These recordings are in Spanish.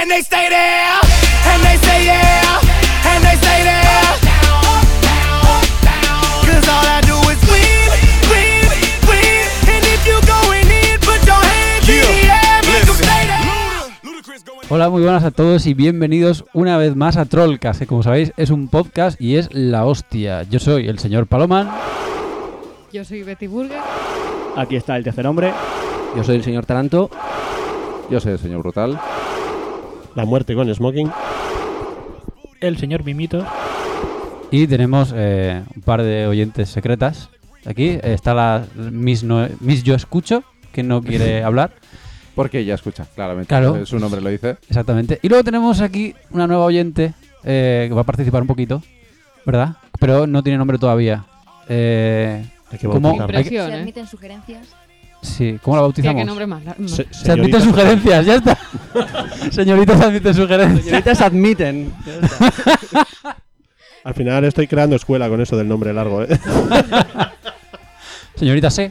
And they stay there, and they say yeah, and they stay there. Cause all I do is win, win, win. And if you going in, put your hands in the air, make them stay there. Hola, muy buenas a todos y bienvenidos una vez más a Trollcast, que como sabéis es un podcast y es la hostia. Yo soy el señor Paloman. Yo soy Betty Burger. Aquí está el tercer hombre. Yo soy el señor Taranto. Yo soy el señor Brutal. La muerte con Smoking. El señor Mimito. Y tenemos un par de oyentes secretas. Aquí está la Miss Yo Escucho, que no quiere hablar. Porque ella escucha, claramente. Claro. Su nombre lo dice. Exactamente. Y luego tenemos aquí una nueva oyente que va a participar un poquito, ¿verdad? Pero no tiene nombre todavía. Hay que ¿Cómo? bautizarla. Impresión, ¿Se ¿eh? admiten sugerencias? Sí, ¿cómo la Hostia, bautizamos? qué nombre más largo. Se admiten sugerencias, ya está. Señoritas admiten sugerencias. Señoritas admiten. Al final estoy creando escuela con eso del nombre largo, ¿eh? Señorita C.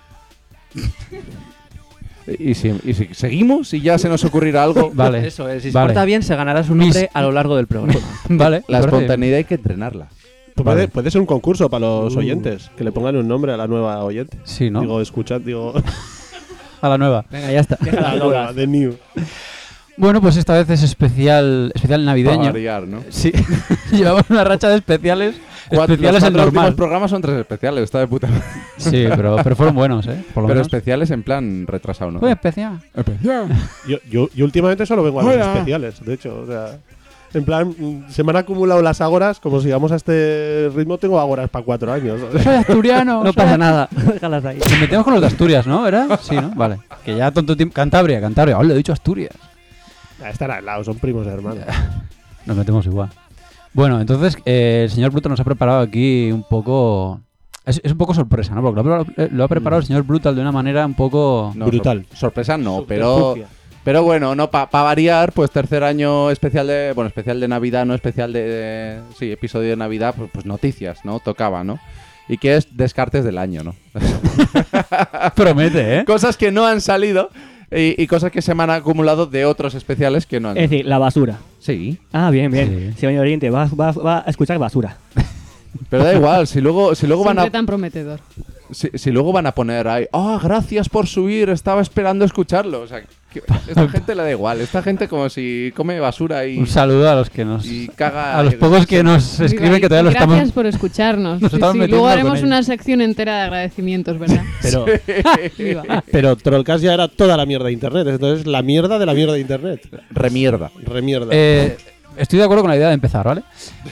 Y si seguimos y ya se nos ocurrirá algo. Vale. Eso es. Si se Vale. porta bien, se ganará su nombre a lo largo del programa. Vale. La me parece espontaneidad hay que entrenarla. Puede ser un concurso para los oyentes. Que le pongan un nombre a la nueva oyente. bien. Sí, ¿no? Digo, escuchad, digo. A la nueva. Venga, ya está. a la nueva, de New. Bueno, pues esta vez es especial Para navideño. variar, ¿no? Sí. Llevamos una racha de especiales. Especiales Los en 4 últimos normal. programas son 3 especiales, está de puta madre. Sí, pero fueron buenos, ¿eh? Por lo Pero menos. especiales en plan retrasado, ¿no? Fue especial. Yo últimamente solo vengo a los Hola. especiales, de hecho. O sea, en plan, se me han acumulado las ágoras. Como sigamos a este ritmo, tengo ágoras para 4 años. Soy asturiano. No pasa nada. Déjalas ahí. Nos metemos con los de Asturias, ¿no? ¿Era? Sí, ¿no? Vale. Que ya tonto tiempo. Cantabria. Ahora le he dicho Asturias. Están al lado, son primos hermanos. Nos metemos igual. Bueno, entonces el señor Bruto nos ha preparado aquí un poco... Es un poco sorpresa, ¿no? Porque lo ha preparado el señor Brutal de una manera un poco... No, Brutal. Sorpresa no, pero bueno, no para variar, pues tercer año especial de Navidad, no especial de sí, episodio de Navidad, pues noticias, ¿no? Tocaba, ¿no? Y que es descartes del año, ¿no? Promete, ¿eh? Cosas que no han salido y cosas que se me han acumulado de otros especiales que no han. Es decir, la basura. Sí, Ah, bien, bien. Sí. Señor oyente, va a escuchar basura. pero da igual, si luego van Siempre a tan prometedor. si luego van a poner ahí, gracias por subir, estaba esperando escucharlo, o sea, que esta gente le da igual, esta gente como si come basura Un saludo a los que nos... y caga A los pocos que nos escriben que todavía lo Gracias estamos... por escucharnos. Nos estamos metiendo Luego con haremos ellos. una sección entera de agradecimientos, ¿verdad? Pero, Viva. pero Trollcast ya era toda la mierda de Internet. Entonces, la mierda de la mierda de Internet. remierda. Remierda. Estoy de acuerdo con la idea de empezar, ¿vale?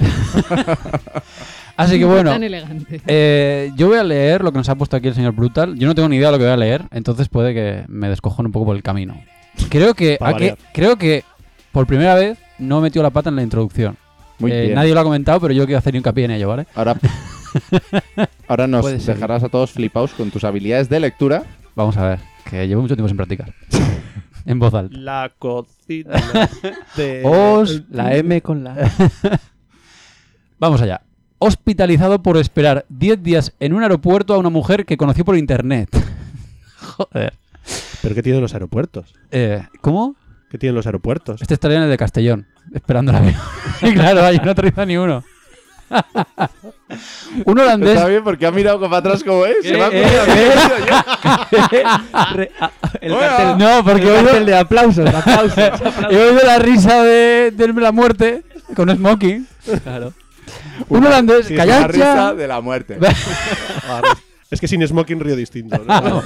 Así que bueno, Tan elegante. yo voy a leer lo que nos ha puesto aquí el señor Brutal. Yo no tengo ni idea de lo que voy a leer, entonces puede que me descojone un poco por el camino. Creo que por primera vez no he metido la pata en la introducción. Muy bien. Nadie lo ha comentado, pero yo quiero hacer hincapié en ello, ¿vale? Ahora nos Puede ser. dejarás a todos flipados con tus habilidades de lectura. Vamos a ver, que llevo mucho tiempo sin practicar. En voz alta. La cocina de... La M con la... Vamos allá. Hospitalizado por esperar 10 días en un aeropuerto a una mujer que conoció por internet. Joder. ¿Pero qué tienen los aeropuertos? ¿Cómo? ¿Qué tienen los aeropuertos? Este estaría en el de Castellón, esperando el avión. Y claro, ahí no aterriza ni uno. Un holandés... Está bien porque ha mirado para atrás como es. Se va a El cartel, No, porque el he cartel oído, de aplausos. he oído la risa de la muerte con Smoking. Claro. Un holandés, Sí, La callad risa ya. de la muerte. Es que sin Smoking río distinto. ¿no?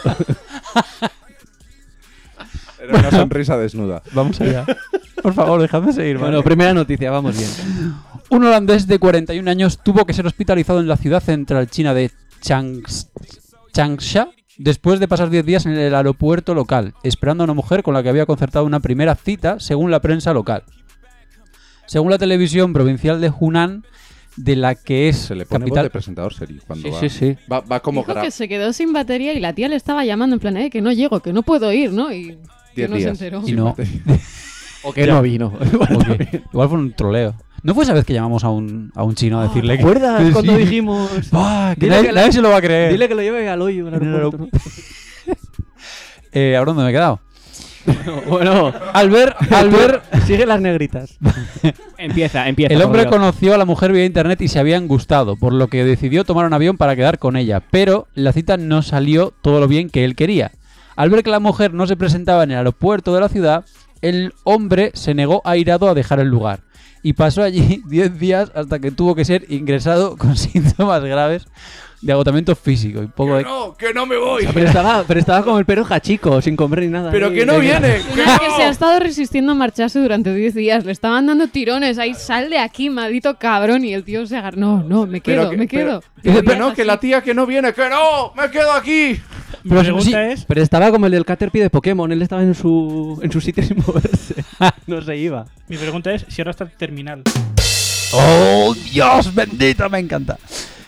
Era una sonrisa desnuda. Vamos allá. Por favor, dejadme seguir. Bueno, ¿vale? primera noticia, vamos bien. Un holandés de 41 años tuvo que ser hospitalizado en la ciudad central china de Changsha después de pasar 10 días en el aeropuerto local, esperando a una mujer con la que había concertado una primera cita, según la prensa local. Según la televisión provincial de Hunan, de la que es Se le pone voz capital... de presentador serio cuando va. Sí. Va como Dijo que se quedó sin batería y la tía le estaba llamando en plan, que no llego, que no puedo ir, ¿no? Y que 10 no se días. enteró. Y no. O que no vino. Igual fue un troleo. ¿No fue esa vez que llamamos a un chino a decirle ¿Te acuerdas que cuando sí? dijimos? Que Dile nadie, que nadie se lo va a creer. Dile que lo lleve al hoyo en el aeropuerto. ¿no? ¿Ahora dónde me he quedado? Bueno, Al ver, sigue las negritas. Empieza. el hombre por Dios. conoció a la mujer vía internet y se habían gustado, por lo que decidió tomar un avión para quedar con ella, pero la cita no salió todo lo bien que él quería. Al ver que la mujer no se presentaba en el aeropuerto de la ciudad, el hombre se negó airado a dejar el lugar y pasó allí 10 días hasta que tuvo que ser ingresado con síntomas graves de agotamiento físico y poco de... Que no me voy. Pero estaba como el perro jachico, sin comer ni nada. Pero ahí. que no viene. Una vez que se ha estado resistiendo a marcharse durante 10 días. Le estaban dando tirones. Ahí, sal de aquí, maldito cabrón. Y el tío se agarró. No, me quedo, me quedo. Dice, Diez que no, días que así. la tía que no viene, que no, me quedo aquí. Mi Pero pregunta sí, es... Pero estaba como el del Caterpie de Pokémon, él estaba en su sitio sin moverse. No se iba. Mi pregunta es si ahora está terminal. ¡Oh, Dios bendito! Me encanta.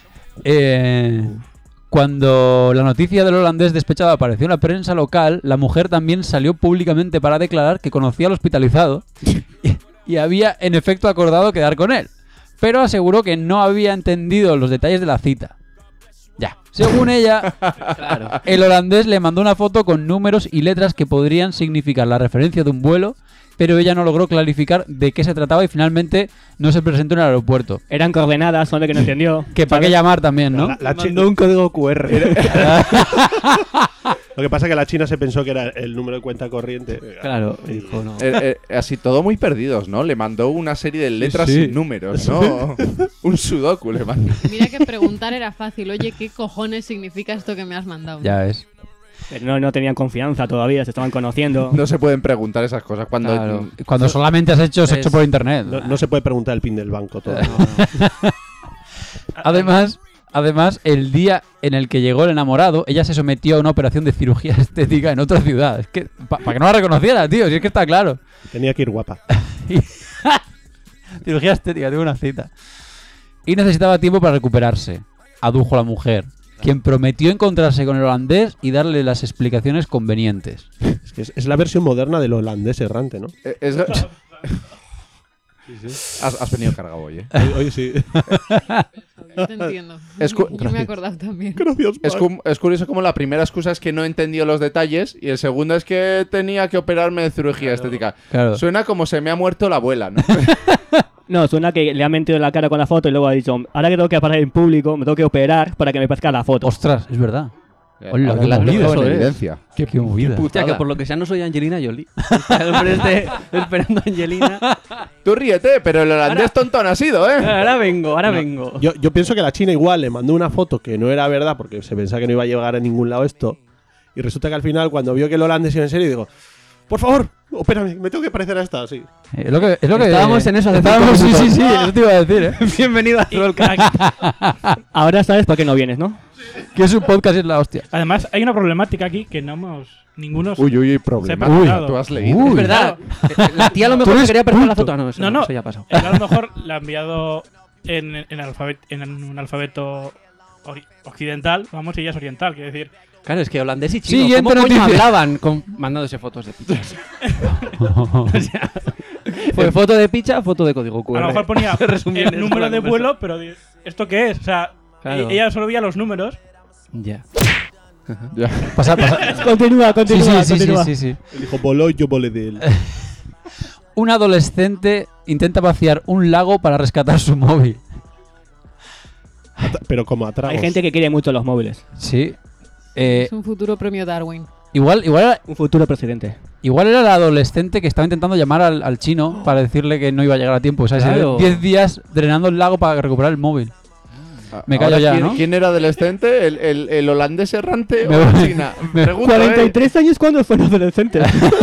Cuando la noticia del holandés despechado apareció en la prensa local, la mujer también salió públicamente para declarar que conocía al hospitalizado y había en efecto acordado quedar con él, pero aseguró que no había entendido los detalles de la cita. Ya, según ella, el holandés le mandó una foto con números y letras que podrían significar la referencia de un vuelo, pero ella no logró clarificar de qué se trataba y finalmente no se presentó en el aeropuerto. Eran coordenadas, son de que no entendió. Que para qué llamar también, ¿no? La chi- Mandó un código QR. Lo que pasa es que la China se pensó que era el número de cuenta corriente. Claro, dijo no. Así todo muy perdidos, ¿no? Le mandó una serie de letras Sí. sin números, ¿no? Un sudoku le mandó. Mira que preguntar era fácil. Oye, ¿qué cojones significa esto que me has mandado? Ya ves. Pero no tenían confianza todavía, se estaban conociendo. No se pueden preguntar esas cosas cuando... Claro. Cuando solamente has hecho sexo por internet. No se puede preguntar el pin del banco todo. Además, el día en el que llegó el enamorado, ella se sometió a una operación de cirugía estética en otra ciudad. Es que, para que no la reconociera, tío, si es que está claro. Tenía que ir guapa. Cirugía estética, tengo una cita. Y necesitaba tiempo para recuperarse, adujo la mujer, quien prometió encontrarse con el holandés y darle las explicaciones convenientes. Es que es la versión moderna del holandés errante, ¿no? Has venido cargado hoy, ¿eh? Hoy sí. Yo te entiendo. Es cu- Yo me he acordado también. Gracias, Es curioso como la primera excusa es que no entendió los detalles y el segundo es que tenía que operarme de cirugía estética. Claro. Suena como se me ha muerto la abuela, ¿no? No, suena que le ha mentido en la cara con la foto y luego ha dicho, ahora que tengo que aparecer en público, me tengo que operar para que me parezca la foto. Ostras, es verdad. Hola, Ahora qué lo movida dejo eso, en ¿eh? evidencia. Qué movida. Hostia, que por lo que sea no soy Angelina Jolie. Está el hombre esperando a Angelina. Tú ríete, pero el holandés tontón ha sido, ¿eh? Ahora vengo. Yo pienso que la China igual le mandó una foto que no era verdad porque se pensaba que no iba a llegar a ningún lado esto. Y resulta que al final, cuando vio que el holandés iba en serio, digo, por favor, opérame, me tengo que parecer a esta, sí. Es lo que Estábamos en eso hace Estábamos, 5 sí, minutos. sí, eso te iba a decir, ¿eh? Bienvenido a Ahora sabes por qué no vienes, ¿no? Que es un podcast y es la hostia. Además, hay una problemática aquí que no hemos... Ninguno... Uy, problema. Uy. Tú has leído. Uy. Es verdad. La tía a lo Tú mejor eres se quería prestar la culto. foto. Ah, no, eso, No. eso ya pasó. Él a lo mejor la ha enviado en un alfabeto occidental, vamos, y ella es oriental, quiere decir... Claro, es que holandés y chino. Siguiente ¿Cómo coño noticia. hablaban mandándose fotos de pizzas? O sea, fue foto de pizza, foto de código QR. A lo mejor ponía Resumiendo el número la de conversación. vuelo, pero ¿esto qué es? O sea, Claro. ella solo veía los números. Ya. Ya. Pasa. Continúa. Sí. Él dijo, voló, yo volé de él. Un adolescente intenta vaciar un lago para rescatar su móvil. Pero como atragos. Hay gente que quiere mucho los móviles. Sí. Es un futuro premio Darwin. Igual Un futuro presidente. era el adolescente que estaba intentando llamar al chino para decirle que no iba a llegar a tiempo. O sea, Claro. 10 días drenando el lago para recuperar el móvil. Me callo Ahora, ya, ¿quién, ¿no? ¿Quién era adolescente? ¿El holandés errante Me o voy- China? me- Pregunto, 43 años cuando fue adolescente.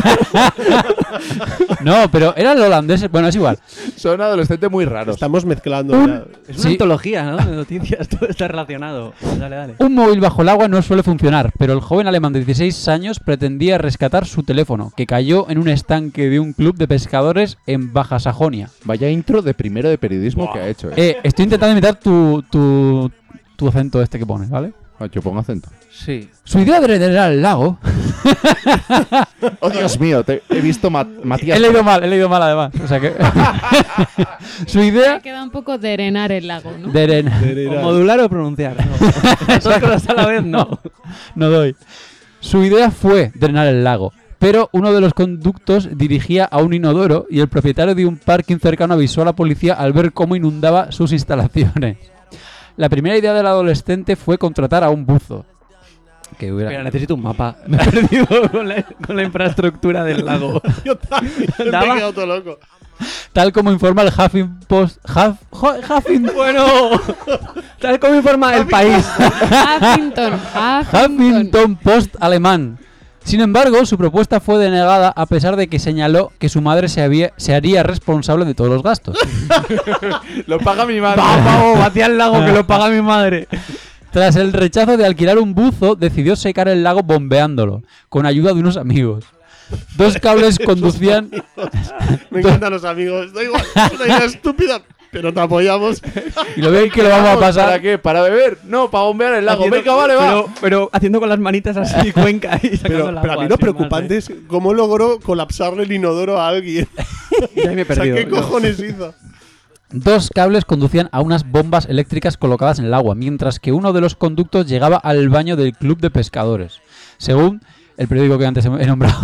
No, pero era el holandés. Bueno, es igual. Son adolescentes muy raros. Estamos mezclando. ya. Es una Sí. antología, ¿no? De noticias, todo está relacionado. Dale. Un móvil bajo el agua no suele funcionar, pero el joven alemán de 16 años pretendía rescatar su teléfono, que cayó en un estanque de un club de pescadores en Baja Sajonia. Vaya intro de primero de periodismo que ha hecho, ¿eh? Estoy intentando imitar tu acento este que pones, ¿vale? Yo pongo acento. Sí. Su idea de drenar el lago... Oh, Dios mío, he visto Matías. He leído mal además. O sea que... Su idea Me queda un poco de drenar el lago, ¿no? de drenar... O modular o pronunciar. No. Dos cosas a la vez, no. No doy. Su idea fue drenar el lago, Pero uno de los conductos dirigía a un inodoro y el propietario de un parking cercano avisó a la policía al ver cómo inundaba sus instalaciones. La primera idea del adolescente fue contratar a un buzo. Que hubiera... Espera, necesito un mapa. Me he perdido con la infraestructura del lago. Yo también me he Daba. quedado todo loco. Tal como informa el Tal como informa el país. Huffington Post alemán. Sin embargo, su propuesta fue denegada a pesar de que señaló que su madre se haría responsable de todos los gastos. Lo paga mi madre. Vamos, vacía el lago que lo paga mi madre. Tras el rechazo de alquilar un buzo, decidió secar el lago bombeándolo, con ayuda de unos amigos. 2 cables conducían... Me encantan los amigos. Da igual, es una idea estúpida, pero te apoyamos. Y lo ven que lo vamos a pasar... ¿Para qué? ¿Para beber? No, para bombear el lago. Haciendo- Venga, vale, va. Pero haciendo con las manitas así, cuenca y sacando el Pero a agua mí lo así preocupante más, es cómo logró colapsarle el inodoro a alguien. Ya me he O sea, perdido. ¿qué cojones hizo? 2 cables conducían a unas bombas eléctricas colocadas en el agua, mientras que uno de los conductos llegaba al baño del club de pescadores, según el periódico que antes he nombrado.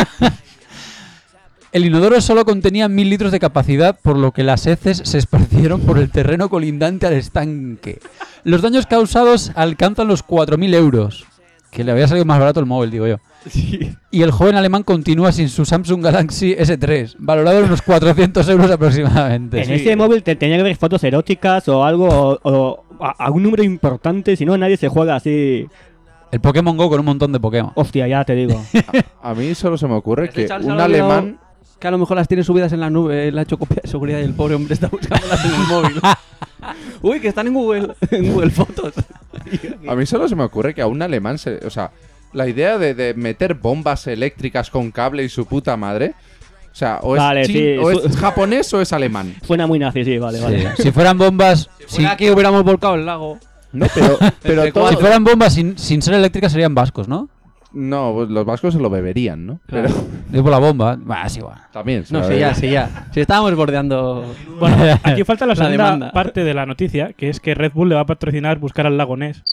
El inodoro solo contenía 1000 litros de capacidad, por lo que las heces se esparcieron por el terreno colindante al estanque. Los daños causados alcanzan los 4.000 euros, que le había salido más barato el móvil, digo yo. Sí. Y el joven alemán continúa sin su Samsung Galaxy S3, valorado en unos 400 euros aproximadamente. En ese móvil tenía que ver fotos eróticas o algo, o algún número importante, si no nadie se juega así. El Pokémon Go con un montón de Pokémon. Hostia, ya te digo. A mí solo se me ocurre Este que chaval se un ha olvidado alemán... Que a lo mejor las tiene subidas en la nube, le ha hecho copia de seguridad y el pobre hombre está buscándolas en el móvil. Uy, que están en Google Fotos. A mí solo se me ocurre que a un alemán o sea, la idea de meter bombas eléctricas con cable y su puta madre... O sea, o es, Vale, sí, o es japonés o es alemán. Suena muy nazi, sí, vale, vale. Si fueran bombas... Si aquí hubiéramos volcado el lago. No, pero Entre todo- Si fueran bombas sin ser eléctricas serían vascos, ¿no? No, pues los vascos se lo beberían, ¿no? Claro. Pero Digo por la bomba. Bah, es igual. también. se No, lo sí, beberían. ya, sí, ya. Si estábamos bordeando. Bueno, aquí falta la La segunda demanda. parte de la noticia, que es que Red Bull le va a patrocinar buscar al lago Ness.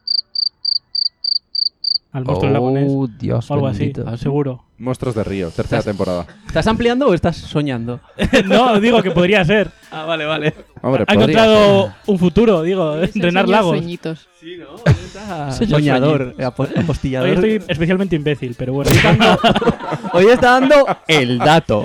Al monstruo del lago Ness. Oh, Dios O algo así, bendito. seguro. Monstruos de Río, tercera temporada. ¿Estás ampliando o estás soñando? No, digo que podría ser. Ah, vale, vale. Hombre, Ha podría encontrado un futuro, digo, drenar lagos. Sueñitos. Sí, ¿no? Señor Soñador, Hoy apostillador. estoy especialmente imbécil, pero bueno. Hoy está dando el dato.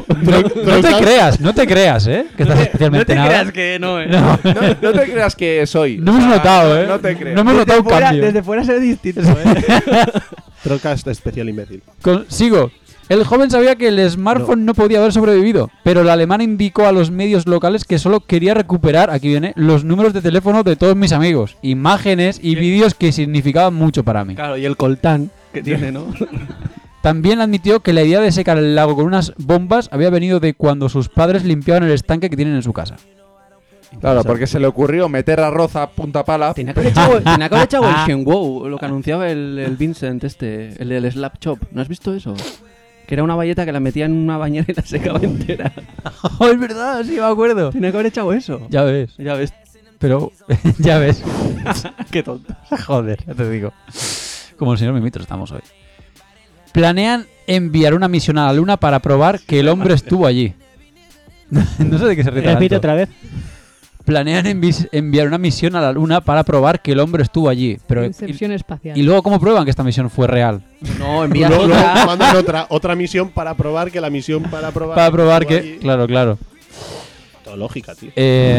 No te creas, ¿eh? Que estás No especialmente te nada. creas que no, ¿eh? No, No te creas que soy. no hemos notado, ¿eh? No te creas. No hemos notado un cambio. Desde fuera se ve distinto, ¿eh? Trocas de especial imbécil. Sigo. El joven sabía que el smartphone no podía haber sobrevivido, pero el alemán indicó a los medios locales que solo quería recuperar, aquí viene, los números de teléfono de todos mis amigos, imágenes y vídeos que significaban mucho para mí. Claro, y el coltán que tiene, ¿no? También admitió que la idea de secar el lago con unas bombas había venido de cuando sus padres limpiaban el estanque que tienen en su casa. Claro, porque se le ocurrió meter arroz a punta pala. Tenía que haber echado el Shenwoo, lo que anunciaba el Vincent el del Slap Chop. ¿No has visto eso? Que era una bayeta que la metía en una bañera y la secaba entera. Oh, es verdad, sí, me acuerdo. Tenía que haber echado eso. Ya ves, Ya ves. pero ya ves. Qué tonto. Joder, ya te digo. Como el señor Mimito estamos hoy. Planean enviar una misión a la Luna para probar que el hombre estuvo allí. No sé de qué se ríe Repite tanto. otra vez. Planean enviar una misión a la Luna para probar que el hombre estuvo allí. Pero, Incepción espacial. y luego, ¿cómo prueban que esta misión fue real? No, envías Luego otra. mandan otra misión para probar que la misión para probar. Para probar estuvo que... allí. Claro. Todo lógica, tío.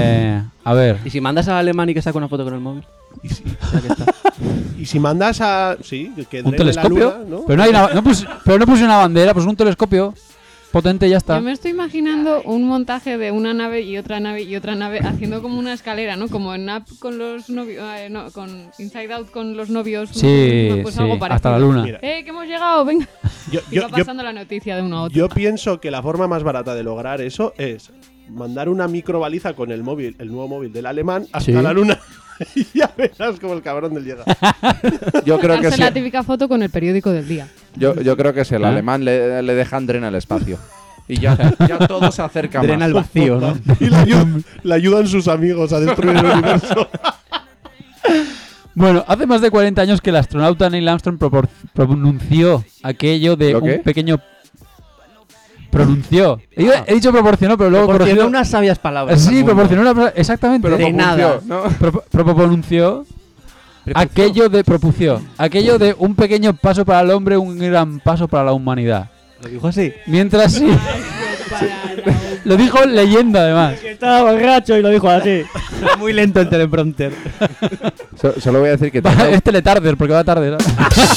A ver. ¿Y si mandas al alemán y que saca una foto con el móvil? Y si, Ya que está. y si mandas a. Sí, que ¿Un drene telescopio? la luna, ¿no? Pero no hay una, pero no puse una bandera, pues un telescopio potente y ya está. Yo me estoy imaginando un montaje de una nave y otra nave y otra nave haciendo como una escalera, ¿no? Como en Up con los novios, no, con Inside Out con los novios. Sí, pues sí, algo parecido. hasta la Luna. Mira, Que hemos llegado, venga. yo, Y va pasando la noticia de uno a otro. yo pienso que la forma más barata de lograr eso es mandar una microbaliza con el móvil, el nuevo móvil del alemán, hasta Sí. la luna. Y ya verás como el cabrón del llega. Yo creo que Hace sí. la típica foto con el periódico del día. Yo creo que si el ¿Ah? alemán le dejan drena al espacio. Y ya todo se acerca Drena más. el vacío, ¿no? Y le ayudan sus amigos a destruir el universo. Bueno, hace más de 40 años que el astronauta Neil Armstrong pronunció aquello de ¿Lo qué? un pequeño... Pronunció. He dicho proporcionó, pero luego Proporcionó corrigió. unas sabias palabras. Sí, al mundo. proporcionó una palabra. Exactamente. Pero De nada. ¿no? Pronunció aquello de propució. Aquello de un pequeño paso para el hombre, un gran paso para la humanidad. Lo dijo así. Mientras sí. Lo dijo leyenda, además. Que estaba borracho y lo dijo así. Muy lento el teleprompter. Solo voy a decir que Es teletarder, porque va tarde, ¿no?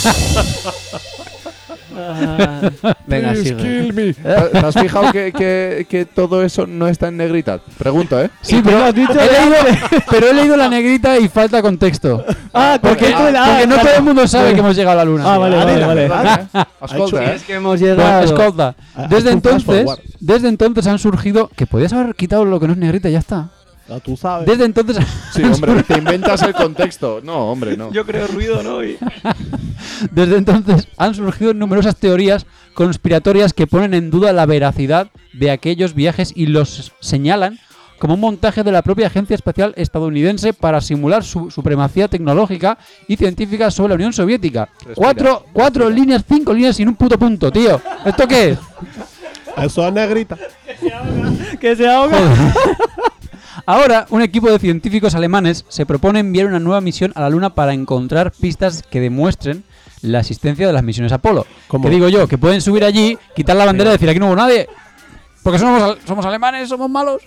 Venga, sigue. ¿Te has fijado que todo eso no está en negrita? Pregunto, ¿eh? Sí, pero he leído la negrita y falta contexto. Porque no todo el mundo sabe que hemos llegado a la luna. Ah, vale. Escolta, Es que hemos Bueno, llegado. escolta, Ha desde hecho un flash forward. entonces han surgido... Que podías haber quitado lo que no es negrita y ya está. Ya tú sabes. Desde entonces... Sí, hombre, te inventas el contexto. No, hombre, no. Yo creo ruido, ¿no? Desde entonces han surgido numerosas teorías conspiratorias que ponen en duda la veracidad de aquellos viajes y los señalan como un montaje de la propia Agencia Espacial Estadounidense para simular su supremacía tecnológica y científica sobre la Unión Soviética. Respira. Cuatro líneas, 5 líneas sin un puto punto, tío. ¿Esto qué es? Eso es negrita. Que se ahoga. Ahora, un equipo de científicos alemanes se propone enviar una nueva misión a la Luna para encontrar pistas que demuestren la existencia de las misiones Apolo. ¿Cómo? Que digo yo, que pueden subir allí, quitar la bandera y decir aquí no hubo nadie. Porque somos alemanes, somos malos.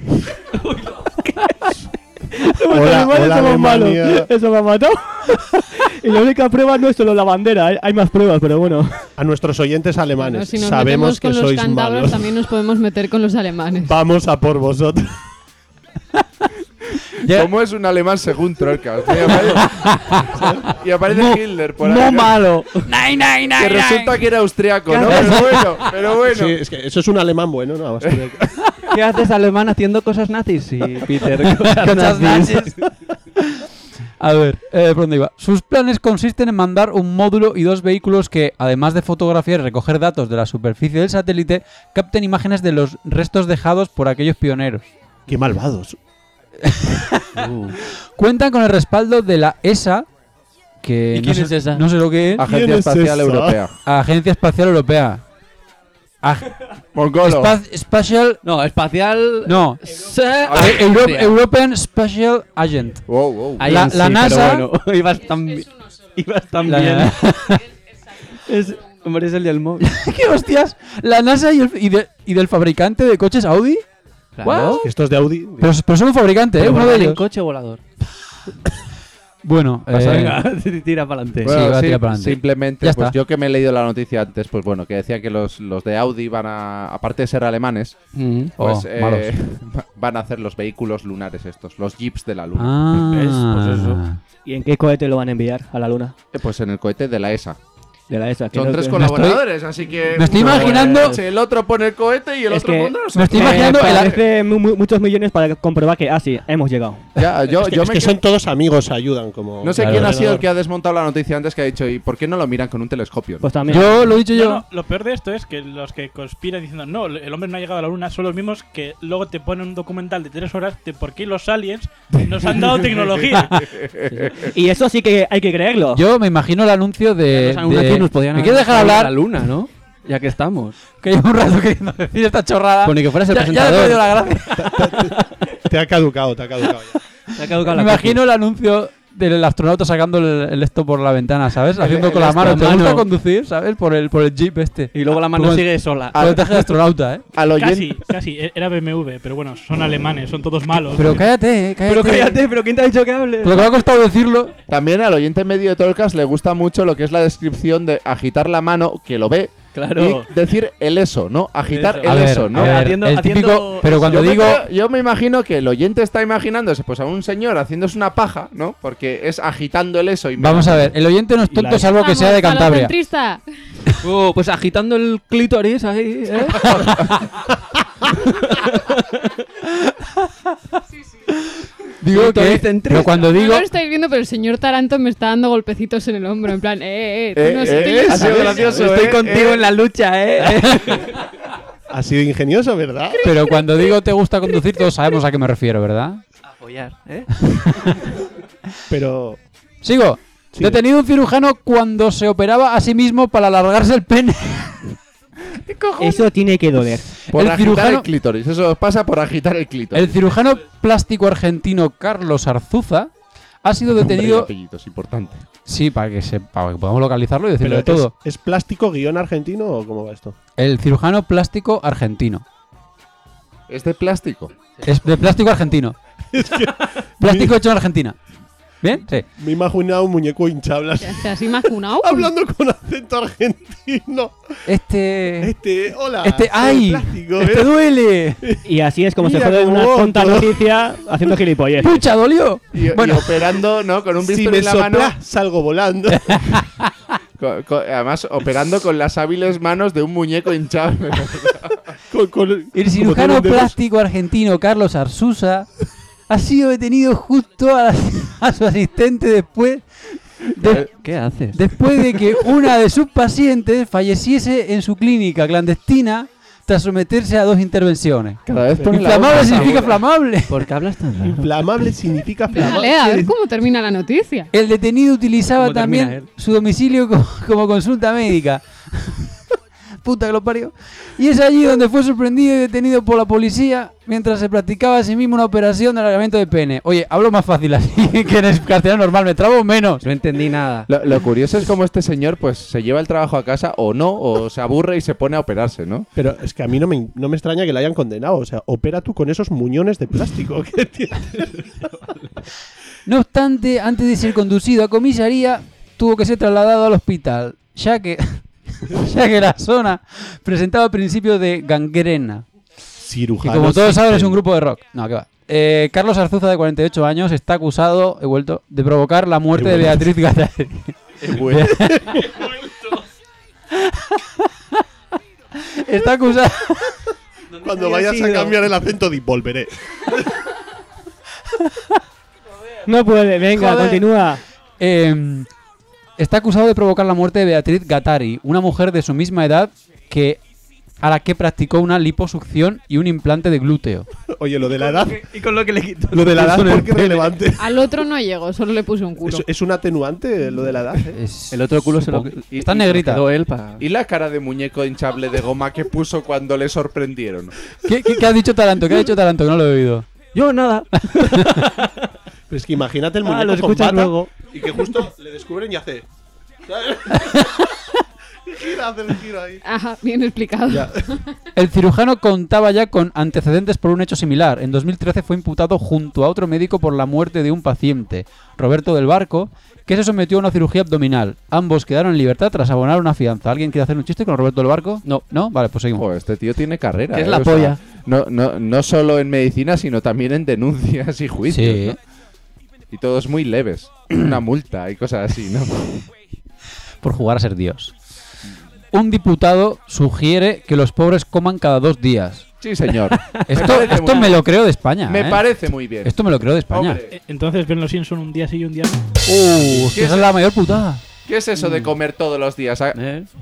Hola, Igual hola, somos malos. Alemania. Eso me ha matado. Y la única prueba no es solo la bandera, hay más pruebas, pero bueno. A nuestros oyentes alemanes, Bueno, si nos sabemos metemos que con los sois cántabros, malos. también nos podemos meter con los alemanes. Vamos a por vosotros. Ya- ¿Cómo es un alemán según Troika? Y aparece Hitler por ahí. No ¿no? malo. Que resulta que era austriaco, ¿no? Pero bueno. Sí, es que eso es un alemán bueno, ¿no? Vas a tener que- ¿Qué haces, alemán, haciendo cosas nazis? Sí, Peter, cosas nazis. A ver, ¿por dónde iba? Sus planes consisten en mandar un módulo y 2 vehículos que, además de fotografiar y recoger datos de la superficie del satélite, capten imágenes de los restos dejados por aquellos pioneros. Qué malvados. Cuentan con el respaldo de la ESA, que ¿Y no quién sé, es esa? no sé lo que es. Agencia ¿Quién es Espacial esa? Europea. Agencia Espacial Europea. Mongolo. Special... No, espacial. No. European Special Agent. Wow. Ahí La- en sí, la NASA- pero bueno, ibas tan La- bien. Hombre, es el del móvil. ¿Qué hostias? La NASA y del fabricante de coches Audi. Claro. Estos de Audi. Pero son un fabricante, Pero uno de volar en ellos. coche volador. Bueno, Venga, tira para adelante. Sí, va a tirar para adelante. Simplemente, Ya pues está. yo que me he leído la noticia antes, pues bueno, que decía que los de Audi van a, aparte de ser alemanes, pues malos. van a hacer los vehículos lunares estos, los jeeps de la luna. Ah, ¿Ves? Pues eso. ¿Y en qué cohete lo van a enviar a la luna? Pues en el cohete de la ESA. De la ESA. que Son no- 3 que- colaboradores, así que... me estoy uno imaginando- pone- el otro pone el cohete y el Es otro que pone... me estoy imaginando el- parece muchos millones para comprobar que, sí, hemos llegado. Ya, yo Es que me son todos amigos, se ayudan como. No sé Claro, quién ha claro. sido el que ha desmontado la noticia antes, que ha dicho, ¿y por qué no lo miran con un telescopio? Pues también. Yo lo he dicho yo. No, lo peor de esto es que los que conspiran diciendo no, el hombre no ha llegado a la luna son los mismos que luego te ponen un documental de 3 horas de por qué los aliens nos han dado tecnología. Y eso sí que hay que creerlo. Yo me imagino el anuncio de. Aún aquí nos podían ¿Me haber quieres dejar dejado hablar? la luna, ¿no? Ya que estamos. Que llevo un rato queriendo decir esta chorrada. Pues ni que fueras el ya le he presentador. perdido la gracia. Te ha caducado ya. Se ha caducado Me la imagino el anuncio del astronauta sacando el esto por la ventana, ¿sabes? Haciendo con la esto mano. a ¿Te gusta mano. conducir, sabes? Por el jeep este. Y luego la mano Como- sigue sola. Con el traje de astronauta, ¿eh? Al oyente... Casi, era BMW, pero bueno, son alemanes, son todos malos. Pero cállate, cállate. Pero cállate, pero ¿quién te ha dicho que hables? Lo que me ha costado decirlo. También al oyente medio de Tolkas le gusta mucho lo que es la descripción de agitar la mano, que lo ve, Claro. y decir el eso, ¿no? Agitar Eso. el A ver, eso, ¿no? a ver, Haciendo- el haciendo- típico. Pero cuando Yo me digo. creo- yo me imagino que el oyente está imaginándose pues a un señor haciéndose una paja, ¿no? Porque es agitando el eso y Vamos a ver, el oyente no es tonto salvo que sea de Cantabria. Falocentrista. Pues agitando el clítoris ahí, ¿eh? Digo que. Clitoricentrismo. Pero cuando No digo. lo estáis viendo, pero el señor Taranto me está dando golpecitos en el hombro. En plan, tú no ha tienes- sido gracioso, Estoy contigo en la lucha, ¿eh? Ha sido ingenioso, ¿verdad? Pero cuando digo te gusta conducir, todos sabemos a qué me refiero, ¿verdad? Apoyar, ¿eh? Pero. Sigo. Sigue. Detenido un cirujano cuando se operaba a sí mismo para alargarse el pene. Eso tiene que doler. Por El agitar cirujano- el clítoris. Eso pasa por agitar el clítoris. El cirujano plástico argentino Carlos Arzuza ha sido Nombre y detenido. apellidos, importante. Sí, para que podamos localizarlo y decirlo de Pero todo. ¿es plástico guión argentino o cómo va esto? El cirujano plástico argentino. ¿Es de plástico? Es de plástico argentino. Plástico hecho en Argentina. ¿Bien? Sí. Me he imaginado un muñeco hinchable así, ¿Te has imaginado? hablando con acento argentino. Hola. Este, soy ¡ay! plástico, ¡Este duele! Y así es como se Mira jode cómo una voto. tonta noticia haciendo gilipollas. ¡Pucha, dolió! Y Bueno. operando, ¿no? Con un Si bisturí me en la mano. soplas, salgo volando. Además, operando con las hábiles manos de un muñeco hinchable. El cirujano plástico argentino Carlos Arzuza ha sido detenido justo a su asistente después ¿Qué haces? después de que una de sus pacientes falleciese en su clínica clandestina tras someterse a 2 intervenciones. Cada vez pone la Inflamable boca significa aguda. flamable. ¿Por qué hablas tan raro? Inflamable significa Dale, flamable. a ver cómo termina la noticia. El detenido utilizaba ¿Cómo termina también él? su domicilio como consulta médica. Puta que lo parió. Y es allí donde fue sorprendido y detenido por la policía mientras se practicaba a sí mismo una operación de alargamiento de pene. Oye, hablo más fácil así que en castellano normal, me trabo menos. No entendí nada. Lo curioso es cómo este señor pues se lleva el trabajo a casa o no, o se aburre y se pone a operarse, ¿no? Pero es que a mí no me extraña que le hayan condenado. O sea, opera tú con esos muñones de plástico que tienes. No obstante, antes de ser conducido a comisaría, tuvo que ser trasladado al hospital, ya que la zona presentaba principios de gangrena. Que Cirujano. como todos saben es un asistente. grupo de rock. No, que va. Carlos Arzuza, de 48 años, está acusado, de provocar la muerte de Beatriz Gattari. Está acusado. Cuando vayas a cambiar el acento, di volveré. No puede, venga, Joder. continúa. Está acusado de provocar la muerte de Beatriz Gattari, una mujer de su misma edad a la que practicó una liposucción y un implante de glúteo. Oye, lo de la edad. Y con lo que le quito. Lo de la edad, ¿por qué es relevante? Al otro no llegó, solo le puse un culo. ¿Es un atenuante lo de la edad? El otro culo se lo Está negrita. quedó él para. ¿Y la cara de muñeco hinchable de goma que puso cuando le sorprendieron? ¿Qué ha dicho Taranto? ¿Qué ha dicho Taranto? Que no lo he oído. Yo nada. Pero es que imagínate el Ah, muñeco lo con escuchas bata luego. y que justo le descubren y hace. Gira, hace el giro ahí. Ajá, bien explicado. Ya. El cirujano contaba ya con antecedentes por un hecho similar. En 2013 fue imputado junto a otro médico por la muerte de un paciente, Roberto del Barco, que se sometió a una cirugía abdominal. Ambos quedaron en libertad tras abonar una fianza. ¿Alguien quiere hacer un chiste con Roberto del Barco? No. ¿No? Vale, pues seguimos. Joder, este tío tiene carrera. ¿Qué es la O sea, polla? no solo en medicina, sino también en denuncias y juicios. Sí. ¿no? Y todos muy leves. Una multa y cosas así, ¿no? Por jugar a ser Dios. Un diputado sugiere que los pobres coman cada 2 días. Sí, señor. Esto me lo creo de España. Me ¿eh? parece muy bien. Esto me lo creo de España. Hombre, Entonces ven los Simpson un día sí y un día no. Es que esa es la mayor putada. ¿qué es eso de comer todos los días? Ah,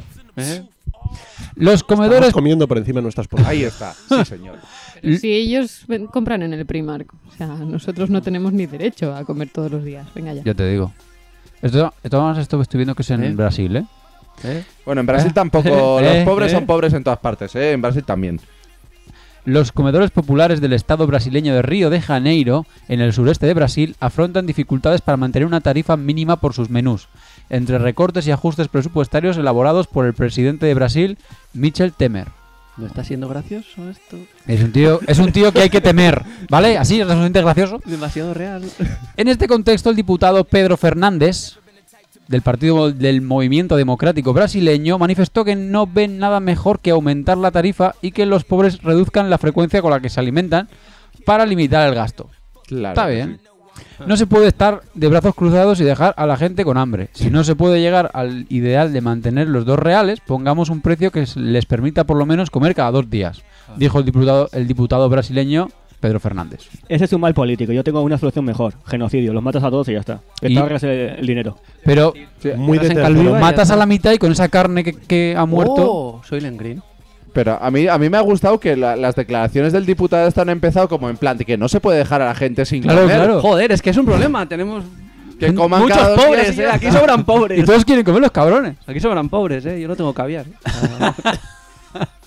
Los comedores. Estamos comiendo por encima de nuestras porras. ahí está. Sí, señor. Si ellos compran en el Primark, o sea, nosotros no tenemos ni derecho a comer todos los días. Venga ya. Ya te digo. Esto estoy viendo que es en Brasil, ¿eh? Bueno, en Brasil ¿Eh? tampoco. ¿Eh? Los pobres ¿Eh? son pobres en todas partes, ¿eh? En Brasil también. Los comedores populares del estado brasileño de Río de Janeiro, en el sureste de Brasil, afrontan dificultades para mantener una tarifa mínima por sus menús, entre recortes y ajustes presupuestarios elaborados por el presidente de Brasil, Michel Temer. ¿No está siendo gracioso esto? Es un tío que hay que temer, ¿vale? Así es bastante gracioso. Demasiado real. En este contexto, el diputado Pedro Fernández, del Partido del Movimiento Democrático Brasileño, manifestó que no ven nada mejor que aumentar la tarifa y que los pobres reduzcan la frecuencia con la que se alimentan para limitar el gasto. Claro. Está bien. No se puede estar de brazos cruzados y dejar a la gente con hambre. Si no se puede llegar al ideal de mantener los 2 reales, pongamos un precio que les permita por lo menos comer cada 2 días, dijo el diputado brasileño Pedro Fernández. Ese es un mal político. Yo tengo una solución mejor. Genocidio. Los matas a todos y ya está. Que Y- te ahorras el dinero. Pero Muy de en tercero. Calviva lo y matas ya a la está. mitad y con esa carne que ha muerto... Oh, soy Green. Pero a mí me ha gustado que las declaraciones del diputado han empezado como en plan de que no se puede dejar a la gente sin Claro, comer. claro. Joder, es que es un problema. Tenemos Que coman muchos cada 2 días pobres, y ya Aquí está. sobran pobres. Y todos quieren comer los cabrones. Aquí sobran pobres, Yo no tengo caviar.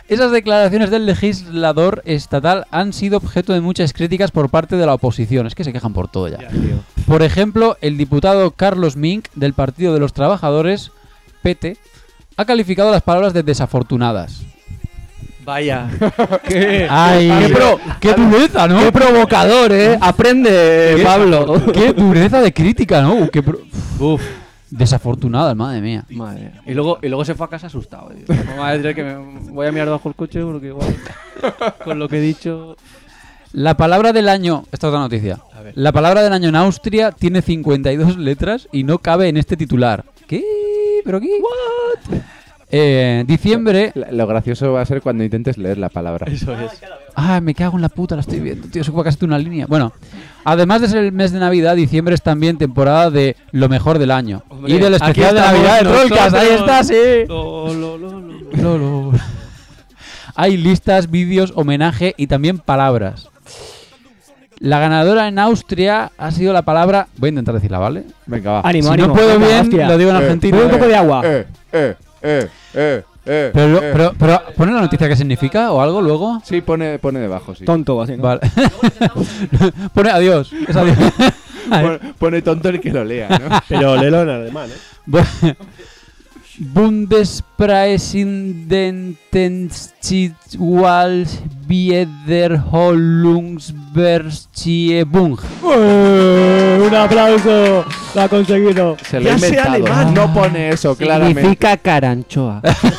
Esas declaraciones del legislador estatal han sido objeto de muchas críticas por parte de la oposición. Es que se quejan por todo ya. Por ejemplo, el diputado Carlos Mink, del Partido de los Trabajadores, PT, ha calificado las palabras de desafortunadas. Vaya. ¡Ay! ¡Qué dureza, ¿no? ¡Qué provocador, Aprende, Pablo. ¡Qué dureza de crítica, ¿no! Uf. Desafortunadas, madre mía. Madre. Y luego se fue a casa asustado. Vamos a decir que me voy a mirar debajo el coche porque igual con lo que he dicho. La palabra del año... Esta es otra noticia. La palabra del año en Austria tiene 52 letras y no cabe en este titular. ¿Qué? ¿Pero qué? ¿What? Diciembre... Lo gracioso va a ser cuando intentes leer la palabra. Eso es. Ah, me cago en la puta, la estoy viendo, tío. Eso fue casi una línea. Bueno, además de ser el mes de Navidad, diciembre es también temporada de lo mejor del año. Hombre, y del especial de aquí Navidad de estamos Trollcast. Ahí está, sí. Lo. Hay listas, vídeos, homenaje y también palabras. La ganadora en Austria ha sido la palabra... Voy a intentar decirla, ¿vale? Venga, va. Ánimo, Si ánimo. no puedo Venga, bien, hostia. lo digo en argentino. Bebe un poco de agua. Pero ¿pone la noticia qué significa o algo luego? Sí, pone debajo, sí. Tonto, así, ¿no? Vale. Pone adiós. Es adiós. Pone tonto el que lo lea, ¿no? Pero léelo en alemán, ¿eh? Bueno, Bundespresidentenschaftswiederholungsverziehung. Un aplauso. Lo ha conseguido. Se lo ha Ya sé inventado. alemán. No pone eso, claramente. Significa caranchoa.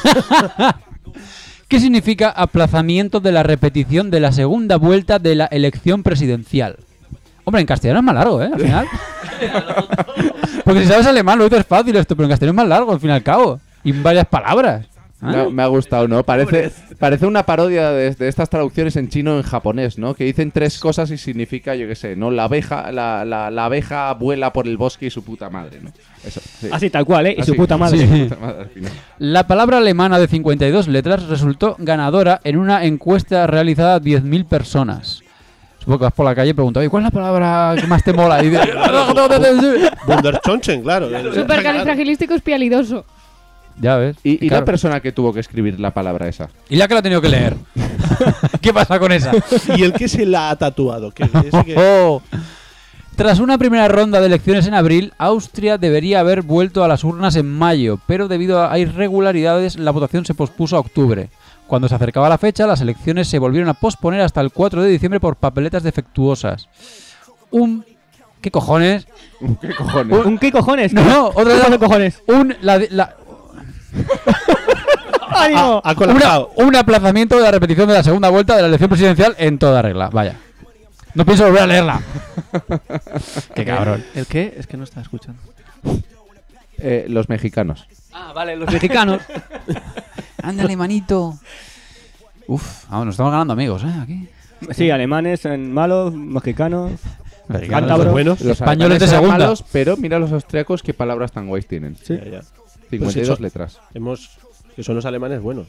¿Qué significa aplazamiento de la repetición de la segunda vuelta de la elección presidencial? Hombre, en castellano es más largo, ¿eh? Al final. Porque si sabes alemán, lo es fácil esto, pero en castellano es más largo, al fin y al cabo. Y en varias palabras. Me ha gustado, ¿no? Parece una parodia de estas traducciones en chino o en japonés, ¿no? Que dicen tres cosas y significa, yo qué sé, ¿no? La abeja vuela por el bosque y su puta madre, ¿no? Eso, sí. Así, tal cual, ¿eh? Y Así, su puta madre. Sí. su puta madre al final. La palabra alemana de 52 letras resultó ganadora en una encuesta realizada a 10.000 personas. Supongo que vas por la calle y preguntas, oye, ¿cuál es la palabra que más te mola? Y dices, Wunderchonchen, claro. Supercalifragilístico espialidoso. ya ves. Y Claro. la persona que tuvo que escribir la palabra esa. Y la que la ha tenido que leer. ¿Qué pasa con esa? ¿Y el que se la ha tatuado? Oh. Tras una primera ronda de elecciones en abril, Austria debería haber vuelto a las urnas en mayo, pero debido a irregularidades la votación se pospuso a octubre. Cuando se acercaba la fecha, las elecciones se volvieron a posponer hasta el 4 de diciembre por papeletas defectuosas. ¿Qué cojones? ¿Qué cojones? ¿Un qué cojones? No, otra vez. ¿Qué cojones? ¡Ánimo! Ha colapsado. Un aplazamiento de la repetición de la segunda vuelta de la elección presidencial en toda regla. Vaya. No pienso volver a leerla. Qué cabrón. ¿El qué? Es que no estaba escuchando. Los mexicanos. Ah, vale, los mexicanos. Ándale, manito. Uf, vamos, nos estamos ganando amigos, ¿eh? Aquí. Sí, alemanes, malos, mexicanos. Mexicanos. Cántabros. Buenos. Los españoles alemanes de eran segunda. malos, pero mira los austriacos qué palabras tan guays tienen. Sí. Ya, ya. 52 Pues eso- letras. Que son los alemanes buenos.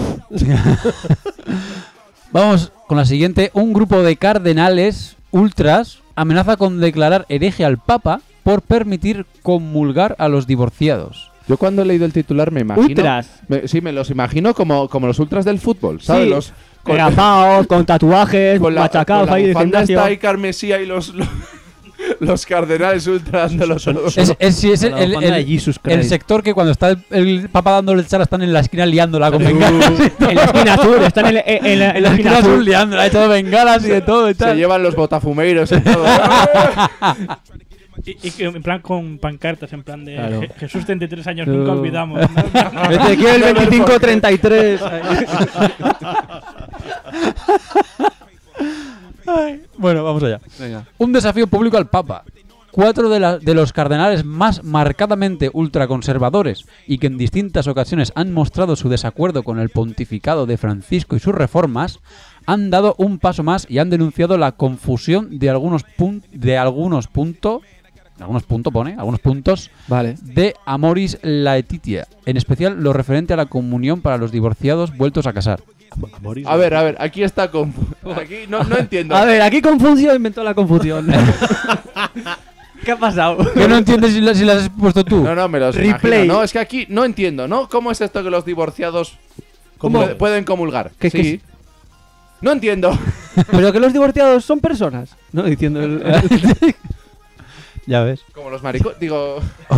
Vamos con la siguiente. Un grupo de cardenales ultras amenaza con declarar hereje al Papa por permitir comulgar a los divorciados. Yo cuando he leído el titular me imagino... Ultras. Sí, me los imagino como los ultras del fútbol, ¿sabes? Sí. Los, con, Rapaos, con tatuajes, con la, machacados con la ahí de bufanda gimnasio. esta y carmesía y los cardenales ultras dándolos todos. Es Con la bufanda de Jesus el Christ. sector que cuando está el Papa dándole el charla están en la esquina liándola con bengalas. En la esquina azul, están en la En la esquina azul liándola, echado bengalas y de todo y Se tal. llevan los botafumeiros y todo. Y que en plan con pancartas, en plan de Claro. Jesús 33 años, nunca olvidamos. ¿no? Ezequiel 2533. Bueno, vamos allá. Venga. Un desafío público al Papa. 4 de los cardenales más marcadamente ultraconservadores y que en distintas ocasiones han mostrado su desacuerdo con el pontificado de Francisco y sus reformas han dado un paso más y han denunciado la confusión de algunos puntos Vale. de Amoris Laetitia, en especial lo referente a la comunión para los divorciados vueltos a casar. A ver, aquí está aquí no entiendo. A ver, aquí Confucio inventó la confusión. ¿Qué ha pasado? ¿Qué no entiendes si las has puesto tú? No, me los Replay. imagino. No, es que aquí no entiendo, ¿no? ¿Cómo es esto que los divorciados Pueden comulgar. ¿Qué- sí. qué- No entiendo. Pero que los divorciados son personas. ¿No? Diciendo Ya ves. Como los maricos. Digo.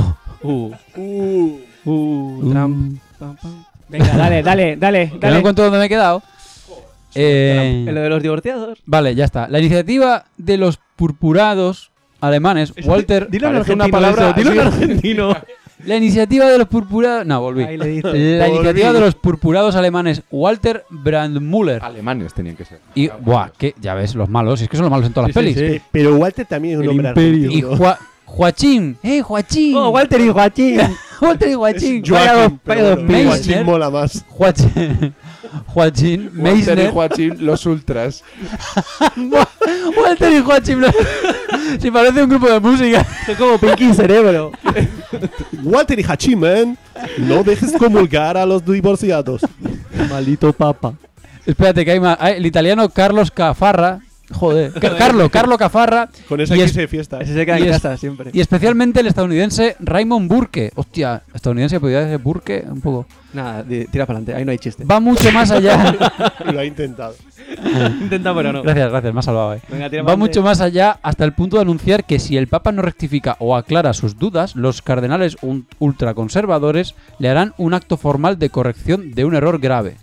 Trump. Pam, pam. Venga, dale. Que no encuentro dónde me he quedado. En lo de los divorciados. Vale, ya está. La iniciativa de los purpurados alemanes, Walter... Dilo en Parece una argentino. palabra Dilo en así. argentino. La iniciativa de los purpurados... No, volví. Ahí le dice. La iniciativa de los purpurados alemanes, Walter Brandmüller. Alemanes tenían que ser. Y, buah, que ya ves, los malos. Es que son los malos en todas las pelis. Pero Walter también es un hombre Y argentino. Joachim. Joachim. Oh, Walter y Joaquín. Walter y Joachim. Joaquín, pero bueno, Meissner. Joaquín mola más. Joachim Walter y Meissner. Joachim, los ultras. Walter y Joachim. Si parece un grupo de música. Es como Pinky Cerebro. Walter y Hachiman, no dejes comulgar a los divorciados. Maldito papa. Espérate, que hay más. El italiano Carlos Cafarra. Joder. Carlo Cafarra. Con esa Y que es- se fiesta. Ese se queda Y en es- casa siempre. Y especialmente el estadounidense Raymond Burke. Hostia, estadounidense podría ser Burke un poco. Nada, tira para adelante. Ahí no hay chiste. Va mucho más allá. Lo ha intentado. Intenta, pero no. Gracias, me has salvado. Venga, tira Va para mucho más allá hasta el punto de anunciar que si el Papa no rectifica o aclara sus dudas, los cardenales ultraconservadores le harán un acto formal de corrección de un error grave.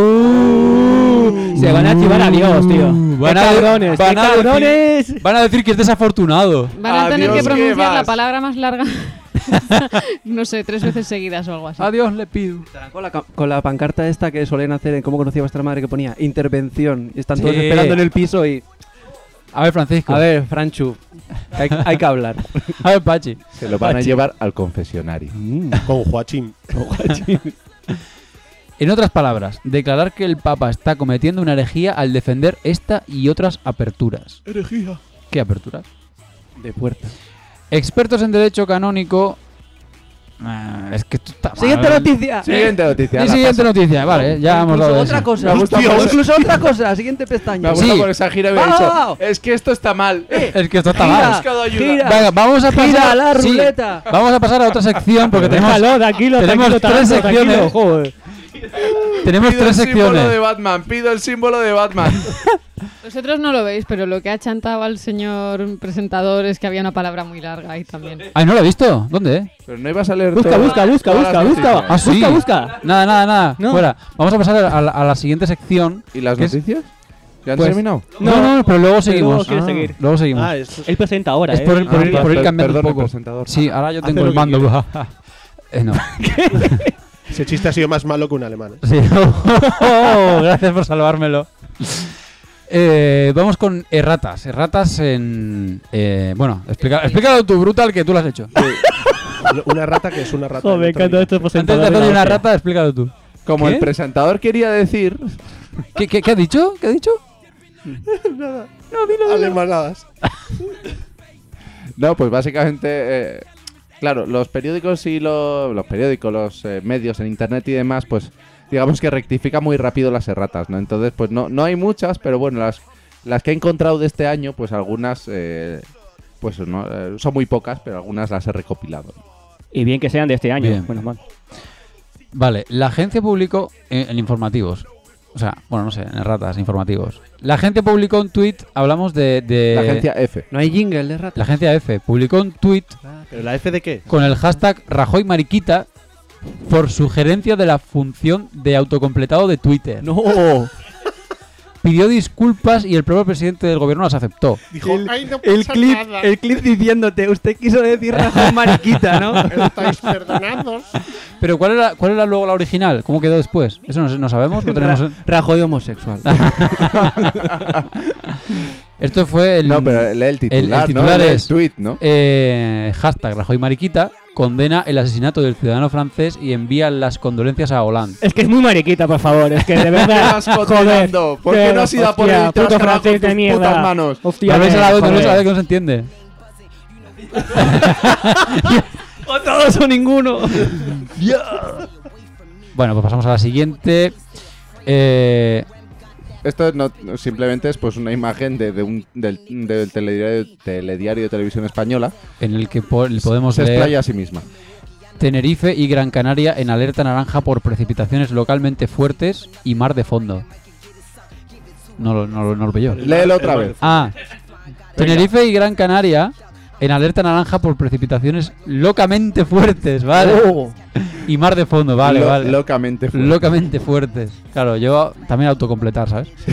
Se van a chivar a Dios, tío. Van ¡Qué a- cabrones! van ¡Qué a decir- cabrones! Van a decir que es desafortunado. Van a tener Adiós, que pronunciar ¿qué la vas? palabra más larga. No sé, 3 veces seguidas o algo así. A Dios le pido. Estarán con la pancarta esta que solían hacer en Cómo conocía vuestra madre, que ponía intervención. Y están todos Sí. esperando en el piso y... A ver, Francisco. A ver, Franchu, hay que hablar. A ver, Pachi. Se lo van a llevar al confesionario. Con Joachim. En otras palabras, declarar que el Papa está cometiendo una herejía al defender esta y otras aperturas. Herejía. ¿Qué aperturas? De puerta. Expertos en derecho canónico. Es que esto está mal. Siguiente noticia. Siguiente noticia. Y la siguiente paso. noticia, vale, ya hemos Incluso dado otra eso. cosa. Me gusta Hostia, por- incluso otra cosa. Siguiente Me pestaña. ha gustado Sí. por esa gira y me ha ¡Vamos! dicho, es que esto está mal. Es que esto está Gira, mal. buscado ayuda. gira. Venga, vamos a pasar Gira la sí, ruleta. vamos a pasar a otra sección porque tenemos Déjalo, tranquilo, tenemos tranquilo, tres tranquilo, secciones. joder. tenemos Pido tres el símbolo de secciones. Batman. Pido el símbolo de Batman. Vosotros no lo veis, pero lo que ha chantado al señor presentador es que había una palabra muy larga ahí también. Ay, no lo he visto. ¿Dónde? Pero no ibas a leer Busca, todas- busca, busca, todas las busca, busca. noticias. Ah, sí. Busca. Nada. No. Fuera. Vamos a pasar a la siguiente sección. ¿Y las ¿Qué es? noticias? ¿Ya han Pues- terminado? No, pero luego seguimos. luego quiere seguir. Luego seguimos. Ah, esto Él presenta ahora, Es por ir, por ir- Ah, por ir per- cambiando un perdón, poco. presentador. Sí, ahora yo Hace tengo lo el que mando. No. Ese chiste ha sido más malo que un alemán. Sí. Gracias por salvármelo. Vamos con erratas. Erratas en. Bueno, explícalo tú, Brutal, que tú lo has hecho. Una rata que es una rata. Joder, me encanta esto Antes de hacer una rata, explícalo tú. Como ¿Qué? el presentador quería decir, ¿Qué ha dicho? ¿Qué ha dicho? Alemanadas. no, pues básicamente, claro, los periódicos y los periódicos, los medios en internet y demás, pues digamos que rectifican muy rápido las erratas, ¿no? Entonces, pues no hay muchas, pero bueno, las que he encontrado de este año, pues algunas, pues no, son muy pocas, pero algunas las he recopilado. Y bien que sean de este año. Bien. Bueno, mal. Vale, la agencia publicó en informativos. O sea, bueno, no sé, en erratas, informativos. La agencia publicó un tweet, hablamos de La agencia F. No hay jingle de rata. La agencia F publicó un tweet ¿Pero la F de qué? con el hashtag Rajoy Mariquita por sugerencia de la función de autocompletado de Twitter. No. Pidió disculpas y el propio presidente del gobierno las aceptó. Dijo, ay, no El pasa clip, nada. el clip diciéndote, usted quiso decir Rajoy mariquita, ¿no? Estáis perdonados. Pero ¿cuál era luego la original? ¿Cómo quedó después? Eso no sabemos. No tenemos... Rajoy homosexual. Esto fue el... No, pero lee el titular, titular ¿no? Lee es- el tweet, ¿no? Hashtag Rajoy Mariquita condena el asesinato del ciudadano francés y envía las condolencias a Hollande. Es que es muy mariquita, por favor. Es que de verdad. Estás condenando. ¿Por qué no has ido a por hostia, él y te has puto cargado francés con de tus mierda. putas manos? Hostia, No habléis a la vez, no habléis a la vez joder. que no se entiende. O todos o ninguno. Bueno, pues pasamos a la siguiente. Esto simplemente es pues una imagen del telediario de televisión española. En el que le podemos Se leer. explaya a sí misma. Tenerife y Gran Canaria en alerta naranja por precipitaciones localmente fuertes y mar de fondo. No lo veo yo. Léelo otra vez. Ah, Tenerife y Gran Canaria en alerta naranja por precipitaciones locamente fuertes, ¿vale? Y mar de fondo, vale, vale. Locamente fuerte. Locamente fuertes. Claro, yo también autocompletar, ¿sabes? Sí.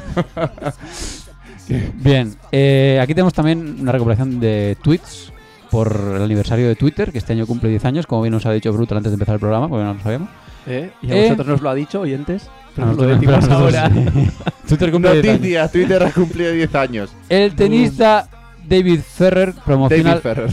Bien, aquí tenemos también una recopilación de tweets por el aniversario de Twitter, que este año cumple 10 años, como bien nos ha dicho Brutal antes de empezar el programa, porque no lo sabíamos. ¿Y a vosotros nos lo ha dicho, oyentes? Pero nos lo pero decimos nosotros ahora. sí. Twitter cumple 10 años. Noticia, Twitter ha cumplido 10 años. El tenista David Ferrer promociona... David Ferrer.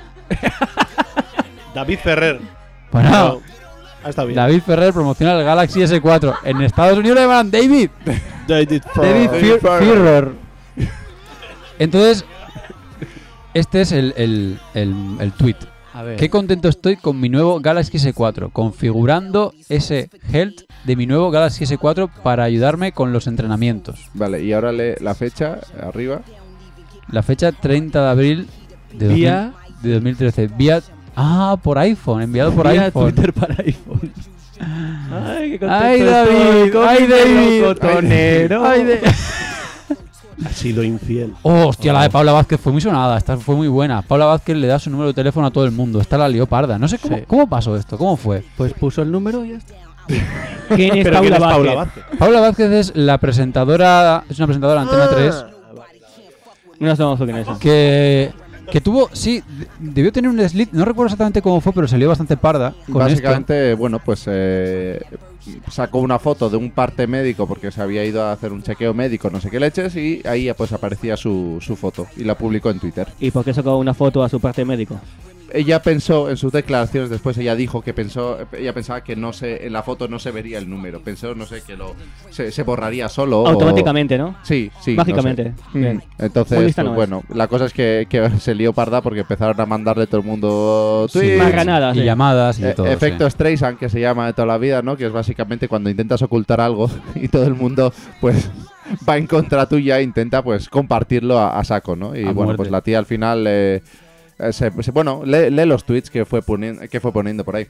David Ferrer. Bueno, Está bien. David Ferrer promociona el Galaxy S4. En Estados Unidos le llaman David. David David Ferrer. Ferrer. Entonces, este es el tweet. A ver. Qué contento estoy con mi nuevo Galaxy S4, configurando ese health de mi nuevo Galaxy S4 para ayudarme con los entrenamientos. Vale, y ahora lee la fecha arriba. La fecha 30 de abril de, Vía- de 2013. Vía... Ah, por iPhone, enviado por Vía iPhone. Twitter para iPhone. Ay, qué contento Ay, estoy David, con ay, mi David. melocotonero. Ay, de... Ha sido infiel. Oh, hostia, la de Paula Vázquez fue muy sonada, esta fue muy buena. Paula Vázquez le da su número de teléfono a todo el mundo. Esta la lió parda. No sé cómo, Sí. cómo pasó esto, cómo fue. Pues puso el número y ya está. ¿Quién es Pero Paula ¿quién es Paula Vázquez? Vázquez? Paula Vázquez es la presentadora, es una presentadora de Antena 3 No sabemos quién es. que tuvo, sí, debió tener un desliz, no recuerdo exactamente cómo fue, pero salió bastante parda con esto. Básicamente, bueno, pues sacó una foto de un parte médico porque se había ido a hacer un chequeo médico, no sé qué leches, y ahí pues aparecía su foto y la publicó en Twitter. ¿Y por qué sacó una foto a su parte médico? Ella pensó en sus declaraciones después, ella dijo que ella pensaba que en la foto no se vería el número, pensó, no sé, que se borraría solo. Automáticamente, ¿no? Sí, sí. Mágicamente. no sé. Bien. Entonces, Muy lista pues, no es. bueno, la cosa es que se lió parda porque empezaron a mandarle todo el mundo Sí, tweets, marranadas, y sí. llamadas y de todo. efecto Streisand, que se llama de toda la vida, ¿no? Que es básicamente cuando intentas ocultar algo y todo el mundo, pues, va en contra tuya e intenta, pues, compartirlo a saco, ¿no? Y A bueno, muerte. pues la tía al final, bueno, lee los tweets que fue poniendo por ahí.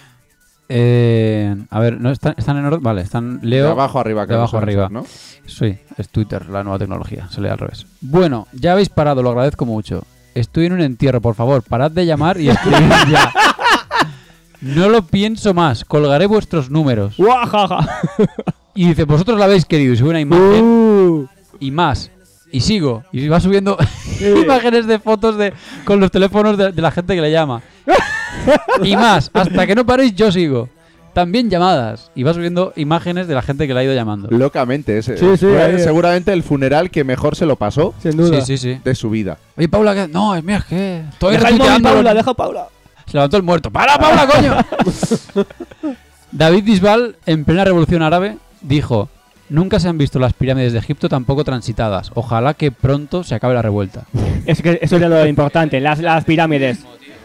A ver, ¿no están en orden? Vale, están Leo. De abajo arriba, de creo abajo que son arriba. esos, ¿no? Sí, es Twitter, la nueva tecnología, se lee al revés. Bueno, ya habéis parado, lo agradezco mucho. Estoy en un entierro, por favor, parad de llamar y escribid ya. No lo pienso más, colgaré vuestros números. ¡Guajaja! Y dice, vosotros la habéis querido, y sube una imagen y más. Y sigo, y va subiendo imágenes de fotos con los teléfonos de la gente que le llama. Y más, hasta que no paréis yo sigo. También llamadas. Y va subiendo imágenes de la gente que le ha ido llamando. Locamente, sí, fue ahí. seguramente el funeral que mejor se lo pasó Sin duda. Sí, sí, sí. de su vida. Oye, Paula, ¿qué? No, es mía, es que estoy Deja el móvil, retuiteando. Paula, deja a Paula. Se levantó el muerto. ¡Para, Paula, coño! David Bisbal, en plena revolución árabe, dijo: nunca se han visto las pirámides de Egipto tampoco transitadas. Ojalá que pronto se acabe la revuelta. Es que eso es lo importante, las pirámides.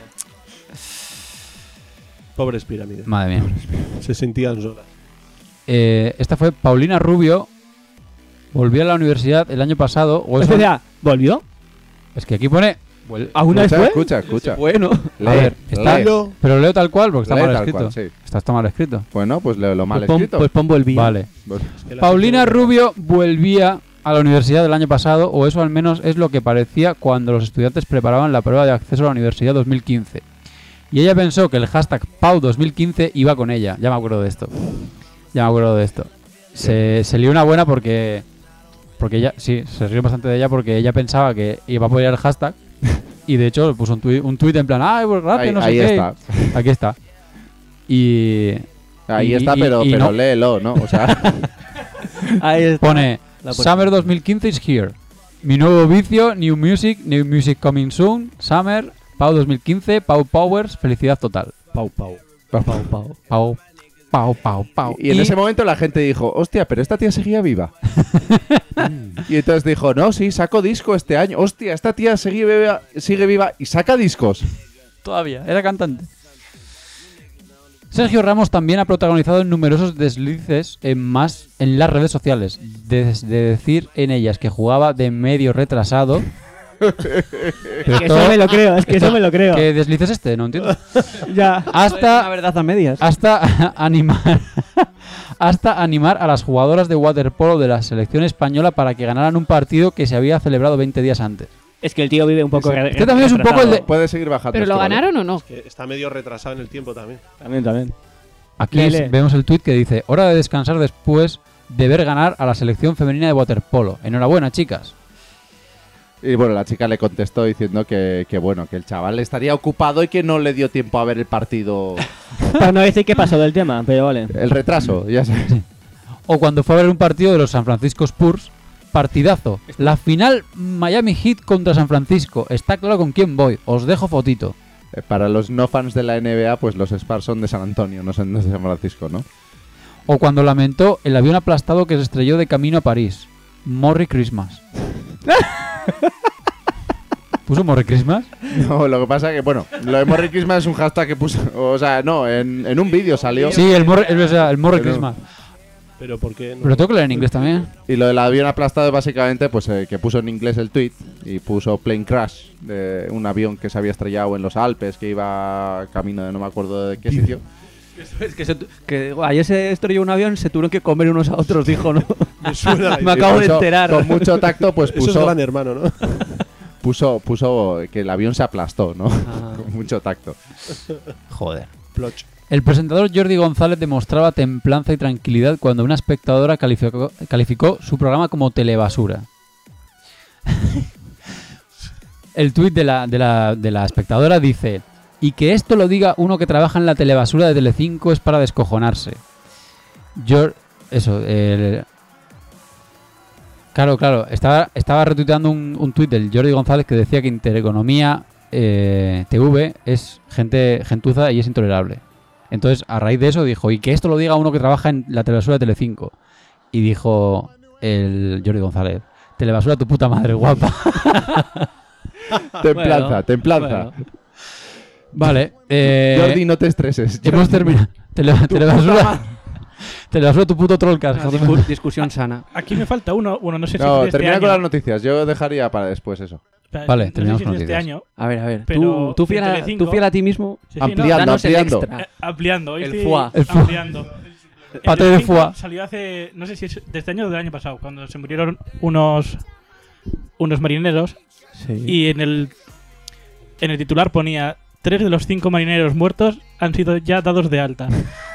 Pobres pirámides. Madre mía. Se sentían solas. Esta fue Paulina Rubio. Volvió a la universidad el año pasado. O eso- Espera, ¿volvió? es que aquí pone. ¿Aún no fue? Escucha. Bueno. A ver, está, lee. pero leo tal cual porque está Lee mal tal escrito. cual, sí. Está mal escrito. Bueno, pues leo lo mal Pues pon, escrito. pues pon volvía. Vale. Bueno, Paulina Rubio volvía a la universidad el año pasado, o eso al menos es lo que parecía cuando los estudiantes preparaban la prueba de acceso a la universidad 2015. Y ella pensó que el hashtag Pau 2015 iba con ella. Ya me acuerdo de esto. Se lió una buena porque ella, sí, se rió bastante de ella porque ella pensaba que iba a apoyar el hashtag. Y de hecho puso un tuit en plan, ¡ay, pues gracias, no sé ahí qué! está. Aquí está. Y Ahí Y- está, y- pero y no. léelo, ¿no? O sea, Ahí está. pone La puerta. Summer 2015 is here. Mi nuevo vicio, new music coming soon, Summer, Pau 2015, Pau Powers, felicidad total. Pau, Pau. Pau. y en ese momento la gente dijo, hostia, pero esta tía seguía viva. Y entonces dijo, no, sí, saco disco este año. Hostia, esta tía sigue viva y saca discos. Todavía, era cantante. Sergio Ramos también ha protagonizado numerosos deslices en las redes sociales, desde decir en ellas que jugaba de medio retrasado Pero Que eso me lo creo, es que eso me lo creo. ¿Qué deslices este? No entiendo. Ya. Una Hasta, verdad a medias. hasta animar a las jugadoras de waterpolo de la selección española para que ganaran un partido que se había celebrado 20 días antes. Es que el tío vive un poco... Este también es un poco el de... Puede seguir bajando. ¿Pero esto, lo ¿vale? ganaron o no? Que está medio retrasado en el tiempo también. También. Aquí Lele. vemos el tuit que dice: hora de descansar después de ver ganar a la selección femenina de waterpolo. Enhorabuena, chicas. Y bueno, la chica le contestó diciendo que bueno, que el chaval estaría ocupado y que no le dio tiempo a ver el partido. Para no decir qué pasó del tema, pero vale. El retraso, ya sabes. O cuando fue a ver un partido de los San Francisco Spurs. Partidazo. La final Miami Heat contra San Francisco. Está claro con quién voy. Os dejo fotito. Para los no fans de la NBA, pues los Spurs son de San Antonio, no son de San Francisco, ¿no? O cuando lamentó el avión aplastado que se estrelló de camino a París. Merry Christmas. ¿Puso Merry Christmas? No, lo que pasa que, bueno, lo de Merry Christmas es un hashtag que puso, o sea, no, en un vídeo salió. Sí, el Merry Pero- Christmas. Pero ¿por qué? No? Pero tengo que leer en inglés también. Y lo del avión aplastado es básicamente, pues, que puso en inglés el tweet y puso plane crash, de un avión que se había estrellado en los Alpes, que iba camino de no me acuerdo de qué sitio. Es que ayer se estrelló un avión, se tuvieron que comer unos a otros, dijo, ¿no? Me suena la Me idea. acabo de puso- enterar. Con mucho tacto, pues Eso es puso, Gran Hermano, ¿no? puso que el avión se aplastó, ¿no? Ah. Con mucho tacto. Joder. Ploch. El presentador Jordi González demostraba templanza y tranquilidad cuando una espectadora calificó su programa como telebasura. El tuit de la espectadora dice: y que esto lo diga uno que trabaja en la telebasura de Telecinco es para descojonarse. Claro, estaba retuiteando un tuit del Jordi González que decía que Intereconomía TV es gentuza y es intolerable. Entonces, a raíz de eso dijo: y que esto lo diga uno que trabaja en la telebasura de Telecinco. Y dijo el Jordi González: telebasura tu puta madre, guapa. Templanza, Bueno, templanza. bueno. Vale. Jordi, no te estreses. Hemos terminado. Telebasura tu puto trollcast. Discusión sana. Aquí me falta uno, no sé si No, es de este termina año. con las noticias. Yo dejaría para después eso. Vale, No sé terminamos si con es de este noticias. año. A ver. Pero Tú fiel en a, Telecinco- tú fiel a ti mismo. Sí, sí, Ampliando, Danos el ampliando. extra. Ampliando. Hoy El estoy foie. El foie. ampliando. En Paté de Telecinco foie. Salió hace, no sé si es de este año o del año pasado, cuando se murieron unos marineros Sí. y en el titular ponía: 3 de los 5 marineros muertos han sido ya dados de alta.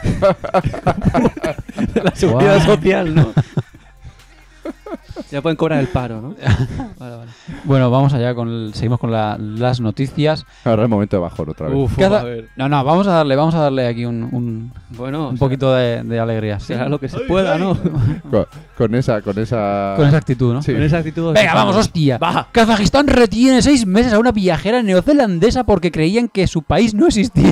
La seguridad Guau. social, ¿no? Ya pueden cobrar el paro, ¿no? Vale. Bueno, vamos allá seguimos con las noticias. Ahora el momento de bajón otra vez. Uf, Cada- a ver. No, vamos a darle aquí un Bueno, poquito de alegría. ¿sí? será lo que se pueda, ¿no? Con esa. Con esa actitud, ¿no? Sí. Con esa actitud. Venga, vamos, hostia. Va. Kazajistán retiene 6 meses a una viajera neozelandesa porque creían que su país no existía.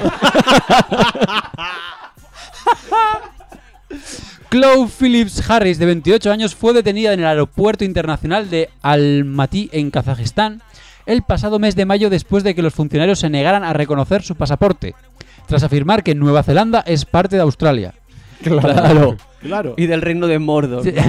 Chloe Phillips Harris, de 28 años, fue detenida en el aeropuerto internacional de Almaty, en Kazajistán, el pasado mes de mayo después de que los funcionarios se negaran a reconocer su pasaporte, tras afirmar que Nueva Zelanda es parte de Australia. Claro. Claro. Y del reino de Mordor. Sí.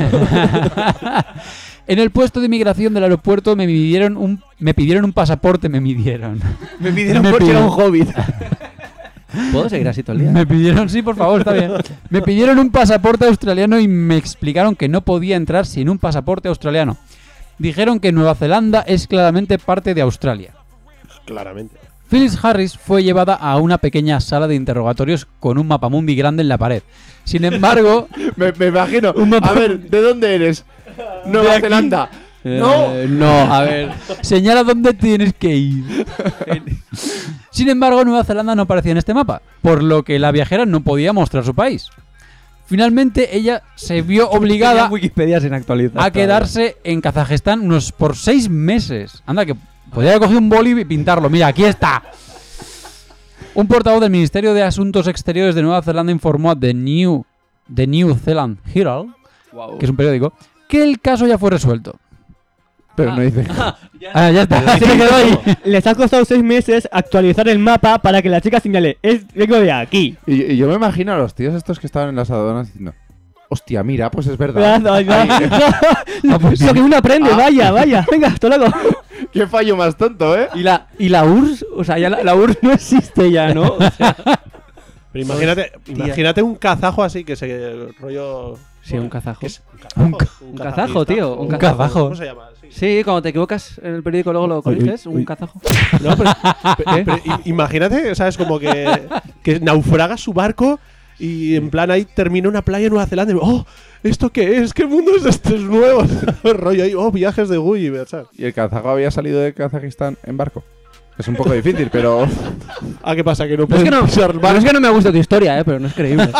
En el puesto de inmigración del aeropuerto me pidieron un pasaporte, me midieron. Me pidieron Me por si era un pidieron. hobbit. ¿Puedo seguir así todo el día? Me pidieron, sí, por favor, está bien. Me pidieron un pasaporte australiano y me explicaron que no podía entrar sin un pasaporte australiano. Dijeron que Nueva Zelanda es claramente parte de Australia. Claramente. Phyllis Harris fue llevada a una pequeña sala de interrogatorios con un mapamundi grande en la pared. Sin embargo, Me imagino. A ver, ¿de dónde eres? Nueva aquí. Zelanda. No, a ver. señala dónde tienes que ir. Sin embargo, Nueva Zelanda no aparecía en este mapa, por lo que la viajera no podía mostrar su país. Finalmente, ella se vio obligada Tenía Wikipedia sin actualizar. a quedarse en Kazajistán por 6 meses. Anda, que podría haber cogido un boli y pintarlo. Mira, aquí está. Un portavoz del Ministerio de Asuntos Exteriores de Nueva Zelanda informó a The New Zealand Herald, Wow. que es un periódico, que el caso ya fue resuelto. Pero no dice. Ah, ya está. Se me quedó ahí. Les ha costado 6 meses actualizar el mapa para que la chica señale: vengo de aquí. Y yo me imagino a los tíos estos que estaban en las aduanas diciendo: hostia, mira, pues es verdad. Lo que uno aprende, vaya. Venga, hasta luego. Qué fallo más tonto, ¿eh? Y la URSS, o sea, ya la URSS no existe ya, ¿no? O sea, Pero imagínate un kazajo así que se rollo. sí, un kazajo. ¿Qué es? Un kazajo, tío, un kazajo. ¿Cómo se llama? Sí. Sí, cuando te equivocas en el periódico luego lo corriges, un kazajo. No, pero imagínate, ¿sabes? Como que naufraga su barco y en plan ahí termina una playa en Nueva Zelanda y ¡oh! ¿Esto qué es? ¿Qué mundo es este? Es nuevo. Rollo ahí, ¡oh! Viajes de Gulliver, ¿sabes? ¿Y el kazajo había salido de Kazajistán en barco? Es un poco difícil, pero... Ah, ¿qué pasa? Que no No es pueden que no, pisar no es que no me gusta tu historia, pero no es creíble.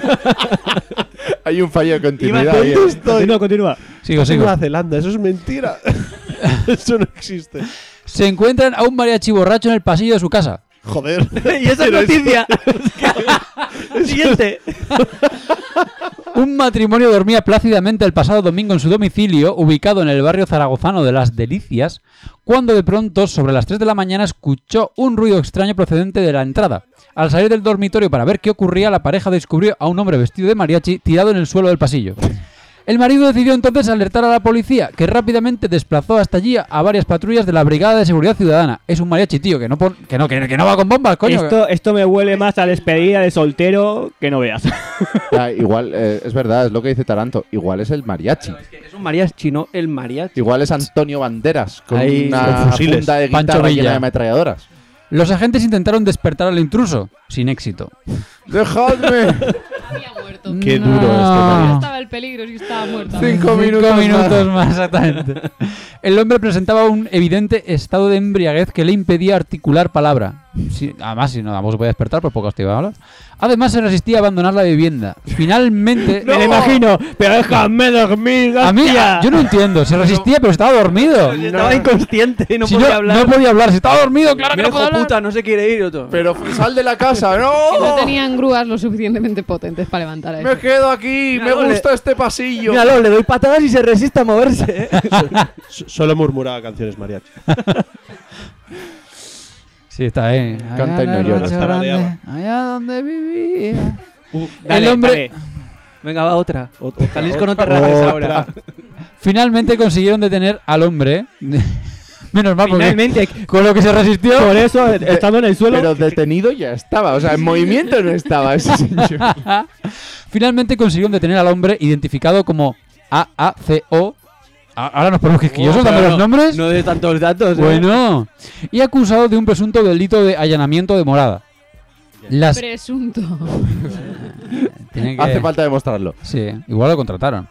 hay un fallo de continuidad ahí. ¿Dónde estoy? Continúa. Sigo. Nueva Zelanda, eso es mentira. Eso no existe. Se encuentran a un mariachi borracho en el pasillo de su casa. Joder. Y esa es Pero noticia. Siguiente. Un matrimonio dormía plácidamente el pasado domingo en su domicilio, ubicado en el barrio zaragozano de Las Delicias, cuando de pronto, sobre las 3 de la mañana, escuchó un ruido extraño procedente de la entrada. Al salir del dormitorio para ver qué ocurría, la pareja descubrió a un hombre vestido de mariachi tirado en el suelo del pasillo. El marido decidió entonces alertar a la policía, que rápidamente desplazó hasta allí a varias patrullas de la Brigada de Seguridad Ciudadana. Es un mariachi, tío, que no va con bombas, coño. Esto me huele más a despedida de soltero que no veas. Ya, igual, es verdad, es lo que dice Taranto. Igual es el mariachi. Es un mariachi, no el mariachi. Igual es Antonio Banderas con Ahí, una con fusiles. funda de Pancho guitarra llena Villa. de ametralladoras. Los agentes intentaron despertar al intruso, sin éxito. ¡Dejadme! Había muerto. Qué duro No. esto, No María. estaba el peligro, sí estaba muerto. 5 minutos, 5 minutos más, exactamente. El hombre presentaba un evidente estado de embriaguez que le impedía articular palabra. Además, si no tampoco se podía despertar, pues poco hostia, ¿vale? Además, se resistía a abandonar la vivienda. Finalmente... Me lo imagino. Pero déjame dormir, A mí, hostia. yo no entiendo. Se resistía, pero estaba dormido. Estaba inconsciente y no Si podía hablar. No podía hablar. Si estaba dormido, claro que Me no dijo podía hablar. puta, no se quiere ir otro. Pero sal de la casa, Que no ¡no! tenían grúas lo suficientemente potentes para levantar a Me eso. quedo aquí, Mira, me gusta este pasillo. Míralo, le doy patadas y se resiste a moverse. Solo murmuraba canciones mariachi. Sí, está ahí. Canta y no llora. Allá donde vivía. Dale, El hombre- dale. Venga, va otra. Jalisco no te otra. rajes ahora. Finalmente consiguieron detener al hombre. Menos mal, porque Finalmente, con lo que se resistió. por eso, estando en el suelo. Pero detenido ya estaba, o sea, en movimiento no estaba ese señor. Finalmente consiguieron detener al hombre identificado como AACO. Ahora nos ponemos quisquillosos dando los nombres. No de tantos datos. Bueno. Y acusado de un presunto delito de allanamiento de morada. Las... Presunto. Tienen que- Hace falta demostrarlo. Sí, igual lo contrataron.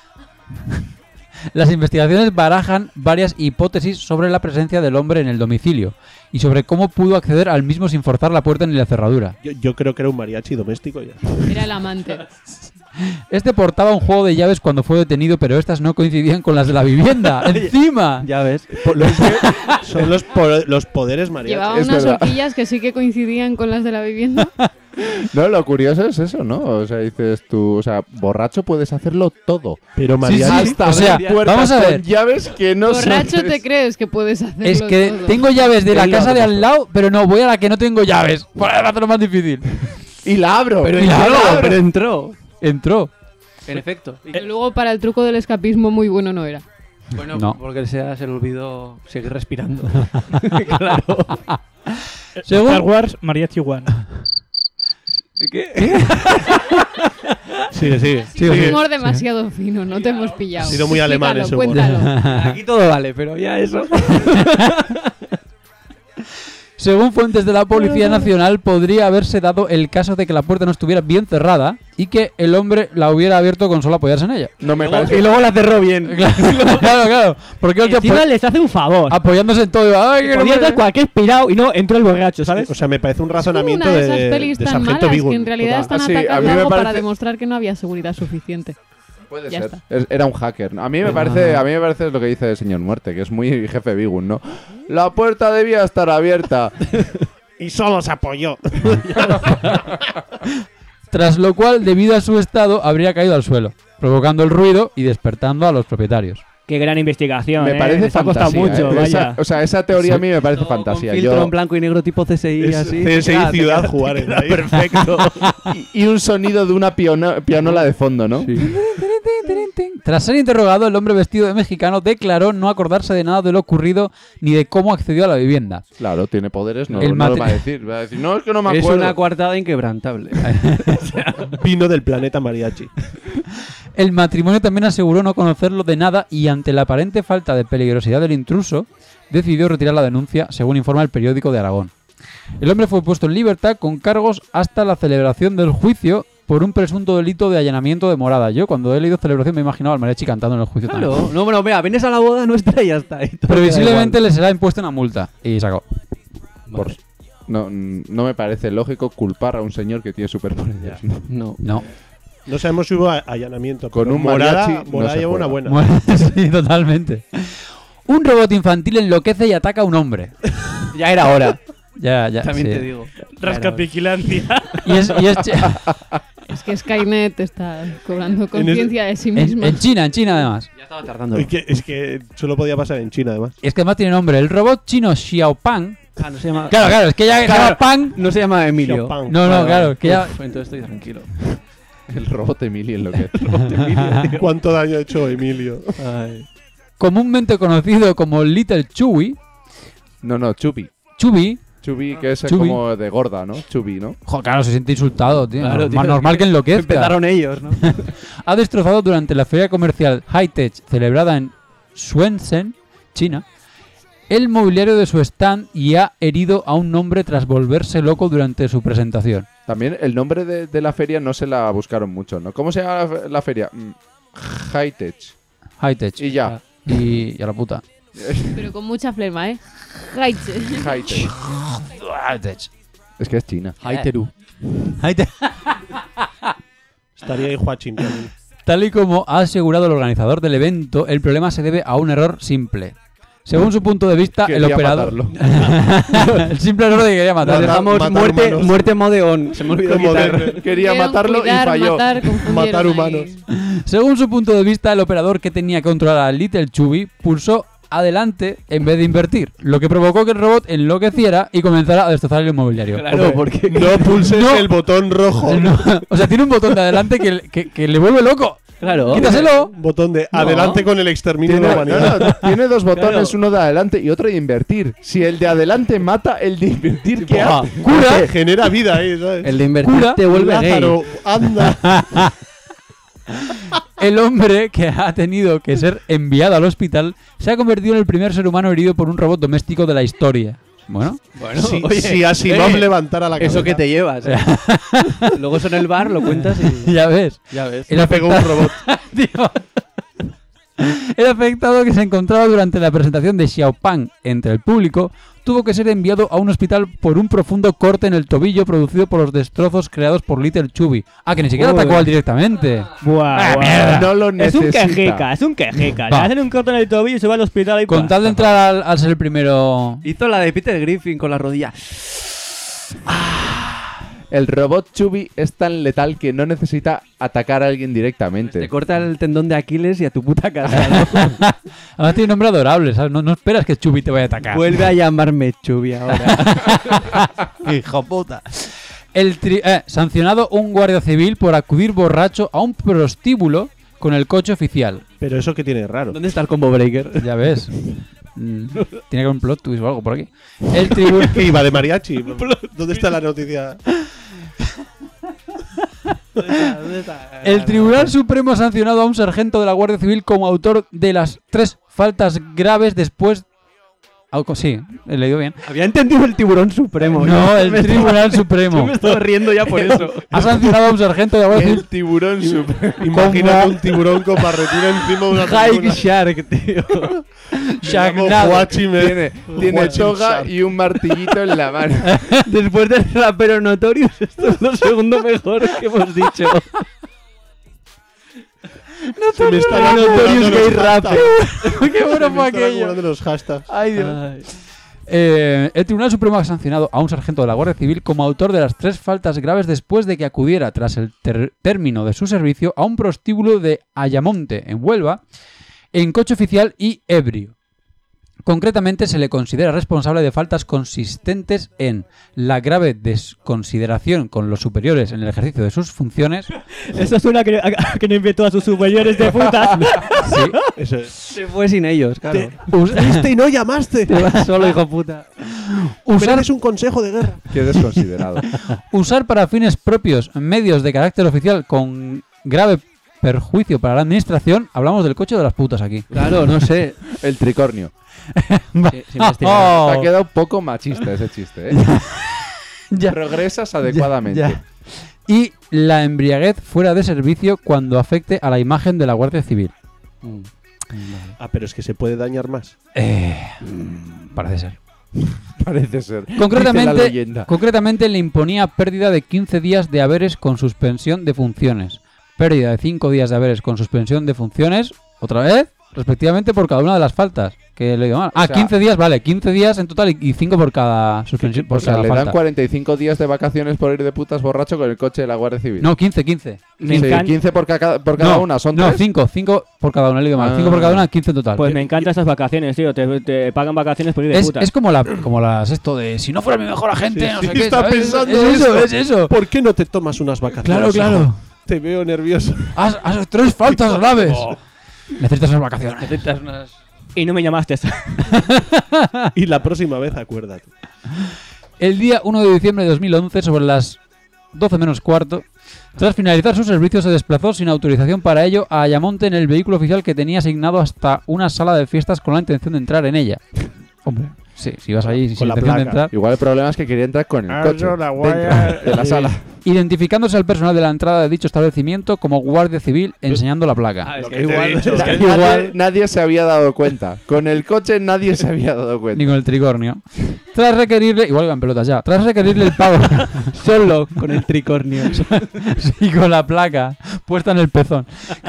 Las investigaciones barajan varias hipótesis sobre la presencia del hombre en el domicilio y sobre cómo pudo acceder al mismo sin forzar la puerta ni la cerradura. Yo creo que era un mariachi doméstico ya. Era el amante. Este portaba un juego de llaves cuando fue detenido, pero estas no coincidían con las de la vivienda. ¡Encima! Ya ves. Son los poderes mariachi. Llevaba Es unas verdad. horquillas que sí que coincidían con las de la vivienda. No, lo curioso es eso, ¿no? O sea, dices tú, o sea, borracho puedes hacerlo todo. Pero mariachi. Hasta o sea, abrir puertas vamos a ver. con llaves que no Borracho sabes. te crees que puedes hacerlo Es que todo. tengo llaves de la Él lo casa de al demostró. lado, pero no, voy a la que no tengo llaves. Para hacerlo más difícil. Y la abro. Pero y la entró, abro. pero entró. Entró. En efecto. Y luego para el truco del escapismo muy bueno no era. Bueno, No. porque se le olvidó seguir respirando. claro. Según- Star Wars Mariachi One. ¿Qué? Sigue. Es un humor demasiado fino, no te hemos pillado. Ha sido muy alemán ese humor. Cuéntalo. Aquí todo vale, pero ya eso. Según fuentes de la Policía Nacional, podría haberse dado el caso de que la puerta no estuviera bien cerrada y que el hombre la hubiera abierto con solo apoyarse en ella. No me Y parece. luego la cerró bien. Claro. Porque el tío Encima les hace un favor. apoyándose en todo. Ay, que no Podía me- estar cualquier pirado y no entró el borracho, ¿sabes? O sea, me parece un Es como razonamiento una de esas de pelis tan Sargento malas Vigun. que en realidad total. están Sí, a mí atacando me algo para parece- demostrar que no había seguridad suficiente. Puede Ya ser. está. Era un hacker. ¿No? A mí me parece lo que dice el señor Muerte, que es muy jefe Bigun, ¿no? La puerta debía estar abierta. Y solo se apoyó. Tras lo cual, debido a su estado, habría caído al suelo, provocando el ruido y despertando a los propietarios. Qué gran investigación. Me parece Les ha costado fantasía. mucho, vaya. Esa teoría a mí me parece fantasía. Con filtro Yo- en blanco y negro tipo CSI Es así. CSI Ah, te Ciudad queda- Juárez. te queda ahí. Perfecto. y un sonido de una pianola de fondo, ¿no? Tras ser interrogado, el hombre vestido de mexicano declaró no acordarse de nada de lo ocurrido ni de cómo accedió a la vivienda. Claro, tiene poderes, no El lo mate- va a decir. Va a decir, no, es que no me Es acuerdo. una coartada inquebrantable. Vino del planeta mariachi. El matrimonio también aseguró no conocerlo de nada y ante la aparente falta de peligrosidad del intruso, decidió retirar la denuncia, según informa el periódico de Aragón. El hombre fue puesto en libertad con cargos hasta la celebración del juicio por un presunto delito de allanamiento de morada. Yo cuando he leído celebración me he imaginado al mariachi cantando en el juicio también. Claro. No, bueno, mira, vienes a la boda nuestra y ya está. y todo Previsiblemente queda le será impuesta una multa. Y sacó. Por- no me parece lógico culpar a un señor que tiene superpoderes. ¿no? igual. No. No. No sabemos si hubo allanamiento. Con pero un morada, mariachi no morada se lleva una juega. buena. Bueno, sí, totalmente. Un robot infantil enloquece y ataca a un hombre. Ya era hora. Ya, También sí. te digo. Rascapiquilandia. Y es Es que Skynet está cobrando conciencia de sí misma. en China además. Ya estaba tardando. Es que solo podía pasar en China, además. Es que además tiene nombre. El robot chino Xiaopang. Ah, no se llama. Claro, es que ya se llama Pang. No se llama Emilio. Xiaopang. No, Vale, claro, vale. que ya. Uf, entonces estoy tranquilo. El robot Emilio en lo que ¿Cuánto daño ha hecho Emilio? Ay. Comúnmente conocido como Little Chewie. No, Chubby. Chubby. Que es Chubby. como de gorda, ¿no? Chubby, ¿no? Jo, claro, se siente insultado, tío. Claro, tío, Más normal que enloquezca. Empezaron ellos, ¿no? Ha destrozado durante la feria comercial High-Tech celebrada en Shenzhen, China, el mobiliario de su stand y ha herido a un hombre tras volverse loco durante su presentación. También el nombre de la feria no se la buscaron mucho, ¿no? ¿Cómo se llama la feria? High-Tech. High-Tech. Y ya. Y a la puta. Pero con mucha flema, ¿eh? Haiche. High-Tech. High-Tech. Es que es China. Haiteru. High-Tech. Estaría ahí Huachin también. Tal y como ha asegurado el organizador del evento, el problema se debe a un error simple. Según su punto de vista, el Quería operador... matarlo. el simple error de que quería Nos matarlo. dejamos matar muerte, humanos. muerte mode on. Se me olvidó Como quitar. de- Quería Querían matarlo cuidar, y falló. confundieron Matar ahí. humanos. Según su punto de vista, el operador que tenía que controlar a Little Chubby pulsó adelante en vez de invertir, lo que provocó que el robot enloqueciera y comenzara a destrozar el inmobiliario. Claro, porque. No pulses No. el botón rojo. No, o sea, tiene un botón de adelante que le vuelve loco. Claro. Quítaselo. Botón de adelante con el exterminio de la humanidad. Tiene dos botones, Claro. uno de adelante y otro de invertir. Si el de adelante mata, el de invertir, ¿qué Buah. hace? Cura. Genera vida ahí, ¿sabes? El de invertir Cura. te vuelve Lázaro, gay. anda. El hombre que ha tenido que ser enviado al hospital se ha convertido en el primer ser humano herido por un robot doméstico de la historia. Bueno, Bueno, Si, oye, si Asimov levantara la cabeza. eso que te llevas. Luego eso en el bar lo cuentas y. ya ves. Ya ves. El pegó un robot. Tío. El afectado que se encontraba durante la presentación de Xiaopang entre el público tuvo que ser enviado a un hospital por un profundo corte en el tobillo producido por los destrozos creados por Little Chubby. Ah, que ni siquiera Joder. atacó al directamente. Buah, buah. mierda. No lo Es un necesita. quejica, es un quejica. Le Va. hacen un corte en el tobillo y se va al hospital y Con tal de entrar al ser el primero... Hizo la de Peter Griffin con la rodilla. El robot Chubby es tan letal que no necesita atacar a alguien directamente. Te corta el tendón de Aquiles y a tu puta casa. ¿no? Además tiene nombre adorable, ¿sabes? No esperas que Chubby te vaya a atacar. Vuelve a llamarme Chubby ahora. ¡Hijo puta! Sancionado un guardia civil por acudir borracho a un prostíbulo con el coche oficial. Pero eso que tiene de raro. ¿Dónde está el combo breaker? Ya ves. Tiene que haber un plot twist o algo por aquí. El tribunal... ¿Qué iba de mariachi? ¿Dónde está la noticia? El Tribunal Supremo ha sancionado a un sargento de la Guardia Civil como autor de las 3 faltas graves después... Sí, he leído bien. Había entendido el tiburón supremo. No, el Me estaba- Tribunal Yo Supremo me estaba riendo ya por eso. ha sancionado a un sargento de la Guardia Civil. El tiburón super. Imagínate un tiburón con barretina encima de una Hike tribuna. Shark, tío. Shagnado. Tiene Joaquin toga Shark. y un martillito en la mano. Después del rapero Notorious, esto es lo segundo mejor que hemos dicho. Se me están Notorious acumulando Gay los hashtags. Qué bueno Se me fue están aquello. acumulando los hashtags. Ay, Dios. Ay. El Tribunal Supremo ha sancionado a un sargento de la Guardia Civil como autor de las 3 faltas graves después de que acudiera, tras el término de su servicio, a un prostíbulo de Ayamonte, en Huelva, en coche oficial y ebrio. Concretamente, se le considera responsable de faltas consistentes en la grave desconsideración con los superiores en el ejercicio de sus funciones. Eso suena que no inventó a sus superiores de puta. Sí, Eso es. Se fue sin ellos, claro. Fuiste y no llamaste. Te vas solo, hijo puta. usar, Es un consejo de guerra. Qué desconsiderado. usar para fines propios medios de carácter oficial con grave perjuicio para la administración. Hablamos del coche de las putas aquí. Claro, no sé. El tricornio. Se investiga. Oh. Ha quedado un poco machista ese chiste, ¿eh? Ya. Progresas adecuadamente. Ya. Y la embriaguez fuera de servicio cuando afecte a la imagen de la Guardia Civil. Ah, pero es que se puede dañar más. Parece ser. Parece ser. Dice la leyenda. Concretamente le imponía pérdida de 15 días de haberes con suspensión de funciones. Pérdida de 5 días de haberes con suspensión de funciones, otra vez, respectivamente por cada una de las faltas. Que le digo mal. O sea, 15 días, vale, 15 días en total y 5 por cada suspensión. Por O sea, cada le dan falta. 45 días de vacaciones por ir de putas borracho con el coche de la Guardia Civil. No, 15. Me Sí, encanta- 15 por cada una, son No, 3. 5 por cada una, le digo mal. 5 por cada una, 15 en total. Pues me encantan esas vacaciones, tío. Te pagan vacaciones por ir de puta. Es como las esto de si no fuera mi mejor agente, Sí, no sí, sé qué. está ¿sabes? pensando es eso, eso. es eso. ¿Por qué no te tomas unas vacaciones? Claro. Te veo nervioso. Has 3 faltas graves. Necesitas unas vacaciones. Necesitas unas... Y no me llamaste. Y la próxima vez acuérdate. El día 1 de diciembre de 2011, sobre las 12 menos cuarto, tras finalizar su servicio, se desplazó sin autorización para ello a Ayamonte en el vehículo oficial que tenía asignado hasta una sala de fiestas con la intención de entrar en ella. Hombre, sí, si vas ahí sin la intención de placa. entrar. Igual el problema es que quería entrar con el coche yo la voy dentro a- de la sala. Identificándose al personal de la entrada de dicho establecimiento como guardia civil, enseñando la placa. Ah, es Lo que que te he dicho. Es que nadie se había dado cuenta. Con el coche nadie se había dado cuenta. Ni con el tricornio. Tras requerirle, igual iban pelotas ya, tras requerirle el pago Solo con el tricornio. y con la placa puesta en el pezón.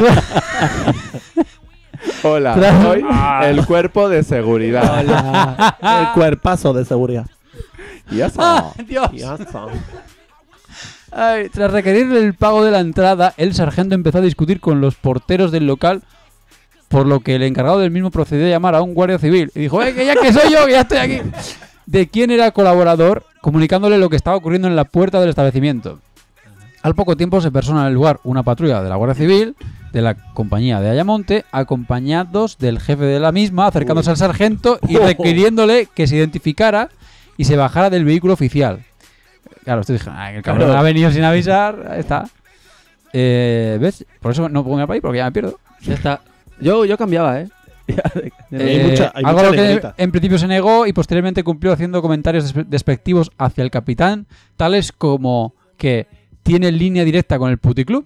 Hola, Tras- soy el cuerpo de seguridad. El cuerpazo de seguridad. Y eso. Dios. Ya está. Ay, tras requerirle el pago de la entrada, el sargento empezó a discutir con los porteros del local, por lo que el encargado del mismo procedió a llamar a un guardia civil y dijo, que ya que soy yo, que ya estoy aquí. De quién era colaborador, comunicándole lo que estaba ocurriendo en la puerta del establecimiento. Al poco tiempo se persona en el lugar una patrulla de la Guardia Civil, de la compañía de Ayamonte, acompañados del jefe de la misma, acercándose al sargento y requiriéndole que se identificara y se bajara del vehículo oficial. Claro, estoy diciendo, el cabrón Claro. ha venido sin avisar, ahí está. ¿Ves? Por eso no pongo el país, porque ya me pierdo. Ya está. Yo cambiaba, ¿eh? Hay Algo mucha lo que negrita. en principio se negó y posteriormente cumplió haciendo comentarios despectivos hacia el capitán, tales como que tiene línea directa con el puticlub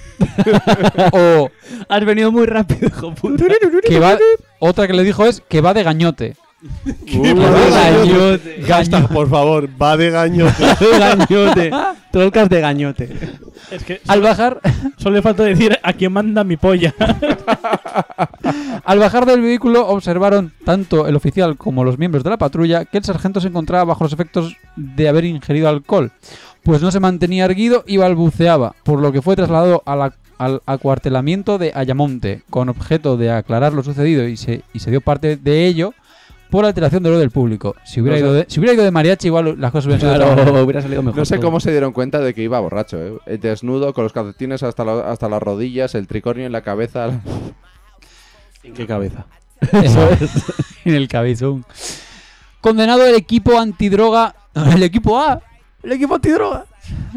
o Has venido muy rápido, hijo puta. que va, otra que le dijo es que va de gañote. Gañote. Gasta, por favor, va de gañote. Gañote. Trocas de gañote. Es que Al bajar, solo le falta decir a quién manda mi polla. al bajar del vehículo observaron tanto el oficial como los miembros de la patrulla que el sargento se encontraba bajo los efectos de haber ingerido alcohol, pues no se mantenía erguido y balbuceaba, por lo que fue trasladado al acuartelamiento de Ayamonte, con objeto de aclarar lo sucedido y se dio parte de ello por alteración del orden público. Si hubiera ido de mariachi, igual las cosas hubieran sido de otra manera. Claro, hubiera salido mejor. No sé todo. cómo se dieron cuenta de que iba borracho, ¿eh? Desnudo, con los calcetines hasta las rodillas, el tricornio en la cabeza. ¿En qué cabeza? Eso es. En el cabezón. Condenado el equipo antidroga. El equipo A. El equipo antidroga.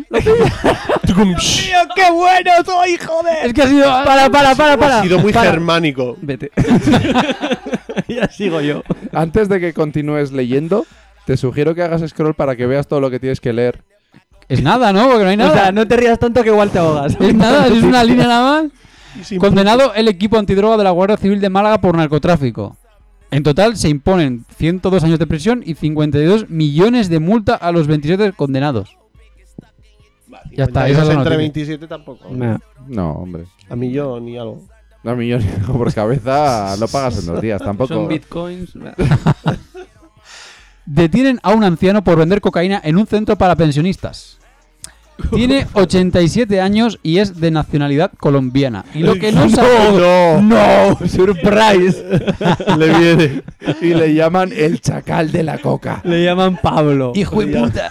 ¡Tío, qué bueno soy, joder! Es que ha sido. Ha sido muy germánico. Vete. Ya sigo yo. Antes de que continúes leyendo, te sugiero que hagas scroll para que veas todo lo que tienes que leer. Es nada, ¿no? Porque no hay nada. O sea, no te rías tanto que igual te ahogas. Es nada, es una línea nada más. Y sin Condenado el equipo antidroga de la Guardia Civil de Málaga por narcotráfico. En total se imponen 102 años de prisión y 52 millones de multa a los 27 condenados. Ya está, esa es la entre noticia. 27 tampoco. Nah. No, hombre. A millón y algo. No, millones por cabeza lo pagas en 2 días, tampoco. Son bitcoins. Detienen a un anciano por vender cocaína en un centro para pensionistas. Tiene 87 años y es de nacionalidad colombiana. Y lo que no sabe... ¡No! ¡Surprise! Le viene. Y le llaman el chacal de la coca. Le llaman Pablo. ¡Hijo de puta!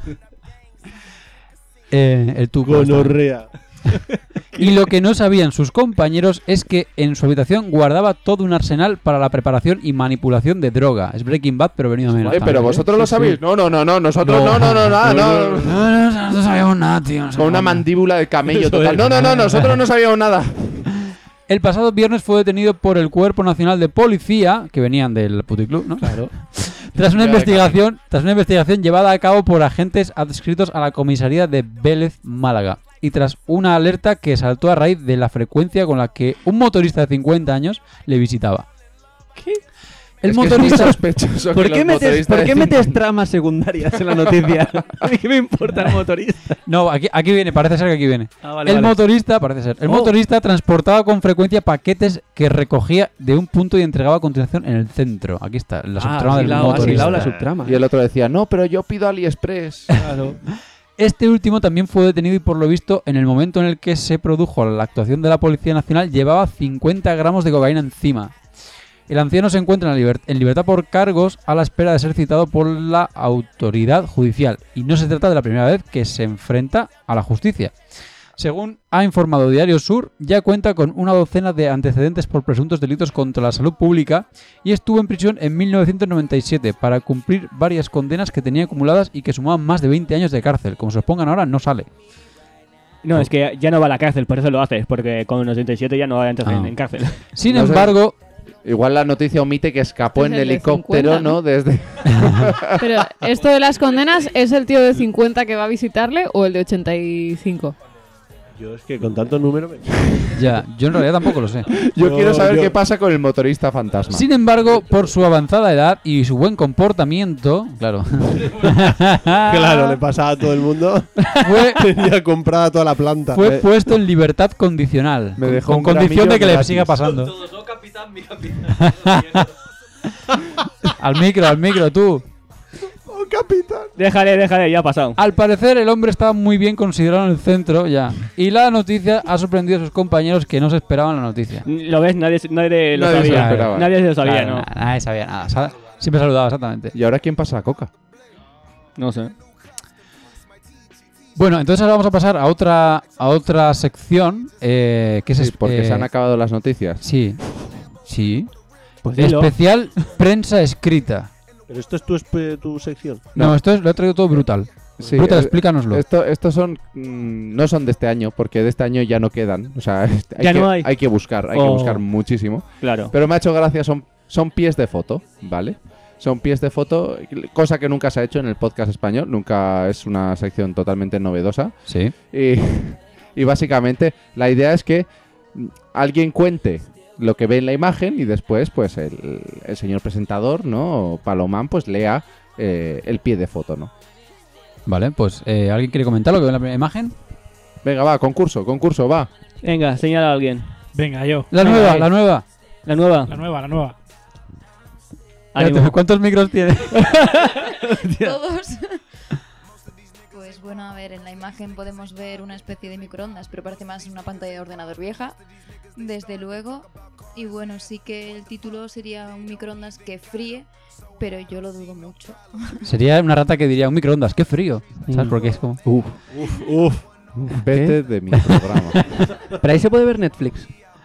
El tuco. Gonorrea. Y lo que no sabían sus compañeros es que en su habitación guardaba todo un arsenal para la preparación y manipulación de droga. Es Breaking Bad, pero venido a menos. Pero también, ¿eh? vosotros lo sabéis. No, nosotros nada, no. No sabíamos nada, tío. Con una mandíbula de camello total. No, nosotros no sabíamos nada. El pasado viernes fue detenido por el Cuerpo Nacional de Policía, que venían del puticlub, ¿no? Claro. Tras una investigación llevada a cabo por agentes adscritos a la comisaría de Vélez, Málaga. Y tras una alerta que saltó a raíz de la frecuencia con la que un motorista de 50 años le visitaba. ¿Qué? El Es que es motorista... muy sospechoso ¿Por que qué los metes, motoristas ¿por qué de metes tramas secundarias en la noticia? ¿A mí qué me importa el motorista? No, aquí viene, parece ser que aquí viene. Vale, El vale. motorista, parece ser. El motorista transportaba con frecuencia paquetes que recogía de un punto y entregaba a continuación en el centro. Aquí está, la subtrama del motorista. la subtrama. Y el otro decía, no, pero yo pido AliExpress. Claro. Este último también fue detenido y por lo visto, en el momento en el que se produjo la actuación de la Policía Nacional, llevaba 50 gramos de cocaína encima. El anciano se encuentra en libertad por cargos a la espera de ser citado por la autoridad judicial. Y no se trata de la primera vez que se enfrenta a la justicia. Según ha informado Diario Sur, ya cuenta con una docena de antecedentes por presuntos delitos contra la salud pública y estuvo en prisión en 1997 para cumplir varias condenas que tenía acumuladas y que sumaban más de 20 años de cárcel. Como se os pongan ahora, no sale. No, es que ya no va a la cárcel, por eso lo haces, porque con los 87 ya no va a entrar en cárcel. Sin No sé. embargo... Igual la noticia omite que escapó Es en el de helicóptero, 50, ¿no? Desde... Pero esto de las condenas, ¿es el tío de 50 que va a visitarle o el de 85? Yo es que con tantos números... Ya, yo en realidad tampoco lo sé. Yo No, quiero saber yo- qué pasa con el motorista fantasma. Sin embargo, por su avanzada edad y su buen comportamiento, claro, Claro, le pasaba a todo el mundo. fue, Tenía comprada toda la planta. fue puesto en libertad condicional. Me dejó con un condición gramillo de que le gratis. siga pasando. Todos, no, capitán, mi capitán. Al micro, tú. ¡Oh, capitán! Déjale, ya ha pasado. Al parecer, el hombre estaba muy bien considerado en el centro ya. Y la noticia ha sorprendido a sus compañeros que no se esperaban la noticia. ¿Lo ves? Nadie lo Nadie se lo sabía. esperaba. Nadie se lo sabía, Claro, ¿no? nadie sabía nada. Siempre saludaba, exactamente. ¿Y ahora quién pasa la coca? No sé. Bueno, entonces ahora vamos a pasar a otra sección que es Sí, porque se han acabado las noticias. Sí. Pues dilo. Especial prensa escrita. Pero esto es tu sección. No, lo he traído todo brutal. Sí, Brutal, explícanoslo. Estos son no son de este año, porque de este año ya no quedan. O sea, Ya no hay. hay que buscar muchísimo. Claro. Pero me ha hecho gracia, son pies de foto, ¿vale? Son pies de foto, cosa que nunca se ha hecho en el podcast español, nunca es una sección totalmente novedosa. Sí. Y básicamente la idea es que alguien cuente lo que ve en la imagen y después pues el señor presentador, ¿no? O Palomán, pues lea el pie de foto, ¿no? Vale, pues ¿alguien quiere comentar lo que ve en la primera imagen? Venga, va, concurso, va. Venga, señala a alguien. Venga, yo. La Venga, nueva, ahí. la nueva. La nueva. La nueva. Ánimo. ¿Cuántos micros tiene? Todos. Pues bueno, a ver, en la imagen podemos ver una especie de microondas, pero parece más una pantalla de ordenador vieja, desde luego. Y bueno, sí que el título sería un microondas que fríe, pero yo lo dudo mucho. Sería una rata que diría un microondas, qué frío. ¿Sabes? Porque es como... Uf. Vete de mi programa. Pero ahí se puede ver Netflix.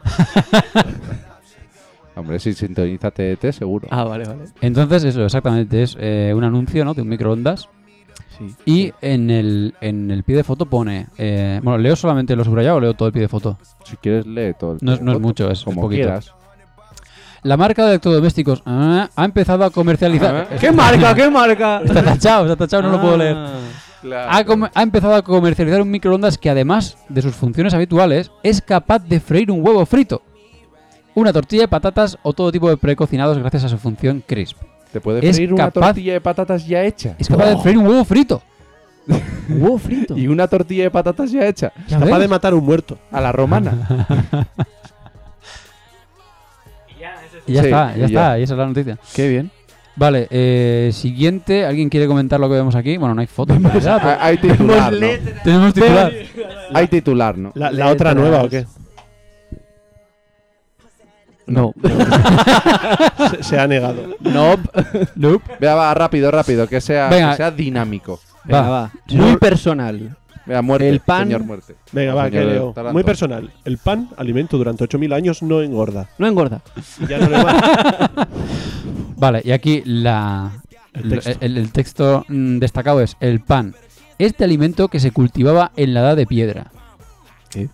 Hombre, si sintoniza TET, seguro. Ah, vale. Entonces, eso, exactamente, es un anuncio, ¿no? De un microondas. Sí. Y en el pie de foto pone... bueno, ¿leo solamente lo subrayado o leo todo el pie de foto? Si quieres, lee todo. No es mucho, es como poquito. quieras. La marca de electrodomésticos ha empezado a comercializar... ¿Qué marca? Está tachado, no lo puedo leer. Ha empezado a comercializar un microondas que además de sus funciones habituales es capaz de freír un huevo frito, una tortilla de patatas o todo tipo de precocinados gracias a su función crisp. Te puede Es freír una capaz- tortilla de patatas ya hecha. Es capaz de freír un huevo frito. Huevo frito. Y una tortilla de patatas ya hecha. ¿Ya Capaz ves? de matar a un muerto. A la romana. Y ya Sí, está, y ya. y esa es la noticia. Qué bien. Vale, siguiente. ¿Alguien quiere comentar lo que vemos aquí? Bueno, no hay fotos. en realidad, pero Hay titular, ¿no? tenemos titular. Hay titular, ¿no? ¿La otra nueva o qué? No. Se ha negado. Nope. Vea, va, rápido, que sea dinámico. Venga, va. Muy personal. Vea, muerte, El pan- señor muerte. Venga, va, que Señor leo. Taranto. Muy personal. El pan, alimento durante 8.000 años, no engorda. No engorda. Y ya no le va. Vale, y aquí el texto destacado es: el pan. Este alimento que se cultivaba en la edad de piedra. ¿Qué?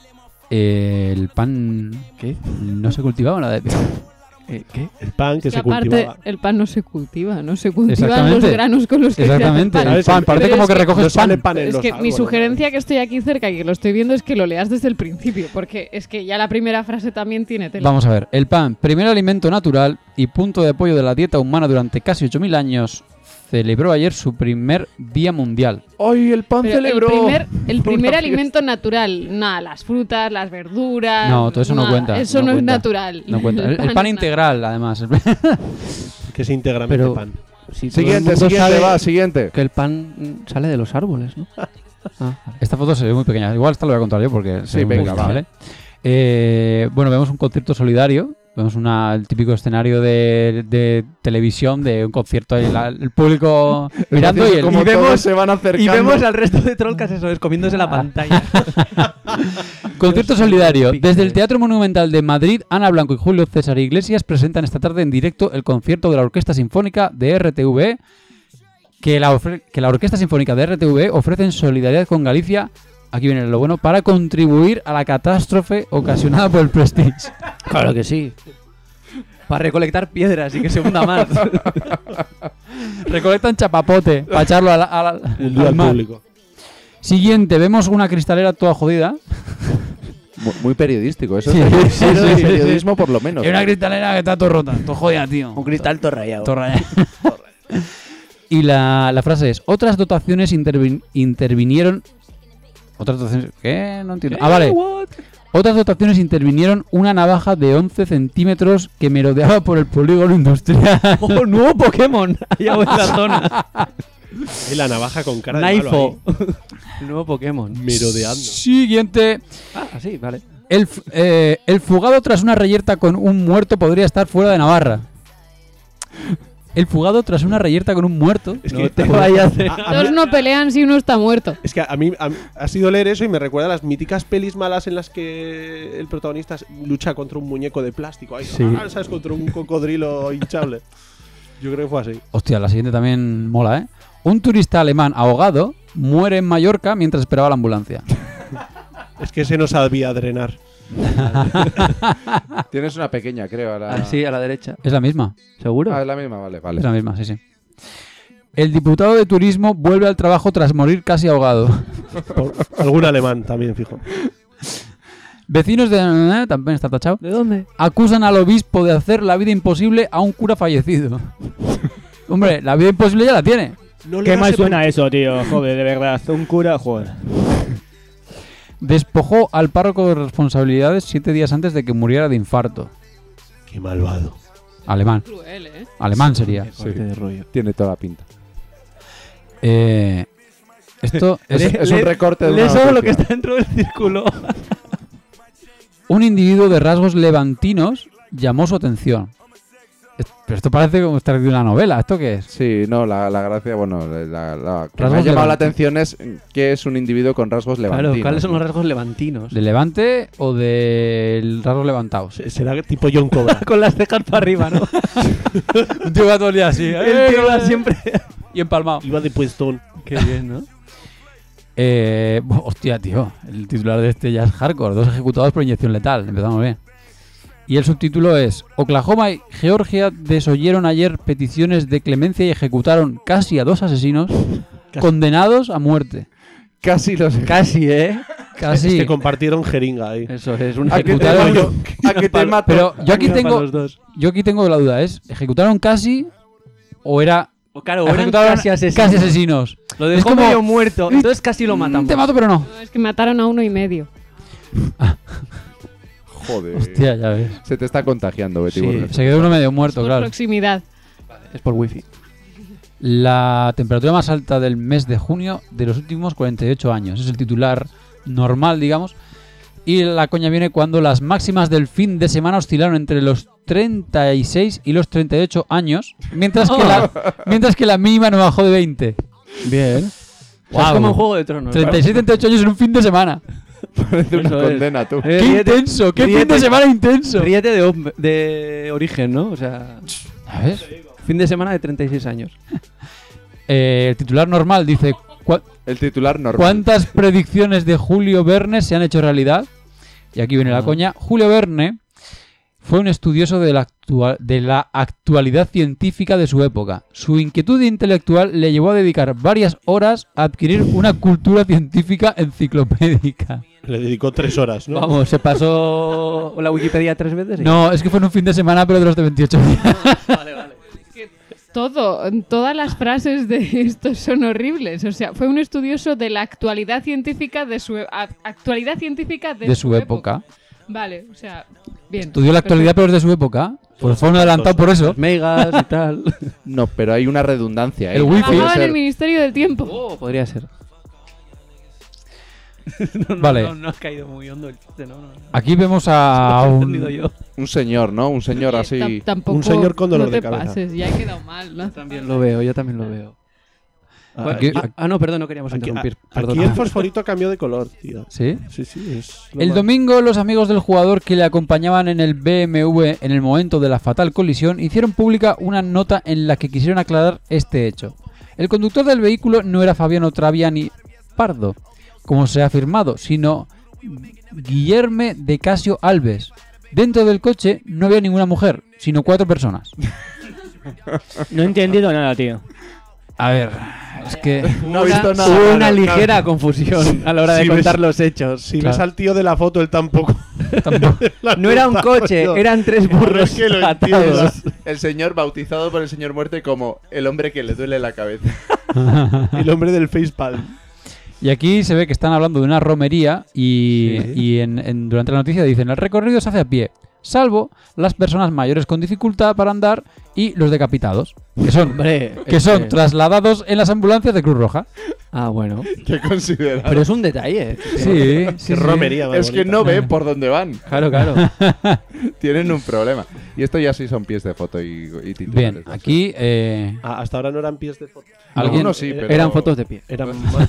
El pan. ¿Qué? No se cultivaba en la edad de piedra. ¿Qué? El pan que Que se aparte, cultivaba. el pan no se cultiva, no se cultivan los Exactamente. granos con los que se hace Exactamente. pan. El ¿Sabes? pan, parece Pero como es que que recoges No sale pan. pan en Es los que mi árboles. sugerencia, que estoy aquí cerca y que lo estoy viendo, es que lo leas desde el principio, porque es que ya la primera frase también tiene tela. Vamos a ver. El pan, primer alimento natural y punto de apoyo de la dieta humana durante casi 8.000 años, celebró ayer su primer Día Mundial. ¡Ay, el pan Pero celebró! el primer alimento natural, nada, las frutas, las verduras. No, todo eso no nada, cuenta, Eso no no, es cuenta. natural. No cuenta. El pan es nada. integral, además. Que se integra en Pero- el pan. Si todo el Siguiente, mundo sabe siguiente. que el pan sale de los árboles, ¿no? Esta foto se ve muy pequeña. Igual esta lo voy a contar yo porque se Sí, ve muy venga, pequeña, va. ¿vale? Bueno, vemos un concierto solidario. Vemos el típico escenario de televisión de un concierto ahí, el público mirando y, como y vemos todos se van acercando. al resto de trolcas eso, es comiéndose la pantalla. concierto solidario. Desde el Teatro Monumental de Madrid, Ana Blanco y Julio César Iglesias presentan esta tarde en directo el concierto de la Orquesta Sinfónica de RTV que la Orquesta Sinfónica de RTV ofrece en solidaridad con Galicia. Aquí viene lo bueno, para contribuir a la catástrofe ocasionada por el Prestige. Claro que sí. Para recolectar piedras y que se hunda más. Recolectan chapapote para echarlo Hundido al al mar. público. Siguiente, vemos una cristalera toda jodida. Muy periodístico, eso Sí, es sí, de sí, sí. periodismo por lo menos. Es una cristalera que está todo rota, todo jodida, tío. Un cristal todo rayado. Todo rayado. Y la frase es: otras dotaciones intervinieron. ¿Otras dotaciones? ¿Qué? No entiendo. Ah, vale. Otras dotaciones intervinieron una navaja de 11 centímetros que merodeaba por el polígono industrial. ¡Oh, nuevo Pokémon! Allá voy en la zona. Y la navaja con cara de malo Naifo. El nuevo Pokémon. ahí, merodeando. Siguiente. Ah, sí, vale. El fugado tras una reyerta con un muerto podría estar fuera de Navarra. El fugado tras una reyerta con un muerto. Es No que te vayas de... Dos no pelean si uno está muerto. Es que a mí ha sido leer eso y me recuerda a las míticas pelis malas en las que el protagonista lucha contra un muñeco de plástico. Ahí, ¿sabes? Contra un cocodrilo hinchable. Yo creo que fue así. Hostia, la siguiente también mola, ¿eh? Un turista alemán ahogado muere en Mallorca mientras esperaba la ambulancia. Es que ese no sabía drenar. Tienes una pequeña, creo. Sí, a la derecha. Es la misma. ¿Seguro? Ah, es la misma, vale. Es la misma, sí, sí. El diputado de turismo vuelve al trabajo tras morir casi ahogado. Por algún alemán también, fijo. Vecinos de... también está tachado. ¿De dónde? Acusan al obispo de hacer la vida imposible a un cura fallecido. Hombre, la vida imposible ya la tiene. No le Qué das mal el- suena eso, tío. Joder, de verdad. Un cura, joder. Despojó al párroco de responsabilidades 7 días antes de que muriera de infarto. Qué malvado. Alemán. Cruel, ¿eh? Alemán sería. Corte de rollo. Tiene toda la pinta. Esto es un recorte de Lee una solo lo noticia. que está dentro del círculo. un individuo de rasgos levantinos llamó su atención. Pero esto parece como estar de una novela. ¿Esto qué es? Sí, no, la gracia, bueno, la que me ha Rasgos llamado la levantinos. atención es que es un individuo con rasgos levantinos. Claro, ¿cuáles son los ¿no? rasgos levantinos? ¿De levante o del rasgos levantados? Será tipo John Cobra. Con las cejas para arriba, ¿no? Un tío va todo el día así. El tío va siempre... Y empalmado. Iba de puestón. Qué bien, ¿no? Hostia, tío. El titular de este ya es hardcore. 2 ejecutados por inyección letal. Empezamos bien. Y el subtítulo es: Oklahoma y Georgia desoyeron ayer peticiones de clemencia y ejecutaron casi a 2 asesinos condenados a muerte. Casi los... Casi, ¿eh? Casi. Es que compartieron jeringa ahí. Eso es un A que te ejecutaron- mato, a que te mato. Pero yo aquí Para tengo los dos. la duda. ¿Es ejecutaron casi o era Claro, eran ejecutaron casi asesinos. casi asesinos? Lo Es dejó como- medio muerto. Entonces casi lo matamos. Te mato, pero no. No, es que mataron a 1,5. Joder. Hostia, ya ves. Se te está contagiando, Betty Sí. Borges. Se quedó uno medio muerto, Por claro. proximidad. Es por wifi. La temperatura más alta del mes de junio de los últimos 48 años. Es el titular normal, digamos. Y la coña viene cuando las máximas del fin de semana oscilaron entre los 36 y los 38 años, mientras que la mínima no bajó de 20. Bien. Wow. Es como un Juego de Tronos. 36 38 años en un fin de semana. Parece una Eso es. condena, tú. ¡Qué intenso! ¡Qué fin de semana intenso! Ríete de origen, ¿no? O sea, A ver. fin de semana de 36 años. El titular normal dice... El titular normal. ¿Cuántas predicciones de Julio Verne se han hecho realidad? Y aquí viene la coña. Julio Verne fue un estudioso de la actualidad científica de su época. Su inquietud intelectual le llevó a dedicar varias horas a adquirir una cultura científica enciclopédica. Le dedicó 3 horas, ¿no? Vamos, se pasó la Wikipedia 3 veces. No, es que fue en un fin de semana, pero de los de 28 días. Todas las frases de esto son horribles. O sea, fue un estudioso de la actualidad científica de su época. Vale, o sea, bien. Estudió la actualidad, pero es de su época. Pues fue un adelantado por eso. Megas y tal. No, pero hay una redundancia. ¿eh? El wifi. Trabajaba en el Ministerio del Tiempo. Oh, podría ser. Vale. No has caído muy hondo el chiste, ¿no? Aquí vemos a Lo he un... entendido yo. Un señor, ¿no? Un señor así. Tampoco, Un señor con dolor no de te cabeza. pases, ya he quedado mal. ¿no? También lo veo, yo también lo veo. Aquí- No, perdón, no queríamos Aquí, interrumpir. aquí Perdón. el fosforito cambió de color, tío. ¿Sí? Sí, es lo El más- domingo, los amigos del jugador que le acompañaban en el BMW en el momento de la fatal colisión hicieron pública una nota en la que quisieron aclarar este hecho. El conductor del vehículo no era Fabiano Traviani Pardo, como se ha afirmado, sino Guillerme de Casio Alves. Dentro del coche no había ninguna mujer, sino 4 personas. No he entendido nada, tío. A ver, es que... No he visto nada. Hubo una Claro, ligera confusión a la hora de Si contar ves- los hechos. Si Claro. ves al tío de la foto, él tampoco. No era un coche, eran 3 burros Es que lo atados. entiendas. El señor bautizado por el señor muerte como el hombre que le duele la cabeza. El hombre del facepalm. Y aquí se ve que están hablando de una romería y, Sí. y durante la noticia dicen el recorrido se hace a pie, salvo las personas mayores con dificultad para andar y los decapitados, que son, Hombre, que es son trasladados en las ambulancias de Cruz Roja. Ah, bueno. ¿Qué considera? Pero es un detalle. Sí, sí, Qué romería, más Es que bonita. no ven por dónde van. Claro, claro. Tienen un problema. Y esto ya sí son pies de foto y titulares. Bien, ¿no? aquí Ah, hasta ahora no eran pies de foto. alguien... Algunos sí, pero Eran fotos de pie. Eran más.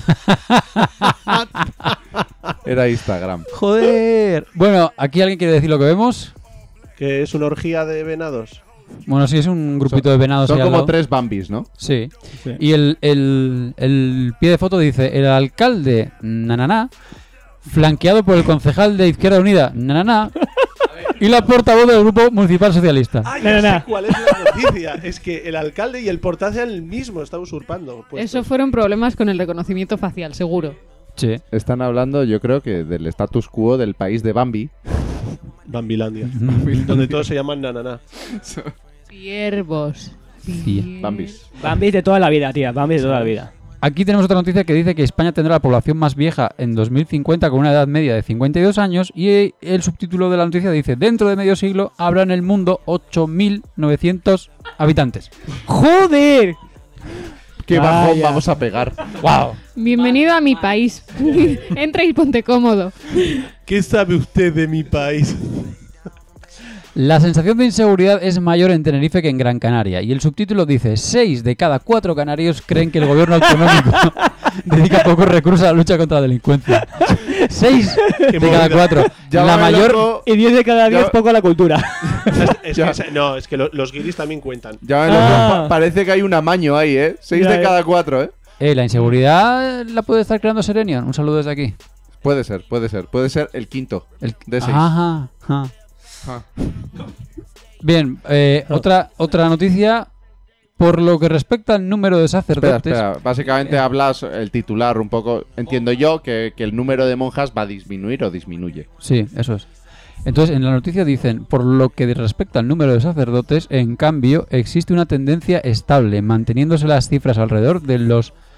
Era Instagram. Joder. Bueno, aquí alguien quiere decir lo que vemos. Que es una orgía de venados. Bueno, sí, es un grupito de venados Son ahí al como lado. 3 Bambis, ¿no? Sí. Sí. Y el pie de foto dice: el alcalde, nananá, flanqueado por el concejal de Izquierda Unida, nananá, y la portavoz del Grupo Municipal Socialista. Ah, No, ya no, sé no. cuál es la noticia. Es que el alcalde y el portavoz eran el mismo, está usurpando. puestos. Eso fueron problemas con el reconocimiento facial, seguro. Sí. Están hablando, yo creo que del status quo del país de Bambi. Bambilandia. Donde todos se llaman nananá. Ciervos. Sí. Bambis. Bambis de toda la vida, tía. Bambis de toda la vida. Aquí tenemos otra noticia que dice que España tendrá la población más vieja en 2050 con una edad media de 52 años y el subtítulo de la noticia dice: dentro de medio siglo habrá en el mundo 8.900 habitantes. ¡Joder! ¿Qué bajón Vaya. vamos a pegar? ¡Wow! Bienvenido a mi país. Entra y ponte cómodo. ¿Qué sabe usted de mi país? La sensación de inseguridad es mayor en Tenerife que en Gran Canaria. Y el subtítulo dice: 6 de cada 4 canarios creen que el gobierno autonómico dedica pocos recursos a la lucha contra la delincuencia. 6 de cada movida. 4. La Llámame mayor... loco, Y 10 de cada 10 Ya- poco a la cultura. No, es que los guiris también cuentan. llámame loco. Parece que hay un amaño ahí, ¿eh? 6 Ya, de ya. cada 4, ¿eh? La inseguridad la puede estar creando Serenion. Un saludo desde aquí. Puede ser, puede ser. Puede ser el quinto de 6. Ajá, ajá. Ah. Bien, otra noticia. Por lo que respecta al número de Espera, sacerdotes... espera. Básicamente hablas el titular un poco. Entiendo yo que el número de monjas va a disminuir o disminuye. Sí, eso es. Entonces, en la noticia dicen: por lo que respecta al número de sacerdotes, en cambio, existe una tendencia estable, manteniéndose las cifras alrededor de los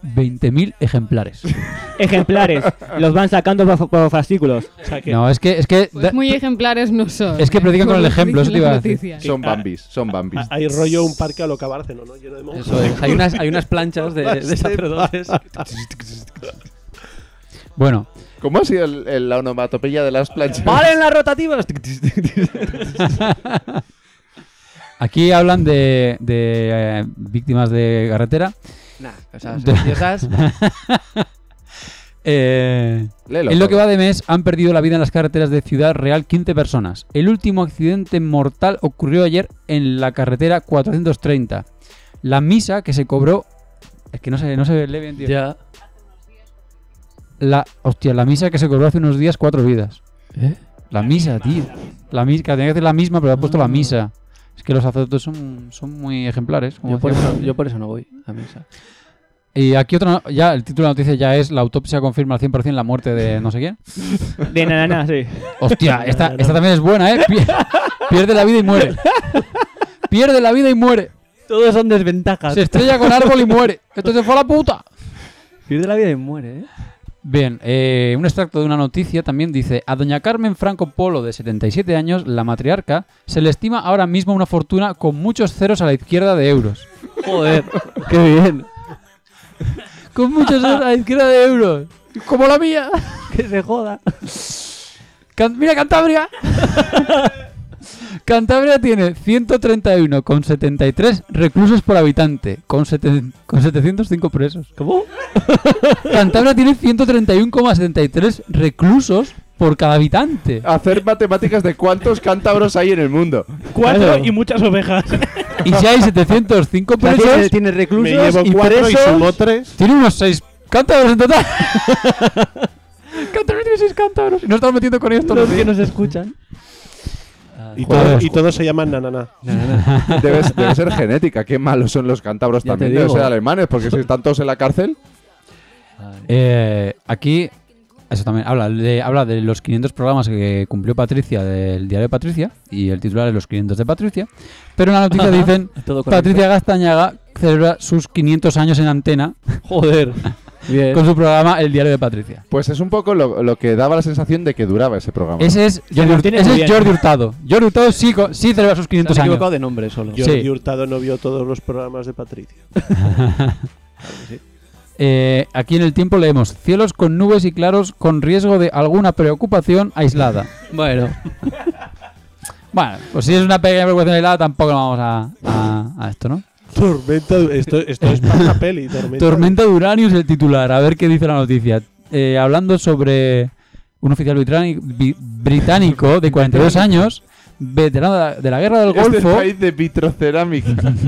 20.000 ejemplares. Ejemplares. Los van sacando por fascículos. O sea que No, es que Pues muy ejemplares no son. Es que predican con el Como ejemplo, eso te iba a dicen decir. las noticias. Son bambis, son bambis. hay rollo un parque a lo Cabárceno, ¿no? Lleno de monjes. Eso es. Hay unas planchas de sacerdotes. Bueno, ¿Cómo ha sido la onomatopeya de las planchas? ¡Paren las rotativas! aquí hablan de víctimas de carretera. Nah, cosas graciosas. Léelo En lo que todo. va de mes han perdido la vida en las carreteras de Ciudad Real 15 personas. El último accidente mortal ocurrió ayer en la carretera 430. La misa que se cobró... Es que no se lee bien, tío. Ya. La misa que se cobró hace unos días 4 vidas. ¿Eh? La misa, tío. La misa, que tenía que hacer la misma, pero ha puesto la misa. Es que los sacerdotes son muy ejemplares. Como Yo por eso no voy a misa. Y aquí ya el título de la noticia ya es: la autopsia confirma al 100% la muerte de no sé quién. De nana, sí. Hostia, esta también es buena, ¿eh? Pierde la vida y muere. Pierde la vida y muere. Todos son desventajas. Se estrella con árbol y muere. Esto se fue a la puta. Pierde la vida y muere, ¿eh? Bien, un extracto de una noticia también dice: a doña Carmen Franco Polo, de 77 años, la matriarca, se le estima ahora mismo una fortuna con muchos ceros a la izquierda de euros. Joder, qué bien. Con muchos ceros a la izquierda de euros. Como la mía. Que se joda. Mira Cantabria. Cantabria tiene 131,73 reclusos por habitante, con 705 presos. ¿Cómo? Cantabria tiene 131,73 reclusos por cada habitante. Hacer matemáticas de cuántos cántabros hay en el mundo. 4 y muchas ovejas. Y si hay 705 presos, Tiene Me reclusos llevo y 4 y presos. sumo 3. tiene unos 6 cántabros en total. Cantabria tiene 6 cántabros. Y no estamos metiendo con esto. Los que nos escuchan. Y todos se llaman nananá. Debe ser genética. Qué malos son los cántabros Ya te también. Deben digo. ser alemanes, porque si están todos en la cárcel. Aquí, eso también habla de los 500 programas que cumplió Patricia del diario de Patricia. Y el titular es los 500 de Patricia. Pero en la noticia dicen: Todo correcto. Patricia Gastañaga celebra sus 500 años en antena Joder. Bien. con su programa El diario de Patricia. Pues es un poco lo que daba la sensación de que duraba ese programa. Ese es mantiene muy bien. Jordi Hurtado. Jordi Hurtado sí celebra sus Se 500 han años. equivocado de nombre solo. Yo- Jordi Sí. Hurtado no vio todos los programas de Patricia. Aquí en El Tiempo leemos: cielos con nubes y claros con riesgo de alguna preocupación aislada. Bueno. Bueno, pues si es una pequeña preocupación aislada tampoco lo vamos a esto, ¿no? Tormenta. Esto es para la peli. Tormenta de uranio es el titular. A ver qué dice la noticia. Hablando sobre un oficial británico de 42 años, veterano de la guerra del Es del Golfo. país de vitrocerámica.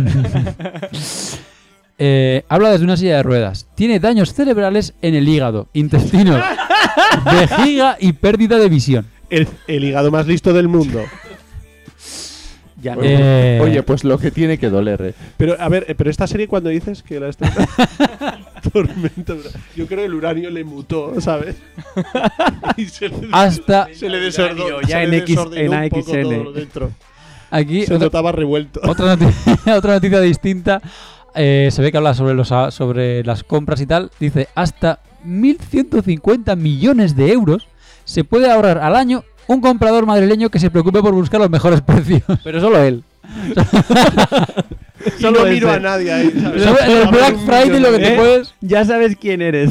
Habla desde una silla de ruedas. Tiene daños cerebrales en el hígado, intestinos, vejiga y pérdida de visión. El hígado más listo del mundo. Ya Oye, pues lo que tiene que doler. Pero, a ver, pero esta serie cuando dices que la está... Tormenta. Yo creo que el uranio le mutó, ¿sabes? Y se le, Hasta se le desordenó. ya se en le X, desordenó en un poco AXN. todo dentro. aquí Se notaba revuelto. otra noticia distinta. Se ve que habla sobre las compras y tal. Dice: hasta 1.150 millones de euros se puede ahorrar al año un comprador madrileño que se preocupe por buscar los mejores precios. Pero solo él. Y no miro a nadie ahí, ¿sabes? En el Black Un Friday lo que te ¿Eh? puedes... Ya sabes quién eres.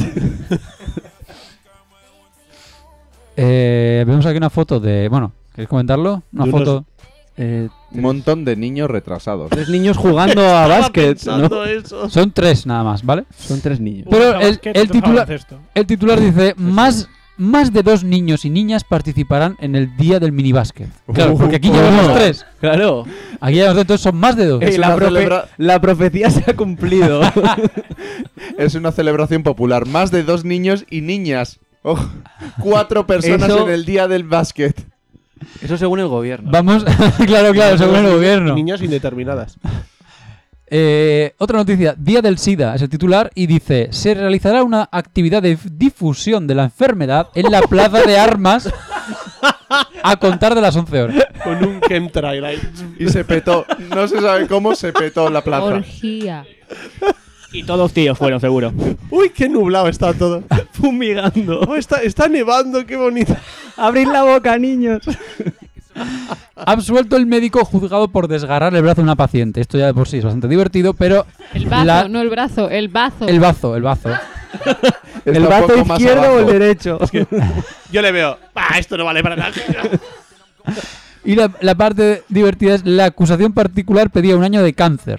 Vemos aquí una foto de... Bueno, ¿quieres comentarlo? Una De foto... Un montón de niños retrasados. 3 niños jugando a básquet, ¿no? Pensando eso. Son 3 nada más, ¿vale? Son 3 niños. Pero Uno basquet, otro titular- baloncesto. El titular dice: más de 2 niños y niñas participarán en el día del minibásquet. Claro, porque aquí llevamos 3. Claro. Aquí llevamos 3, entonces son más de 2. Es la, una la profecía se ha cumplido. Es una celebración popular. Más de 2 niños y niñas. Ojo, 4 personas Eso- en el día del básquet. Eso según el gobierno. Vamos, claro, según el gobierno. Niñas indeterminadas. Otra noticia: Día del SIDA es el titular y dice: se realizará una actividad de difusión de la enfermedad en la plaza de armas a contar de las 11 horas. Con un chemtrail ahí. Y se petó. No se sabe cómo se petó la plaza. Orgía. Y todos tíos fueron, seguro. Uy, qué nublado está todo. Fumigando. Oh, está nevando, qué bonito. Abrid la boca, niños. Absuelto el médico juzgado por desgarrar el brazo de una paciente. Esto ya de por sí es bastante divertido, pero... El bazo, no el brazo, el bazo. El bazo, el bazo. Está ¿El un brazo poco más izquierdo o el abajo. derecho? Yo le veo. Esto no vale para nada. Y la parte divertida es la acusación particular pedía 1 año de cáncer.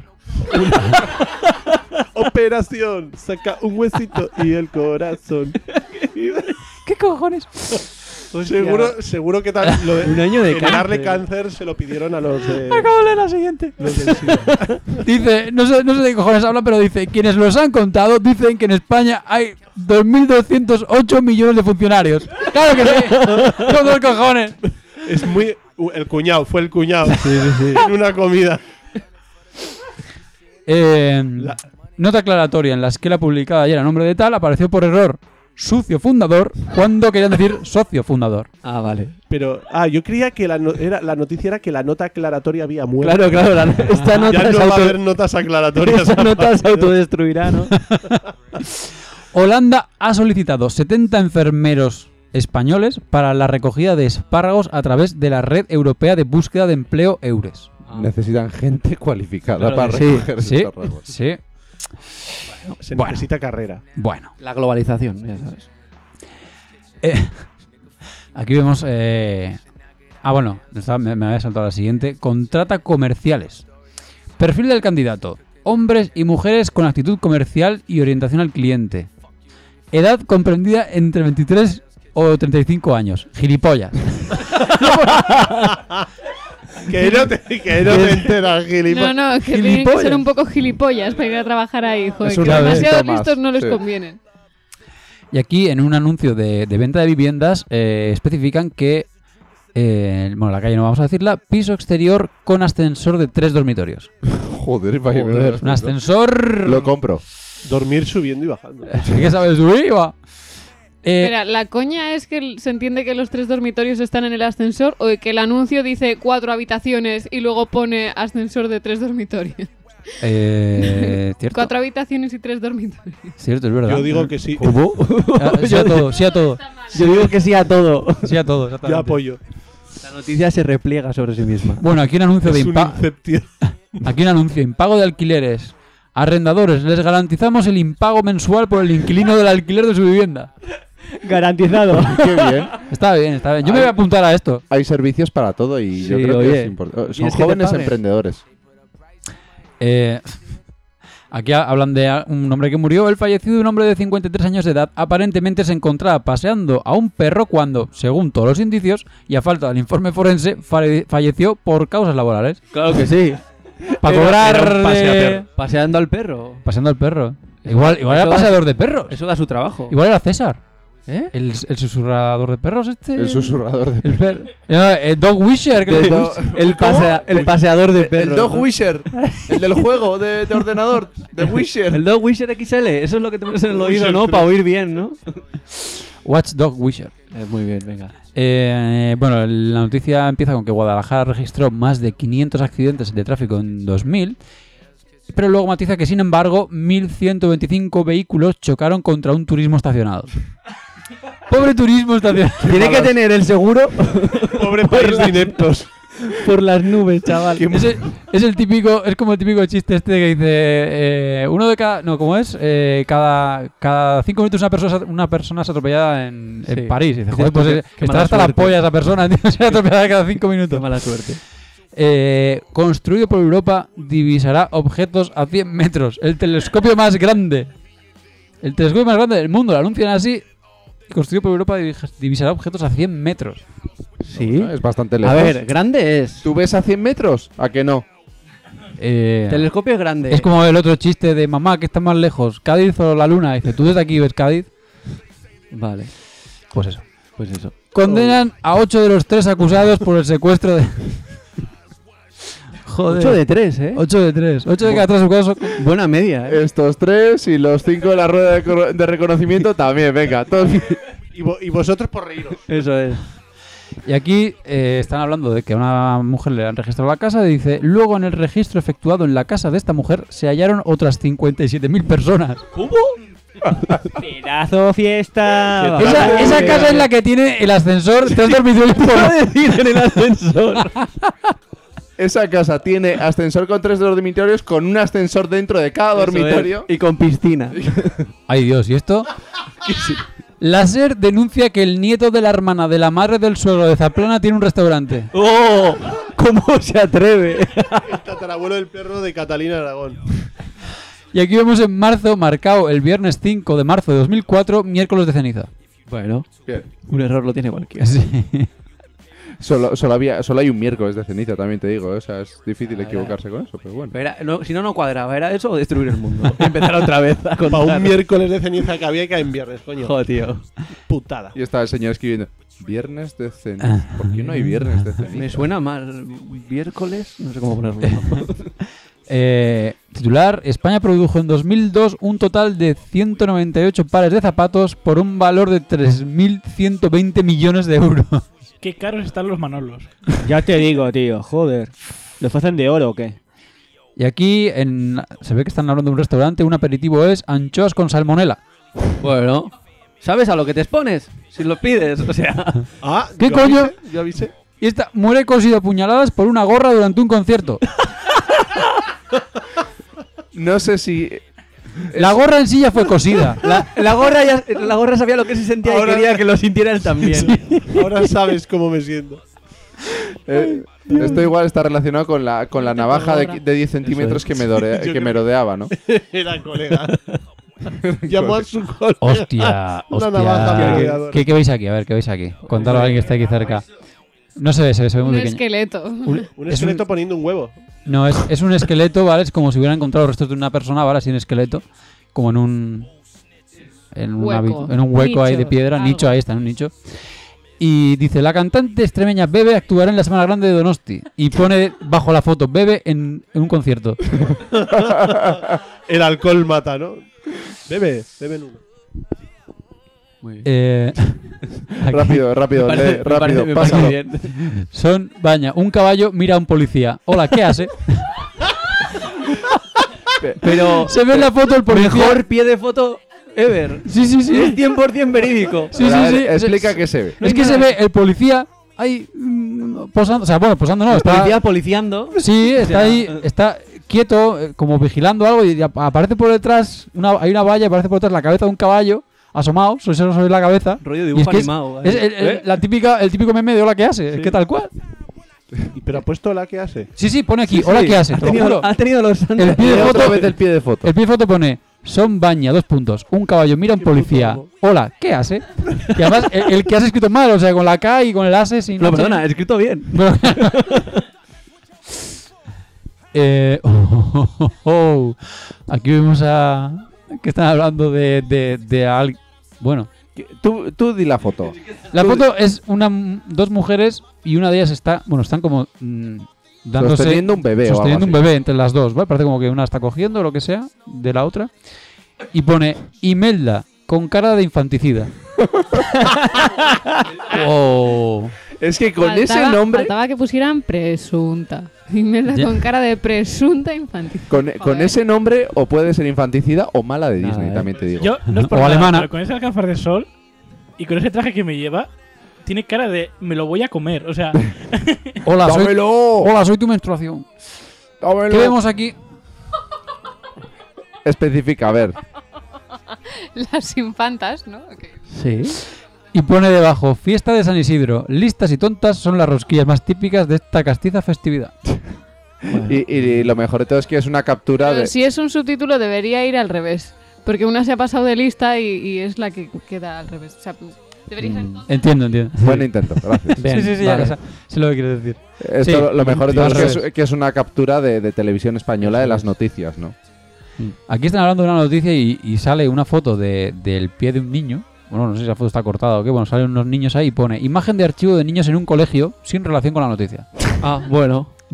Operación. Saca un huesito y el corazón. ¿Qué cojones? Seguro que tal, lo de 1 año de generarle cáncer. cáncer se lo pidieron a los de. Acabo de leer la siguiente. Los del SIDA. Dice, no sé de qué cojones habla, pero dice, quienes los han contado dicen que en España hay 2.208 millones de funcionarios. ¡Claro que sí! ¡Con dos cojones! Es muy. El cuñado, fue el cuñado. En una comida. Nota aclaratoria en la esquela publicada ayer a nombre de tal apareció por error sucio fundador cuando querían decir socio fundador. Ah, vale. Pero, yo creía que la noticia era que la nota aclaratoria había muerto. Claro, esta nota Ya es no va a haber notas aclaratorias. esta nota se autodestruirá, ¿no? Holanda ha solicitado 70 enfermeros españoles para la recogida de espárragos a través de la Red Europea de Búsqueda de Empleo EURES. Necesitan gente cualificada Claro para que sí, recoger Sí, espárragos. sí. Se Bueno. necesita carrera. Bueno, La globalización, ya sabes. aquí vemos... bueno, me había saltado la siguiente. Contrata comerciales. Perfil del candidato. Hombres y mujeres con actitud comercial y orientación al cliente. Edad comprendida entre 23 o 35 años. Gilipollas. Que no te enteras, gilipollas. No, que tienen que ser un poco gilipollas para ir a trabajar ahí, joder. Es Que una demasiado venta más, listos no les sí. convienen. Y aquí en un anuncio de venta de viviendas especifican que, la calle no vamos a decirla, piso exterior con ascensor de 3 dormitorios. Joder, vaya Un mierda. ascensor... Lo compro. Dormir subiendo y bajando. ¿Qué sabes subir? Va. Espera, ¿la coña es que se entiende que los 3 dormitorios están en el ascensor o que el anuncio dice 4 habitaciones y luego pone ascensor de 3 dormitorios? Cierto. 4 habitaciones y 3 dormitorios. Cierto, es verdad. Yo digo que sí. Sí a todo, sí a todo. Yo digo que sí a todo. Sí a todo, Yo exactamente. apoyo. La noticia se repliega sobre sí misma. Bueno, aquí un anuncio de Es un inception. Aquí un anuncio, impago de alquileres. Arrendadores, les garantizamos el impago mensual por el inquilino del alquiler de su vivienda. Garantizado. Qué bien. Está bien, está bien. Yo me voy a apuntar a esto. Hay servicios para todo y yo Sí, creo oye. que es importante. Son ¿Quieres que te jóvenes pague? emprendedores. Aquí hablan de un hombre que murió. El fallecido, un hombre de 53 años de edad, aparentemente se encontraba paseando a un perro cuando, según todos los indicios, y a falta del informe forense, falleció por causas laborales. Claro que sí. Para Era cobrar un paseaperro. Paseando al perro. Paseando al perro. Igual era Eso da- paseador de perros. Eso da su trabajo. Igual era César. ¿Eh? El susurrador de perros este. El susurrador de El Dog Wisher. que- El paseador de perros. El Dog ¿no? Wisher. El del juego de ordenador. De Wisher. El Dog Wisher XL. Eso es lo que te pones en el oído, Wisher ¿no? 3. Para oír bien, ¿no? Watch Dog Wisher. Muy bien, venga. Bueno, la noticia empieza con que Guadalajara registró más de 500 accidentes de tráfico en 2000, pero luego matiza que, sin embargo, 1.125 vehículos chocaron contra un turismo estacionado. Pobre turismo estacionado. Tiene que tener el seguro Pobre país de ineptos. por las nubes, chaval. Es el típico, es como el típico chiste este que dice uno de cada, no, ¿cómo es? Cada 5 minutos una persona es atropellada en Sí. París. Y dice, Dices joder, tú, pues qué está mala hasta la suerte. polla esa persona, tío, se atropellada cada 5 Qué minutos. mala suerte. Construido por Europa, divisará objetos a 100 metros. El telescopio más grande. El telescopio más grande del mundo. Lo anuncian así. Construido por Europa, divisará objetos a 100 metros. Sí. Es bastante A lejos. ver, grande es. ¿Tú ves a 100 metros? ¿A que no? Telescopio es grande. Es como el otro chiste de mamá que está más lejos, Cádiz o la luna. Dice, ¿tú desde aquí ves Cádiz? Vale, Pues eso. pues eso. Condenan a 8 de los 3 acusados por el secuestro de... Joder. 8 de 3, ¿eh? 8 de 3. 8 de cada 3 acusados. Buena media, ¿eh? Estos 3 y los 5 de la rueda de reconocimiento también, venga. Todos... Y vosotros por reíros. Eso es. Y aquí están hablando de que a una mujer le han registrado la casa y dice, luego en el registro efectuado en la casa de esta mujer se hallaron otras 57.000 personas. ¿Cómo? ¡Pedazo fiesta! Esa casa es la que tiene el ascensor 3 dormitorios por decir en el ascensor. Esa casa tiene ascensor con 3 dormitorios con un ascensor dentro de cada dormitorio. Y con piscina. Ay Dios, ¿y esto? La SER denuncia que el nieto de la hermana de la madre del suegro de Zaplana tiene un restaurante. ¡Oh! ¿Cómo se atreve? El tatarabuelo del perro de Catalina Aragón. Y aquí vemos en marzo, marcado el viernes 5 de marzo de 2004, miércoles de ceniza. Bueno, Bien. un error lo tiene cualquiera. Sí. Solo hay un miércoles de ceniza, también te digo. O sea, es difícil equivocarse con eso, pero bueno. Pero si no cuadraba. ¿Era eso o destruir el mundo? Y empezar otra vez a Para contar. un miércoles de ceniza que había que en viernes, coño. Joder, tío. Putada. Y estaba el señor escribiendo, viernes de ceniza. ¿Por qué no hay viernes de ceniza? Me suena mal. Miércoles, no sé cómo ponerlo. Titular, España produjo en 2002 un total de 198 pares de zapatos por un valor de 3.120 millones de euros. Qué caros están los Manolos. Ya te digo, tío, joder. ¿Los hacen de oro o qué? Y aquí se ve que están hablando de un restaurante, un aperitivo es anchoas con salmonela. Bueno, ¿sabes a lo que te expones? Si lo pides, o sea... Ah, ¿Qué yo coño? avisé, yo avisé. Y esta muere cosido a puñaladas por una gorra durante un concierto. No sé si... La gorra en sí ya fue cosida. La gorra sabía lo que se sentía Ahora- y quería que lo sintiera él también. Ahora sabes cómo me siento. Esto igual está relacionado con la navaja gorra. de 10 centímetros que me rodeaba, ¿no? Era colega. Llamó a su colega. Hostia, Una navaja hostia. merodeadora. ¿Qué veis aquí? A ver, ¿qué veis aquí? Contadlo a alguien que esté aquí cerca. No se ve, se ve muy Un pequeño. esqueleto. Un esqueleto poniendo un huevo. No, es un esqueleto, ¿vale? Es como si hubieran encontrado los restos de una persona, ¿vale? Así un esqueleto. Como en un... En un hueco ahí Nicho, de piedra. algo. Nicho, ahí está, en un nicho. Y dice, la cantante extremeña Bebe actuará en la Semana Grande de Donosti. Y pone bajo la foto, Bebe en un concierto. El alcohol mata, ¿no? Bebe en uno. Muy bien. Aquí Rápido, Me parece rápido, me pásalo. parece bien. son, baña, un caballo mira a un policía. Hola, ¿qué hace? Pero Se ve en la foto el policía. mejor pie de foto ever. Sí, sí, sí. Es 100% verídico. Sí, Pero a sí, ver, sí. explica qué se ve. Es que se ve el policía ahí posando. O sea, bueno, posando no. Está, Policía policiando. sí, está ahí, está quieto, como vigilando algo. Y aparece por detrás, hay una valla, aparece por detrás la cabeza de un caballo asomado, sobre la cabeza. Rollo Y dibujo es que animado. Es ¿eh? el típico meme de hola, ¿qué hace? Es que tal cual. Pero ha puesto la que hace. Sí, sí, pone aquí, hola, ¿qué hace? Ha Te lo tenido, juro. ha tenido los El pie de Otra foto, vez el pie de foto. el pie de foto pone son baña, 2 puntos. Un caballo mira a un policía. Hola, ¿qué hace? Y además, el que has escrito mal, o sea, con la K y con el ase sin No, H. perdona, he escrito bien. Bueno. Aquí vemos a... que están hablando de bueno, Tú di la foto. la foto es dos mujeres y una de ellas están como dándose... Sosteniendo un bebé o algo sosteniendo un así. bebé entre las dos, ¿vale? Parece como que una está cogiendo lo que sea de la otra. Y pone Imelda con cara de infanticida. Oh. Es que con ese nombre... Faltaba que pusieran presunta. Imelda Ya. con cara de presunta infantil. Con Joder. ese nombre o puede ser infanticida o mala de Nada, Disney, también te digo. Yo no es por O nada, alemana. pero con ese alcanzar de sol y con ese traje que me lleva, tiene cara de me lo voy a comer. O sea, Hola, ¡Dámelo! soy tu menstruación. ¡Dámelo! ¿Qué vemos aquí? Especifica, a ver. Las infantas, ¿no? Ok. Sí. Y pone debajo, fiesta de San Isidro. Listas y tontas son las rosquillas más típicas de esta castiza festividad. Y lo mejor de todo es que es una captura Pero de... si es un subtítulo debería ir al revés. Porque una se ha pasado de lista y es la que queda al revés. O sea, debería ser Entiendo. Buen intento, gracias. Sí, sí, sí, vale. ya sé lo que quieres decir. Esto Sí, lo mejor de todo al es revés. que es una captura de televisión española de las noticias, ¿no? Aquí están hablando de una noticia y sale una foto del pie de un niño. Bueno, no sé si la foto está cortada o qué. Bueno, salen unos niños ahí y pone imagen de archivo de niños en un colegio sin relación con la noticia. Ah, bueno. Bien.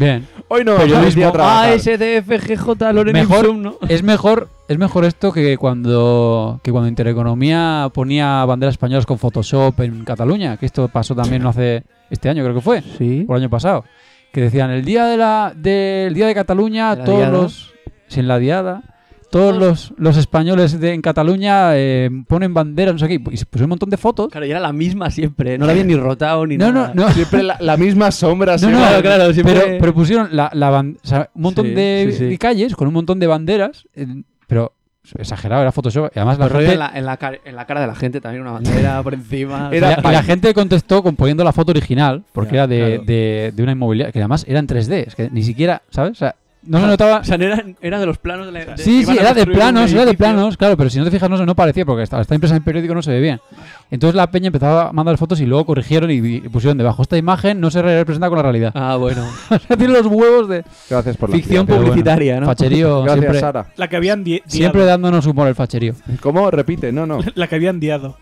Hoy no, periodismo. salí a trabajar. ASDFGJ Lorem Mejor, Ipsum, ¿no? es mejor esto que cuando Intereconomía ponía banderas españolas con Photoshop en Cataluña, que esto pasó también no hace este año, creo que fue, Sí. o el año pasado, que decían el día del día de Cataluña, De la todos diada. los sin la diada, todos los españoles en Cataluña ponen banderas, no sé qué, y se pusieron un montón de fotos. Claro, y era la misma siempre. No la habían ni rotado ni No, nada. no. Siempre la misma sombra. No, siempre. no, claro, siempre- pero pusieron o sea, un montón Sí, de, sí, sí. de calles con un montón de banderas, pero exagerado, era Photoshop. Y además la Pues rollo gente, en la cara de la gente también, una bandera por encima. y la gente contestó poniendo la foto original, porque Ya, era claro. de una inmobiliaria, que además era en 3D, es que ni siquiera, ¿sabes? O sea, no se notaba... O sea, no era de los planos de la. Sí, iban a era de construir un planos, edificio. claro, pero si no te fijas no parecía, porque está impresa en el periódico, no se ve bien. Entonces la peña empezaba a mandar fotos y luego corrigieron y pusieron debajo, esta imagen no se representa con la realidad. Ah, bueno. O sea, tiene los huevos de Gracias por la Ficción pero bueno. publicitaria, ¿no? facherío, Gracias, siempre, Sara. La que habían siempre dándonos humor el facherío. ¿Cómo? Repite, no. La que habían diado.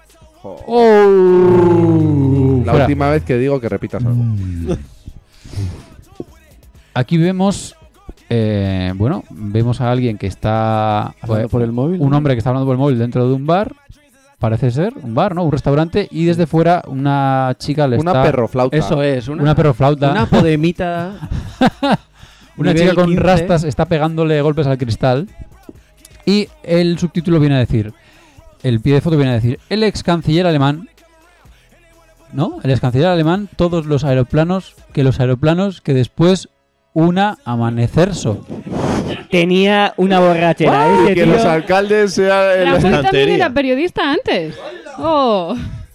La Fuera. última vez que digo que repitas algo. Aquí vemos, vemos a alguien que está... Hablando por el móvil. Un hombre que está hablando por el móvil dentro de un bar, parece ser, un bar, ¿no? Un restaurante, y desde fuera una chica le Una está... perroflauta. Eso es, Una perroflauta. Una podemita. Una nivel chica con 15. rastas está pegándole golpes al cristal. Y el subtítulo viene a decir, el pie de foto viene a decir, el ex canciller alemán, ¿no? El ex canciller alemán, todos los aeroplanos que después una amanecerso. Tenía una borrachera. Y Ese que tío- los alcaldes sean Rajoy también estantería. era periodista antes. Oh.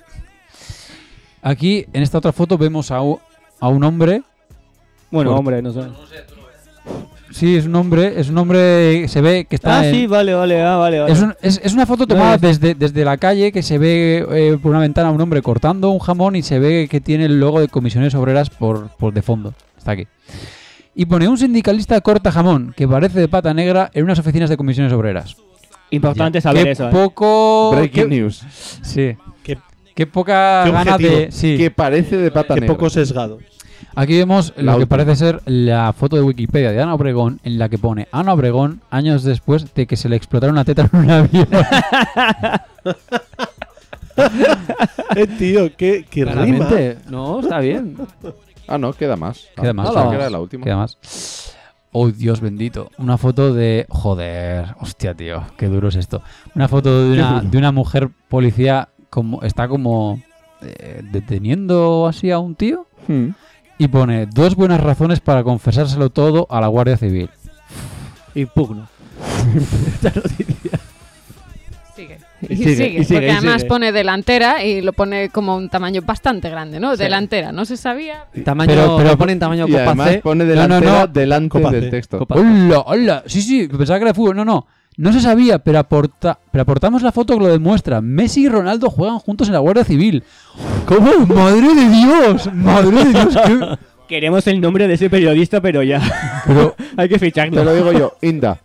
Aquí, en esta otra foto, vemos a un hombre. Bueno, Por- hombre, no sé. Sí, es un hombre, se ve que está Ah, en- sí, vale. Es una foto tomada desde la calle que se ve por una ventana un hombre cortando un jamón y se ve que tiene el logo de Comisiones Obreras por de fondo. Está aquí. Y pone un sindicalista corta jamón que parece de pata negra en unas oficinas de Comisiones Obreras. Importante Ya. saber Qué eso. poco... Breaking qué- news. Sí. Qué- Qué poca qué gana objetivo. de... Sí. Que parece de pata Qué negra. poco sesgado. Aquí vemos La lo que última. parece ser la foto de Wikipedia de Ana Obregón, en la que pone Ana Obregón años después de que se le explotara una teta en un avión. Tío, qué rima. Claramente. No, está bien. Ah, no, queda más. Queda más. Pensaba que era la última. Queda más. Oh, Dios bendito. Una foto de... Joder, hostia, tío. Qué duro es esto. Una foto de una mujer policía está como deteniendo así a un tío Hmm. y pone 2 buenas razones para confesárselo todo a la Guardia Civil. Impugno. Sigue. Y sigue, Porque además sigue. pone delantera y lo pone como un tamaño bastante grande, ¿no? Sí. Delantera, no se sabía. Tamaño, Pero- lo ponen tamaño Y copa además C. pone No, delantera no. delante Copa del C. texto. Copa C. ¡Hola! ¡Hola! Sí, pensaba que era de fútbol. No se sabía, pero aportamos la foto que lo demuestra. Messi y Ronaldo juegan juntos en la Guardia Civil. ¿Cómo? ¡Madre de Dios! ¡Madre de Dios! ¿Qué? Queremos el nombre de ese periodista, pero ya. Pero Hay que Te ficharlo. lo digo yo, Inda.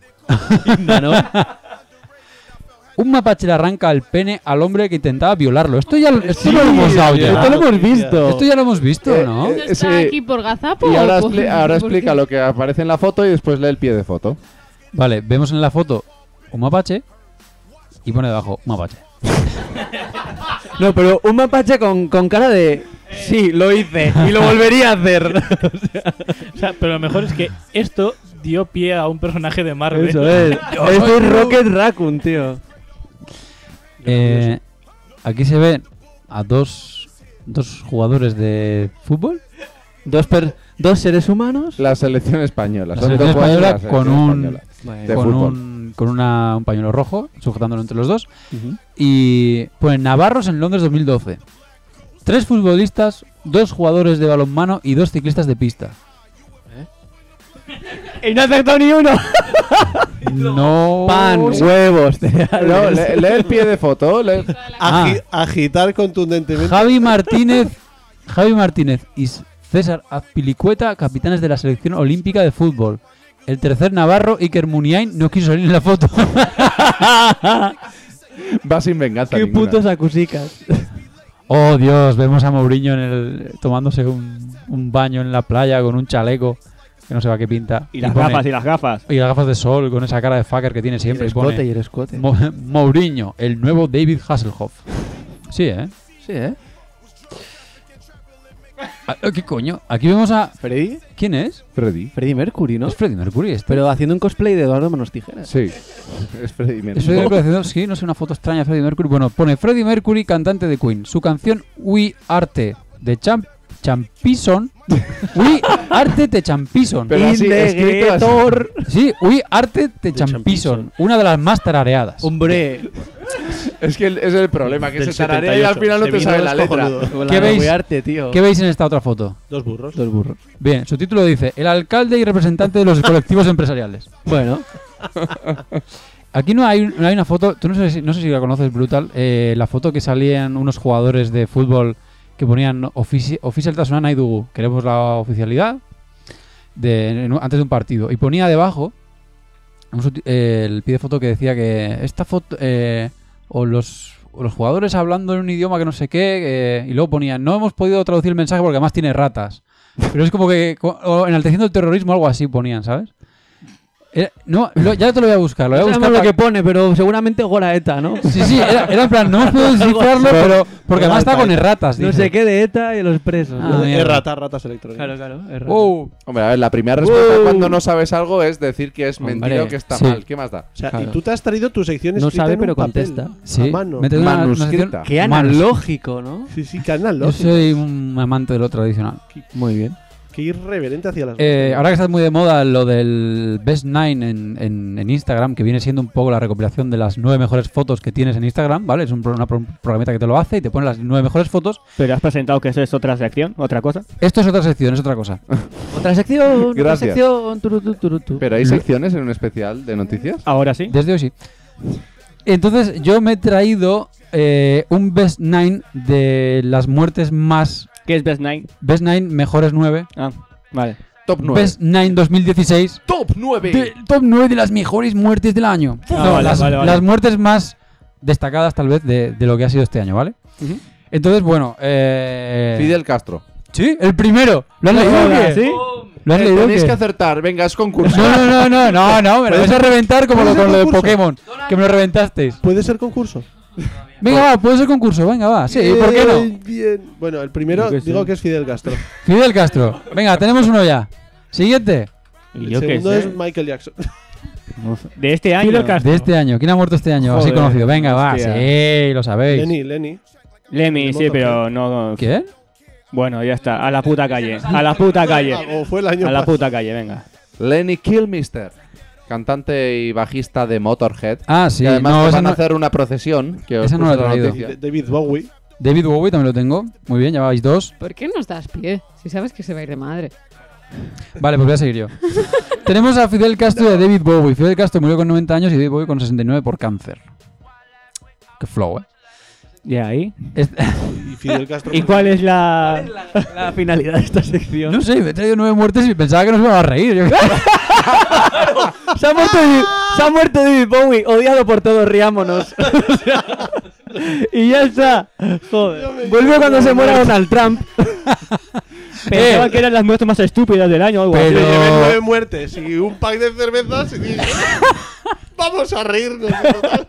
un mapache le arranca el pene al hombre que intentaba violarlo. Esto no lo hemos dado ya. Esto lo hemos visto. Esto ya lo hemos visto, ¿no? ¿Esto está sí. aquí por gazapo? Y ahora, o por- ahora por explica qué? lo que aparece en la foto y después lee el pie de foto. Vale, vemos en la foto un mapache y pone debajo un mapache. No, pero un mapache con cara de... Sí, lo hice y lo volvería a hacer. O sea, pero lo mejor es que esto dio pie a un personaje de Marvel. Eso es. Esto es Rocket Raccoon, tío. Aquí se ven a dos jugadores de fútbol. Dos seres humanos. La selección española. La Son selección dos jugadores de la española con selección un- española. De con fútbol. un pañuelo rojo, sujetándolo entre los dos. Y ponen Navarros en Londres 2012. 3 futbolistas, 2 jugadores de balonmano y 2 ciclistas de pista. Y no ha acertado ni uno. No. Pan, huevos, cereales. No, lee el pie de foto. Agitar contundentemente. Javi Martínez y César Azpilicueta, capitanes de la selección olímpica de fútbol. El tercer Navarro, Iker Muniain, no quiso salir en la foto. Va sin venganza. Qué ninguna. putos acusicas. Oh Dios, vemos a Mourinho tomándose un baño en la playa con un chaleco. que no se va qué pinta. Y las pone- gafas, y las gafas. y las gafas de sol con esa cara de fucker que tiene siempre. el Y pone escote y el escote. Mourinho, el nuevo David Hasselhoff. Sí, ¿eh? Sí, ¿eh? ¿Qué coño? Aquí vemos a... ¿Freddy? ¿Quién es? Freddie Mercury, ¿no? Es Freddie Mercury este. Pero haciendo un cosplay de Eduardo Manos Tijeras. Sí, es Freddie Es Mercury. Freddie Mercury haciendo, sí, no sé, una foto extraña de Freddie Mercury. Bueno, pone Freddie Mercury, cantante de Queen. Su canción We Arte de Champison. We Arte de Champison. Pero así, escrito así. Sí, We Arte de Champison. Champison. Una de las más tarareadas. Hombre, Es que ese es el problema, que Del se tararea y al 78. final no Se te vino sabe la letra. descojonudo. ¿Qué veis? arte, tío. ¿Qué veis en esta otra foto? Dos burros. Dos burros. Bien, su título dice El alcalde y representante de los colectivos empresariales. Bueno, Aquí no hay una foto, tú no sé si la conoces, Brutal, la foto que salían unos jugadores de fútbol que ponían oficialtasuna nahi dugu, queremos la oficialidad antes de un partido, y ponía debajo el pie de foto que decía que esta foto o los jugadores hablando en un idioma que no sé qué, y luego ponían no hemos podido traducir el mensaje porque además tiene ratas, pero es como que o enalteciendo el terrorismo, algo así ponían, ¿sabes? Ya te lo voy a buscar. Lo voy a no buscar sabemos lo pa- que pone, pero seguramente Goraeta, ¿no? Sí, era en plan, no hemos podido descifrarlo, pero porque además está con erratas. No dice. sé qué de ETA y los presos. Ah, mierda. Ratas electrónicas. Claro. Hombre, a ver, la primera respuesta cuando no sabes algo es decir que es mentira Hombre, o que está sí. mal. ¿Qué más da? O sea, Claro. y tú te has traído tu sección No escrita sabe, en pero un papel, contesta. Sí, a mano. métete una Manuscrita. sección- Qué Manos. analógico, ¿no? Sí, canal, Yo ¿no? soy un amante de lo tradicional. Muy bien. Qué irreverente hacia las Ahora que está muy de moda lo del Best 9 en Instagram, que viene siendo un poco la recopilación de las 9 mejores fotos que tienes en Instagram, ¿vale? Es una programeta que te lo hace y te pone las 9 mejores fotos. Pero has presentado que eso es otra sección, otra cosa. Esto es otra sección, es otra cosa. Otra sección, otra Gracias. sección. Turutu. ¿Pero hay secciones en un especial de noticias? Ahora sí. Desde hoy sí. Entonces yo me he traído un Best 9 de las muertes más... ¿Qué es Best Nine? Best 9 mejores 9. Ah, vale. Top 9. Best 9 2016. Top 9. Top 9 de las mejores muertes del año. Ah, No, vale, las, vale. las muertes más destacadas tal vez de lo que ha sido este año, ¿vale? Ujú. Entonces, bueno... Fidel Castro. Sí, el primero. ¿Lo has leído o qué? ¿Sí? ¿Lo has leído o Tenéis qué? que acertar. Venga, es concurso. No, me lo vais a reventar como ¿Puede ser con lo de concurso? Pokémon, que me lo reventasteis. ¿Puede ser concurso? Venga, va, puede ser concurso, venga, va. Sí, ¿por qué no? Bien. Bueno, el primero Yo qué sé. digo que es Fidel Castro. Fidel Castro. Venga, tenemos uno ya. Siguiente. Y El yo qué segundo sé. es Michael Jackson. De este año. Fidel Castro. De este año. ¿Quién ha muerto este año? Así Joder, conocido. Venga, va. hostia. Sí, lo sabéis. Lenny. Lemmy, El sí, MotoGP. pero no. ¿Quién? Bueno, ya está. A la puta calle. A la puta calle. O fue el año A la pasado. puta calle, venga. Lenny Kilmister. Cantante y bajista de Motorhead. Ah, sí. Que además No, que esa van a no- hacer una procesión. Que os esa no la he puse la traído. noticia. David Bowie. David Bowie también lo tengo. Muy bien, ya vais 2. ¿Por qué nos das pie? Si sabes que se va a ir de madre. Vale, pues voy a seguir yo. Tenemos a Fidel Castro y a David Bowie. Fidel Castro murió con 90 años y David Bowie con 69 por cáncer. Qué flow, ¿Y ahí? Y Fidel Castro. ¿Y cuál es la. La finalidad de esta sección. No sé, me he traído 9 muertes y pensaba que nos iba a reír. Yo- Se ha muerto David Bowie, odiado por todos, riámonos. O sea, y ya está. Joder. Vuelve cuando se muera Donald Trump. Pensaba que eran las muertes más estúpidas del año o algo así. Pero- Le llevé 9 muertes y un pack de cervezas y dije, vamos a reírnos. total.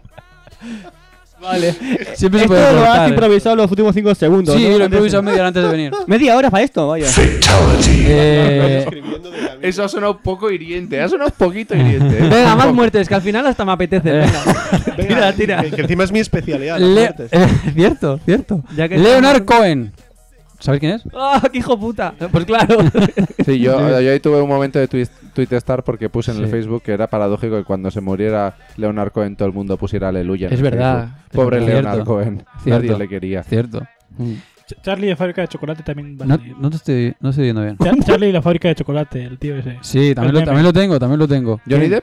Vale. Siempre se Esto puede lo has cortar, ¿eh? improvisado los últimos 5 segundos. Sí, ¿no? lo he Antes- improvisado media hora antes de venir. Media hora para esto, vaya. Escribiendo de camino. Eso ha sonado un poco hiriente. Ha sonado un poquito hiriente. Venga, más muertes, que al final hasta me apetece. Venga. Venga, tira. Que encima es mi especialidad. las Le- muertes. cierto. Ya que Leonard estamos- Cohen. ¿Sabéis quién es? ¡Ah, qué hijo puta! Pues claro. Sí, yo ahí tuve un momento de Twitter porque puse en el Sí. Facebook que era paradójico que cuando se muriera Leonard Cohen todo el mundo pusiera aleluya. en Es el verdad. Facebook. Pobre Es cierto. Leonard Cohen. Cierto. Nadie le quería. Cierto. Charlie de Fábrica de Chocolate también va a No, salir. no te estoy viendo bien. Charlie y la Fábrica de Chocolate, el tío ese. Sí, también El meme. lo tengo. ¿Johnny Depp?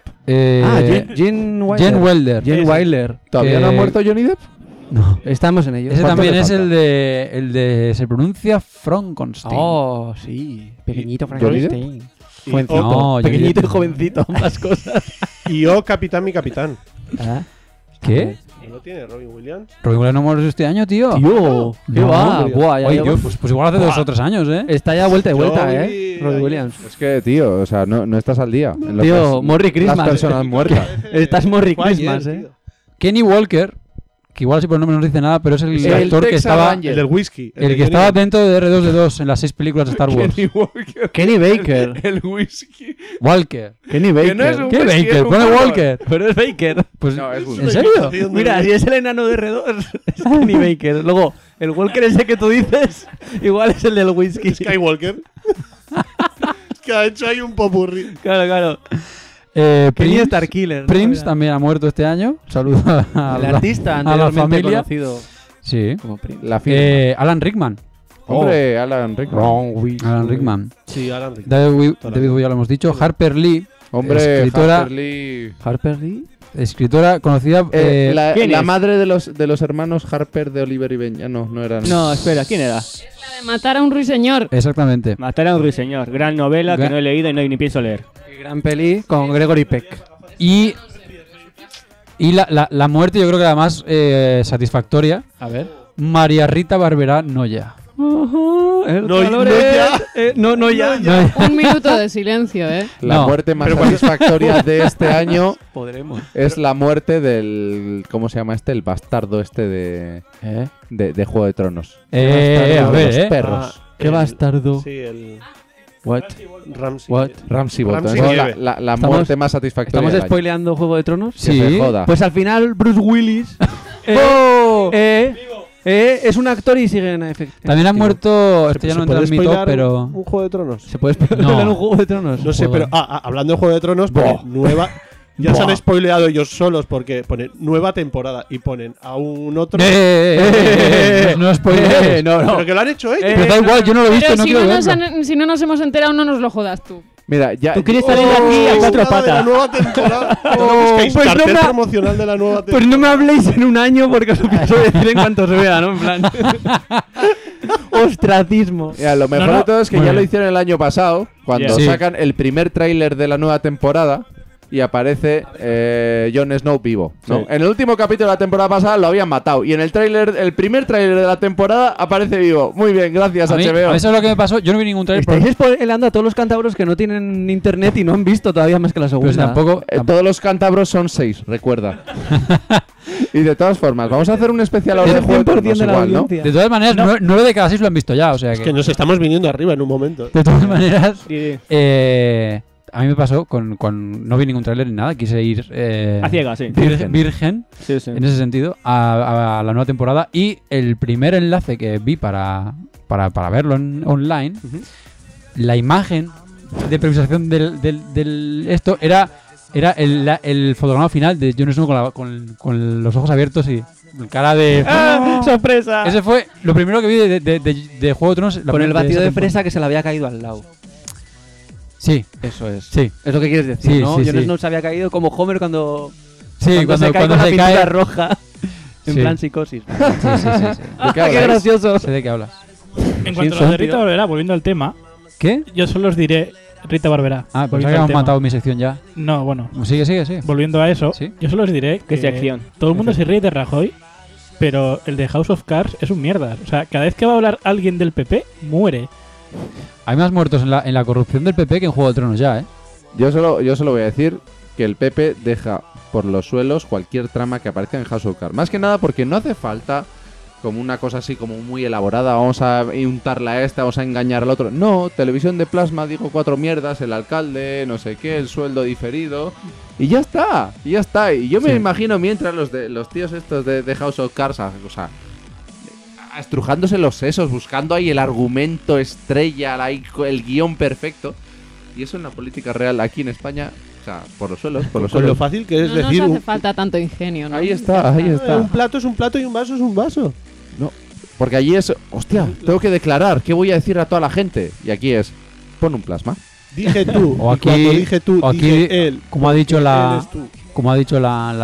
Jen Wilder. Jen Wilder. Jen Ese. Wilder. ¿Todavía no ha muerto Johnny Depp? No. Estamos en ello. Ese ¿Cuánto también le es falta? el de se pronuncia Frankenstein. Oh, sí. Pequeñito ¿Johnny Depp? Frankenstein. Y, Jovencito. No, Johnny Pequeñito y Depp. jovencito, ambas cosas. y capitán, mi capitán. Ah. ¿Qué? ¿No tiene Robin Williams? Robin Williams no muere este año, tío. Tío, ¿qué No, va? hombre. Buah, ya Oye, lleva- tío, pues igual hace 2 o 3 años, ¿eh? Está ya vuelta de vuelta, Yo ¿eh? vi Robbie ayer. Williams. Es que, tío, o sea, no estás al día. En lo Tío, que es Morri Christmas. Las personas muertas. Estás Morri Fue ayer, Christmas, ¿eh? tío. Kenny Walker, que igual así por el nombre no nos dice nada, pero es el El actor que Texas estaba... Ranger. El del whisky. El de que estaba Johnny dentro de R2D2 en las 6 películas de Star Wars. Kenny Walker. Kenny Baker. El whisky. Walker. Kenny Baker. no es un ¿Qué whisky, es Baker? un Pone bourbon. Walker. Pero es Baker. Pues, No, es ¿en Walker. serio? Haciendo Mira, el- si es el enano de R2, es Kenny Baker. Luego, el Walker ese que tú dices, igual es el del whisky. Skywalker. Que ha hecho ahí un popurrí. Claro, claro. Kenny Kenny Starkiller. ¿no? Prince Era también ha muerto este año. Saludos a el artista a la anteriormente familia. conocido Sí. como Prince. La firma. Alan Rickman. Hombre, Alan Rickman. Alan Rickman. Sí, Alan Rickman. David Bowie ya lo hemos dicho. Harper Lee. Hombre, escritora, Harper Lee. Harper Lee. escritora conocida. ¿quién La es? madre de los hermanos Harper de Oliver y Benja. No era. No, espera, ¿quién era? La de matar a un ruiseñor. Exactamente. Matar a un ruiseñor. Gran novela que Ga- no he leído y no ni pienso leer. Gran peli con Gregory Peck. Y la muerte, yo creo que la más satisfactoria. A ver. María Rita Barberá Noya. No ya. No ya. Un minuto de silencio, ¿eh? La No. muerte más satisfactoria de este año Podremos. es la muerte del. ¿Cómo se llama este? El bastardo este de Juego de Tronos. A Bastardo de ver, los perros. Qué bastardo. Sí, el What? Ramsey. What? Ramsey Bolton. Ramsey Esa es nieve. la Estamos- muerte más satisfactoria. ¿Estamos del año. spoileando Juego de Tronos? Que se joda. Pues al final Bruce Willis es un actor y sigue en efecto. También ha muerto. Este ya ¿Se no entra puede en mi top, spoilar pero. un Juego de Tronos? ¿Se puede spoilear No. un Juego de Tronos? No sé, Juego. pero hablando de Juego de Tronos, pone nueva. Ya se han spoileado ellos solos porque ponen nueva temporada y ponen a un otro. No spoilees. Pero que lo han hecho, Pero da igual, yo no lo he visto, Pero no si, quiero no nos verlo. si no nos hemos enterado, no nos lo jodas tú. Mira, ya. Tú quieres salir de aquí a cuatro nada de la patas. nueva temporada. No busquéis pues no cartel me ha- promocional de la nueva temporada. Pues no me habléis en un año porque os lo pienso decir en cuanto se vea, ¿no? En plan. Ostracismo. Mira, lo mejor de todo es que Muy ya lo bien. hicieron el año pasado, cuando Sí. sacan el primer tráiler de la nueva temporada y aparece Jon Snow vivo, ¿no? Sí. En el último capítulo de la temporada pasada lo habían matado y en el primer tráiler de la temporada aparece vivo. Muy bien, gracias A mí, HBO. eso es lo que me pasó. Yo no vi ningún trailer. Estáis spoileando a todos los cántabros que no tienen internet y no han visto todavía más que la segunda. Pero tampoco. Todos los cántabros son 6, recuerda. Y de todas formas, vamos a hacer un especial ahora de El Juego de 100% Tronos de la igual, ¿no? audiencia. De todas maneras, 9 de cada 6 lo han visto ya. O sea Es que nos estamos viniendo arriba en un momento. De todas maneras, Sí. a mí me pasó con no vi ningún tráiler ni nada. Quise ir A ciegas, sí. virgen Sí, sí. en ese sentido a la nueva temporada. Y el primer enlace que vi para verlo online, la imagen de previsualización del esto era el fotograma final de Jon Snow con los ojos abiertos y cara de... ¡Ah! ¡Sorpresa! Ese fue lo primero que vi de Juego de Tronos. Con el batido de esa fresa que se le había caído al lado. temporada. Sí, Eso es. sí. Es lo que quieres decir, Sí, ¿no? sí, Jon sí. Snow se había caído como Homer cuando Sí, cuando se cae cuando con la se pintura cae... roja. En Sí. plan psicosis. Sí, sí. ¿De qué ¡Ah, qué habláis? gracioso! Sé de qué hablas. En cuanto a Sin lo de Rita sentido. Barberá, volviendo al tema, ¿Qué? yo solo os diré Rita Barberá. Ah, volviendo pensaba que al habíamos tema. matado mi sección ya. No, bueno, Sigue. volviendo a eso, Sí. yo solo os diré ¿Qué que sección? todo el mundo se ríe de Rajoy, pero el de House of Cards es un mierda. O sea, cada vez que va a hablar alguien del PP, muere. Hay más muertos en la corrupción del PP que en Juego de Tronos ya, ¿eh? Yo solo voy a decir que el PP deja por los suelos cualquier trama que aparezca en House of Cards. Más que nada porque no hace falta como una cosa así como muy elaborada, vamos a untarla a esta, vamos a engañar al otro. No, televisión de plasma, digo 4 mierdas, el alcalde, no sé qué, el sueldo diferido. Y ya está. Y yo me imagino mientras los tíos estos de House of Cards, o sea, estrujándose los sesos, buscando ahí el argumento estrella, el guión perfecto. Y eso en la política real aquí en España, o sea, por los suelos. Con lo fácil que es No decir. nos hace falta tanto ingenio, ¿no? Ahí está. Un plato es un plato y un vaso es un vaso. Porque allí es, hostia, tengo que declarar, ¿qué voy a decir a toda la gente? Y aquí es, pon un plasma. Dije tú. O y aquí- cuando dije tú, o aquí, dije él. como ha dicho Él la... es tú. Como ha dicho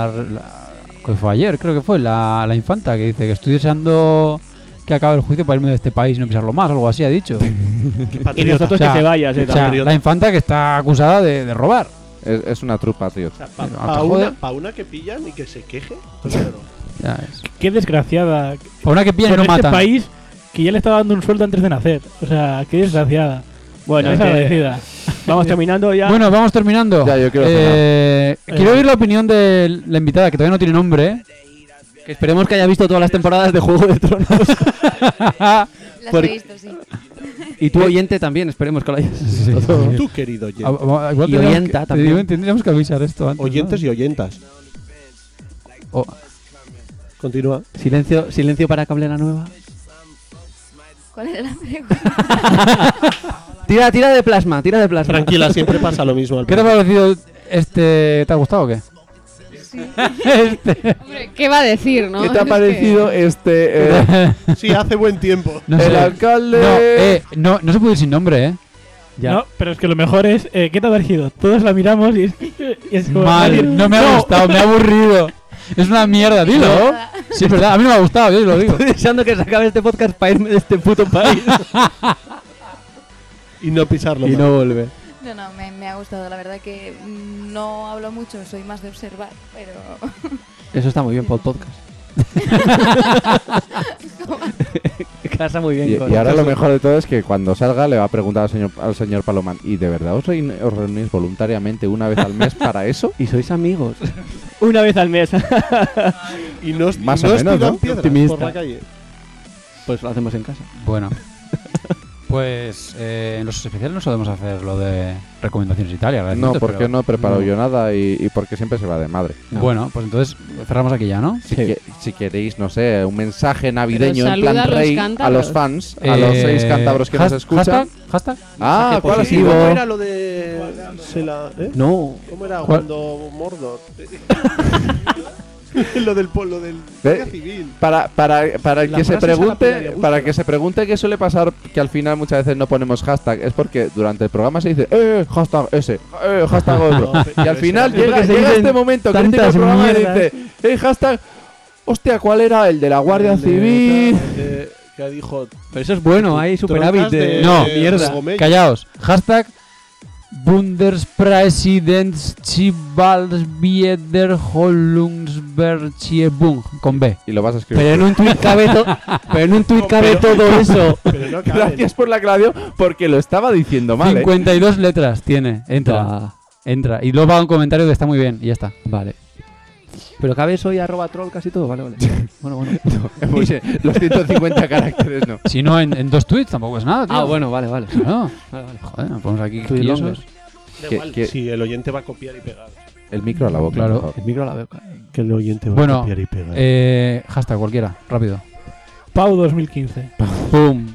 que fue ayer, creo que fue, la infanta, que dice que estoy deseando que acabe el juicio para irme de este país y no pisarlo más, algo así ha dicho. Qué Y patriota. nosotros O sea, que te vayas, O sea, patriota. la infanta que está acusada de robar. Es una true patriot. O sea, pa joder. una que pillan y que se queje. Pues claro. Ya ves. Qué desgraciada. Para una que pillan y Con no este matan. país que ya le estaba dando un sueldo antes de nacer. O sea, qué desgraciada. Bueno, Es agradecida. vamos terminando ya. Bueno, vamos terminando. Ya, yo quiero quiero oír la opinión de la invitada, que todavía no tiene nombre. ¿Eh? Que esperemos que haya visto todas las temporadas de Juego de Tronos. Las Por- he visto, sí. Y tu oyente también, esperemos que lo hayas visto todo. Tú, querido oyente. Igual Y tendríamos oyenta que- también. Tendríamos que avisar esto antes. Oyentes ¿no? y oyentas. Oh, Continúa. Silencio para Cablera Nueva. ¿Cuál era la pregunta? Tira de plasma. Tranquila, siempre pasa lo mismo. Al ¿Qué te ha parecido este? ¿Te ha gustado o qué? Hombre, ¿qué va a decir, no? ¿Qué te ha Es parecido Sí, hace buen tiempo. No el sé. alcalde? No se puede ir sin nombre, ¿eh? Ya. No, pero es que lo mejor es, ¿qué te ha parecido? Todos la miramos y es como nadie- Mal, no me ha gustado, me ha aburrido. Es una mierda, dilo. Nada. Sí, es verdad, a mí no me ha gustado, yo lo digo. Estoy deseando que se acabe este podcast para irme de este puto país. Y no pisarlo. y más. no volver. No, me ha gustado. La verdad que no hablo mucho, soy más de observar, pero... Eso está muy bien por el podcast. Casa muy bien. con- Y ahora lo mejor de todo es que cuando salga le va a preguntar al señor Palomán, ¿y de verdad os reunís voluntariamente una vez al mes para eso? Y sois amigos. Una vez al mes. Y no, Más no o menos, tiran ¿no? piedras Optimista. por la calle. Pues lo hacemos en casa. Bueno, pues en los especiales no solemos hacer lo de recomendaciones y tal. y No, agradecimientos, porque pero- no he preparado yo nada y porque siempre se va de madre. No. Bueno, pues entonces cerramos aquí ya, ¿no? Si queréis, no sé, un mensaje navideño en saluda plan a los rey a cántabros. los fans, a los 6 cántabros que nos escuchan. ¿Hashtag? Ah, ¿cuál ha Sí, sido? ¿cómo era lo de...? No. ¿Cómo era ¿Cuál? cuando Mordor? lo del Ve- Guardia Civil. Para el La que se frase esa la pregunte, pilaria, para búsquela. que se pregunte qué suele pasar que al final muchas veces no ponemos hashtag, es porque durante el programa se dice hashtag ese, hashtag otro. No, Y al final es porque llega se dicen este momento crítico del tantas programa y mierdas. dice, hashtag, hostia, ¿cuál era? El de la Guardia El de Civil. tal, que dijo Pero eso es bueno, hay superávit Troncas de... No, mierda. Gomello. Callaos. Hashtag Bundespräsidentschiebalsbiederholungsberchiebung con B. Y lo vas a escribir. Pero en un tuit cabe, pero en un tuit cabe todo eso. Pero no caben. Gracias por la aclaración porque lo estaba diciendo mal. 52 letras tiene. Entra. Ah, Entra. Y luego va un comentario que está muy bien. Y ya está. vale. Pero cabe eso y @troll casi todo, vale. Bueno. Pues, los 150 caracteres no. Si no, en 2 tweets tampoco es nada, tío. Ah, bueno, vale. Claro. Vale. Joder, nos ponemos aquí Tweet quillosos. longer. Da Que- igual, que- si el oyente va a copiar y pegar. El micro a la boca. Claro. por favor. El micro a la veo. Que el oyente va a Bueno, copiar y pegar. hashtag cualquiera, rápido. Pau 2015. ¡Pum!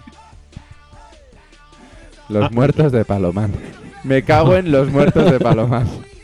Los muertos de Palomán. Me cago en los muertos de Palomán.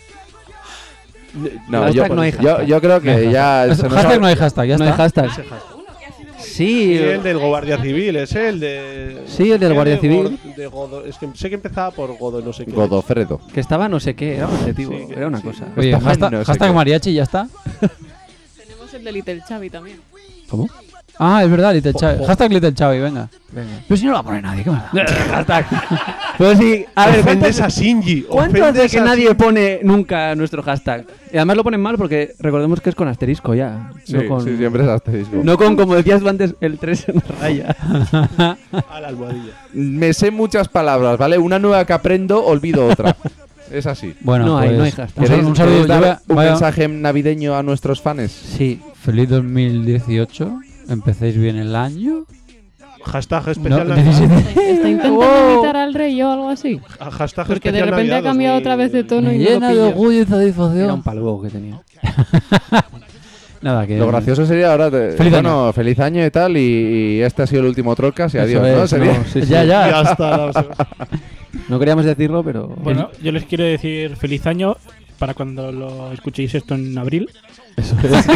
No, Hashtag no hay hashtag. yo creo que ya se nos Hashtag ha- no hay hashtag, ya No hay está. hashtag. Sí, Sí, el del Guardia Civil, ese, el de... Sí, el del ¿qué Guardia de Civil. De Godo, es que sé que empezaba por Godo, no sé qué. Godofredo. que estaba no sé qué, era un adjetivo, Sí, que- era una sí. cosa. Oye, Está hashtag, no sé hashtag qué. mariachi, ya está. Tenemos el de Little Chavi también. ¿Cómo? Ah, es verdad, Little Chavi. jo. Hashtag Little Chavi, venga. Venga. Pero si no lo va a poner nadie, ¿qué más da? Hashtag. Pero sí, a ver, Ofendes a Shinji. ¿cuánto hace ofendes que a nadie pone nunca nuestro hashtag? Y además lo ponen mal porque recordemos que es con asterisco ya. Sí, no con, sí, siempre es asterisco. no con, como decías tú antes, el 3 en raya. a la almohadilla. Me sé muchas palabras, ¿vale? Una nueva que aprendo, olvido otra. Es así. Bueno, No hay- pues, no hay hashtag. un saludo, un saludo. ¿Queréis dar Yo un vaya- mensaje navideño a nuestros fans? Sí. Feliz 2018. Empecéis bien el año. Hashtag No, especial 17. Navidad. Está intentando imitar al rey o algo así. Hashtag Porque de especial repente Navidad ha cambiado otra vez de 2000. tono Me y no lo llena de pillas. orgullo y Era un satisfacción. paluego que tenía. Nada, que Lo gracioso sería ahora, Feliz bueno, feliz año y tal, y este ha sido el último Trollcast y Eso adiós, ¿no? es, Sería- no, sí, sí. Ya, Ya está. No queríamos decirlo, pero... Bueno, yo les quiero decir feliz año para cuando lo escuchéis esto en abril. Eso es.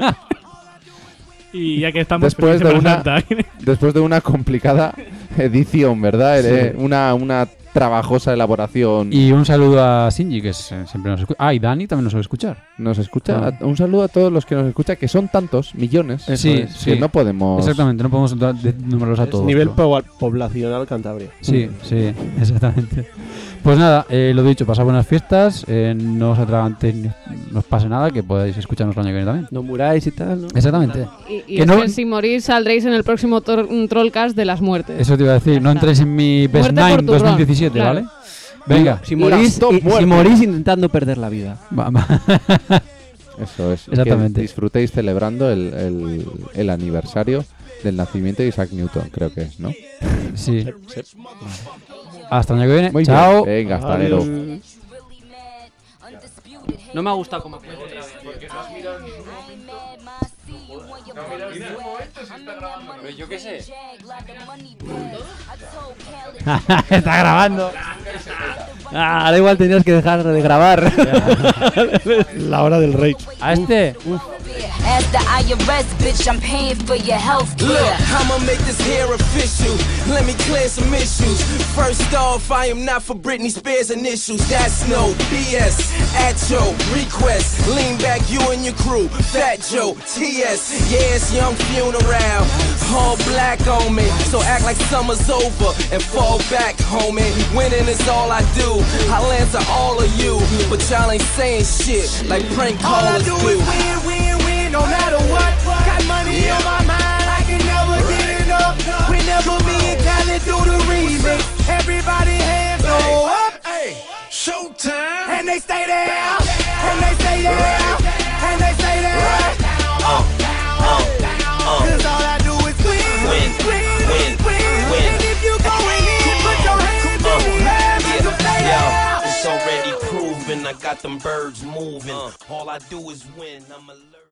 Y ya que estamos Después feliz de Semana una- Santa. Después de una complicada edición, ¿verdad? Sí. Una trabajosa elaboración. Y un saludo a Shinji, que siempre nos escucha. Ah, y Dani también nos suele escuchar. Nos escucha. Ah. Un saludo a todos los que nos escuchan, que son tantos, millones. Sí, que sí. no podemos. Exactamente, no podemos números a todos. Nivel pero- poblacional Cantabria. Sí, sí, exactamente. Pues nada, lo dicho, pasad buenas fiestas, no os atragantéis ni no os pase nada, que podáis escucharnos el año que viene también. No muráis y tal, ¿no? Exactamente. Y es que si morís saldréis en el próximo Trollcast de las muertes. Eso te iba a decir, no entréis en mi Best Muerte por 9 turrón, 2017, claro. ¿vale? Venga. Si morís intentando perder la vida. Eso es. Exactamente. Que disfrutéis celebrando el aniversario del nacimiento de Isaac Newton, creo que es, ¿no? Sí. Hasta el año que viene. Muy Chao. bien. Venga, hasta enero. No me ha gustado como... Pero yo qué sé. Está grabando. Da igual, tenías que dejar de grabar. La hora del rage. A este. As the IRS, bitch, I'm paying for your health care. Look, I'ma make this here official. Let me clear some issues. First off, I am not for Britney Spears initials. That's no BS. At your request, lean back, you and your crew. Fat Joe, TS, yes, young funeral. All black on me, so act like summer's over and fall back, homie. Winning is all I do. I'll answer all of you, but y'all ain't saying shit like prank callers do. All I do is win, no matter what. Got money on my mind, I can never get enough. Whenever me and Khaled do the remix, everybody hands go up. Hey, showtime. And they stay there, and they stay there, and they stay there. Cause all I do is win. And if you going in, put your hands in the air, make them stay there. It's already proven, I got them birds moving. All I do is win, I'm alert.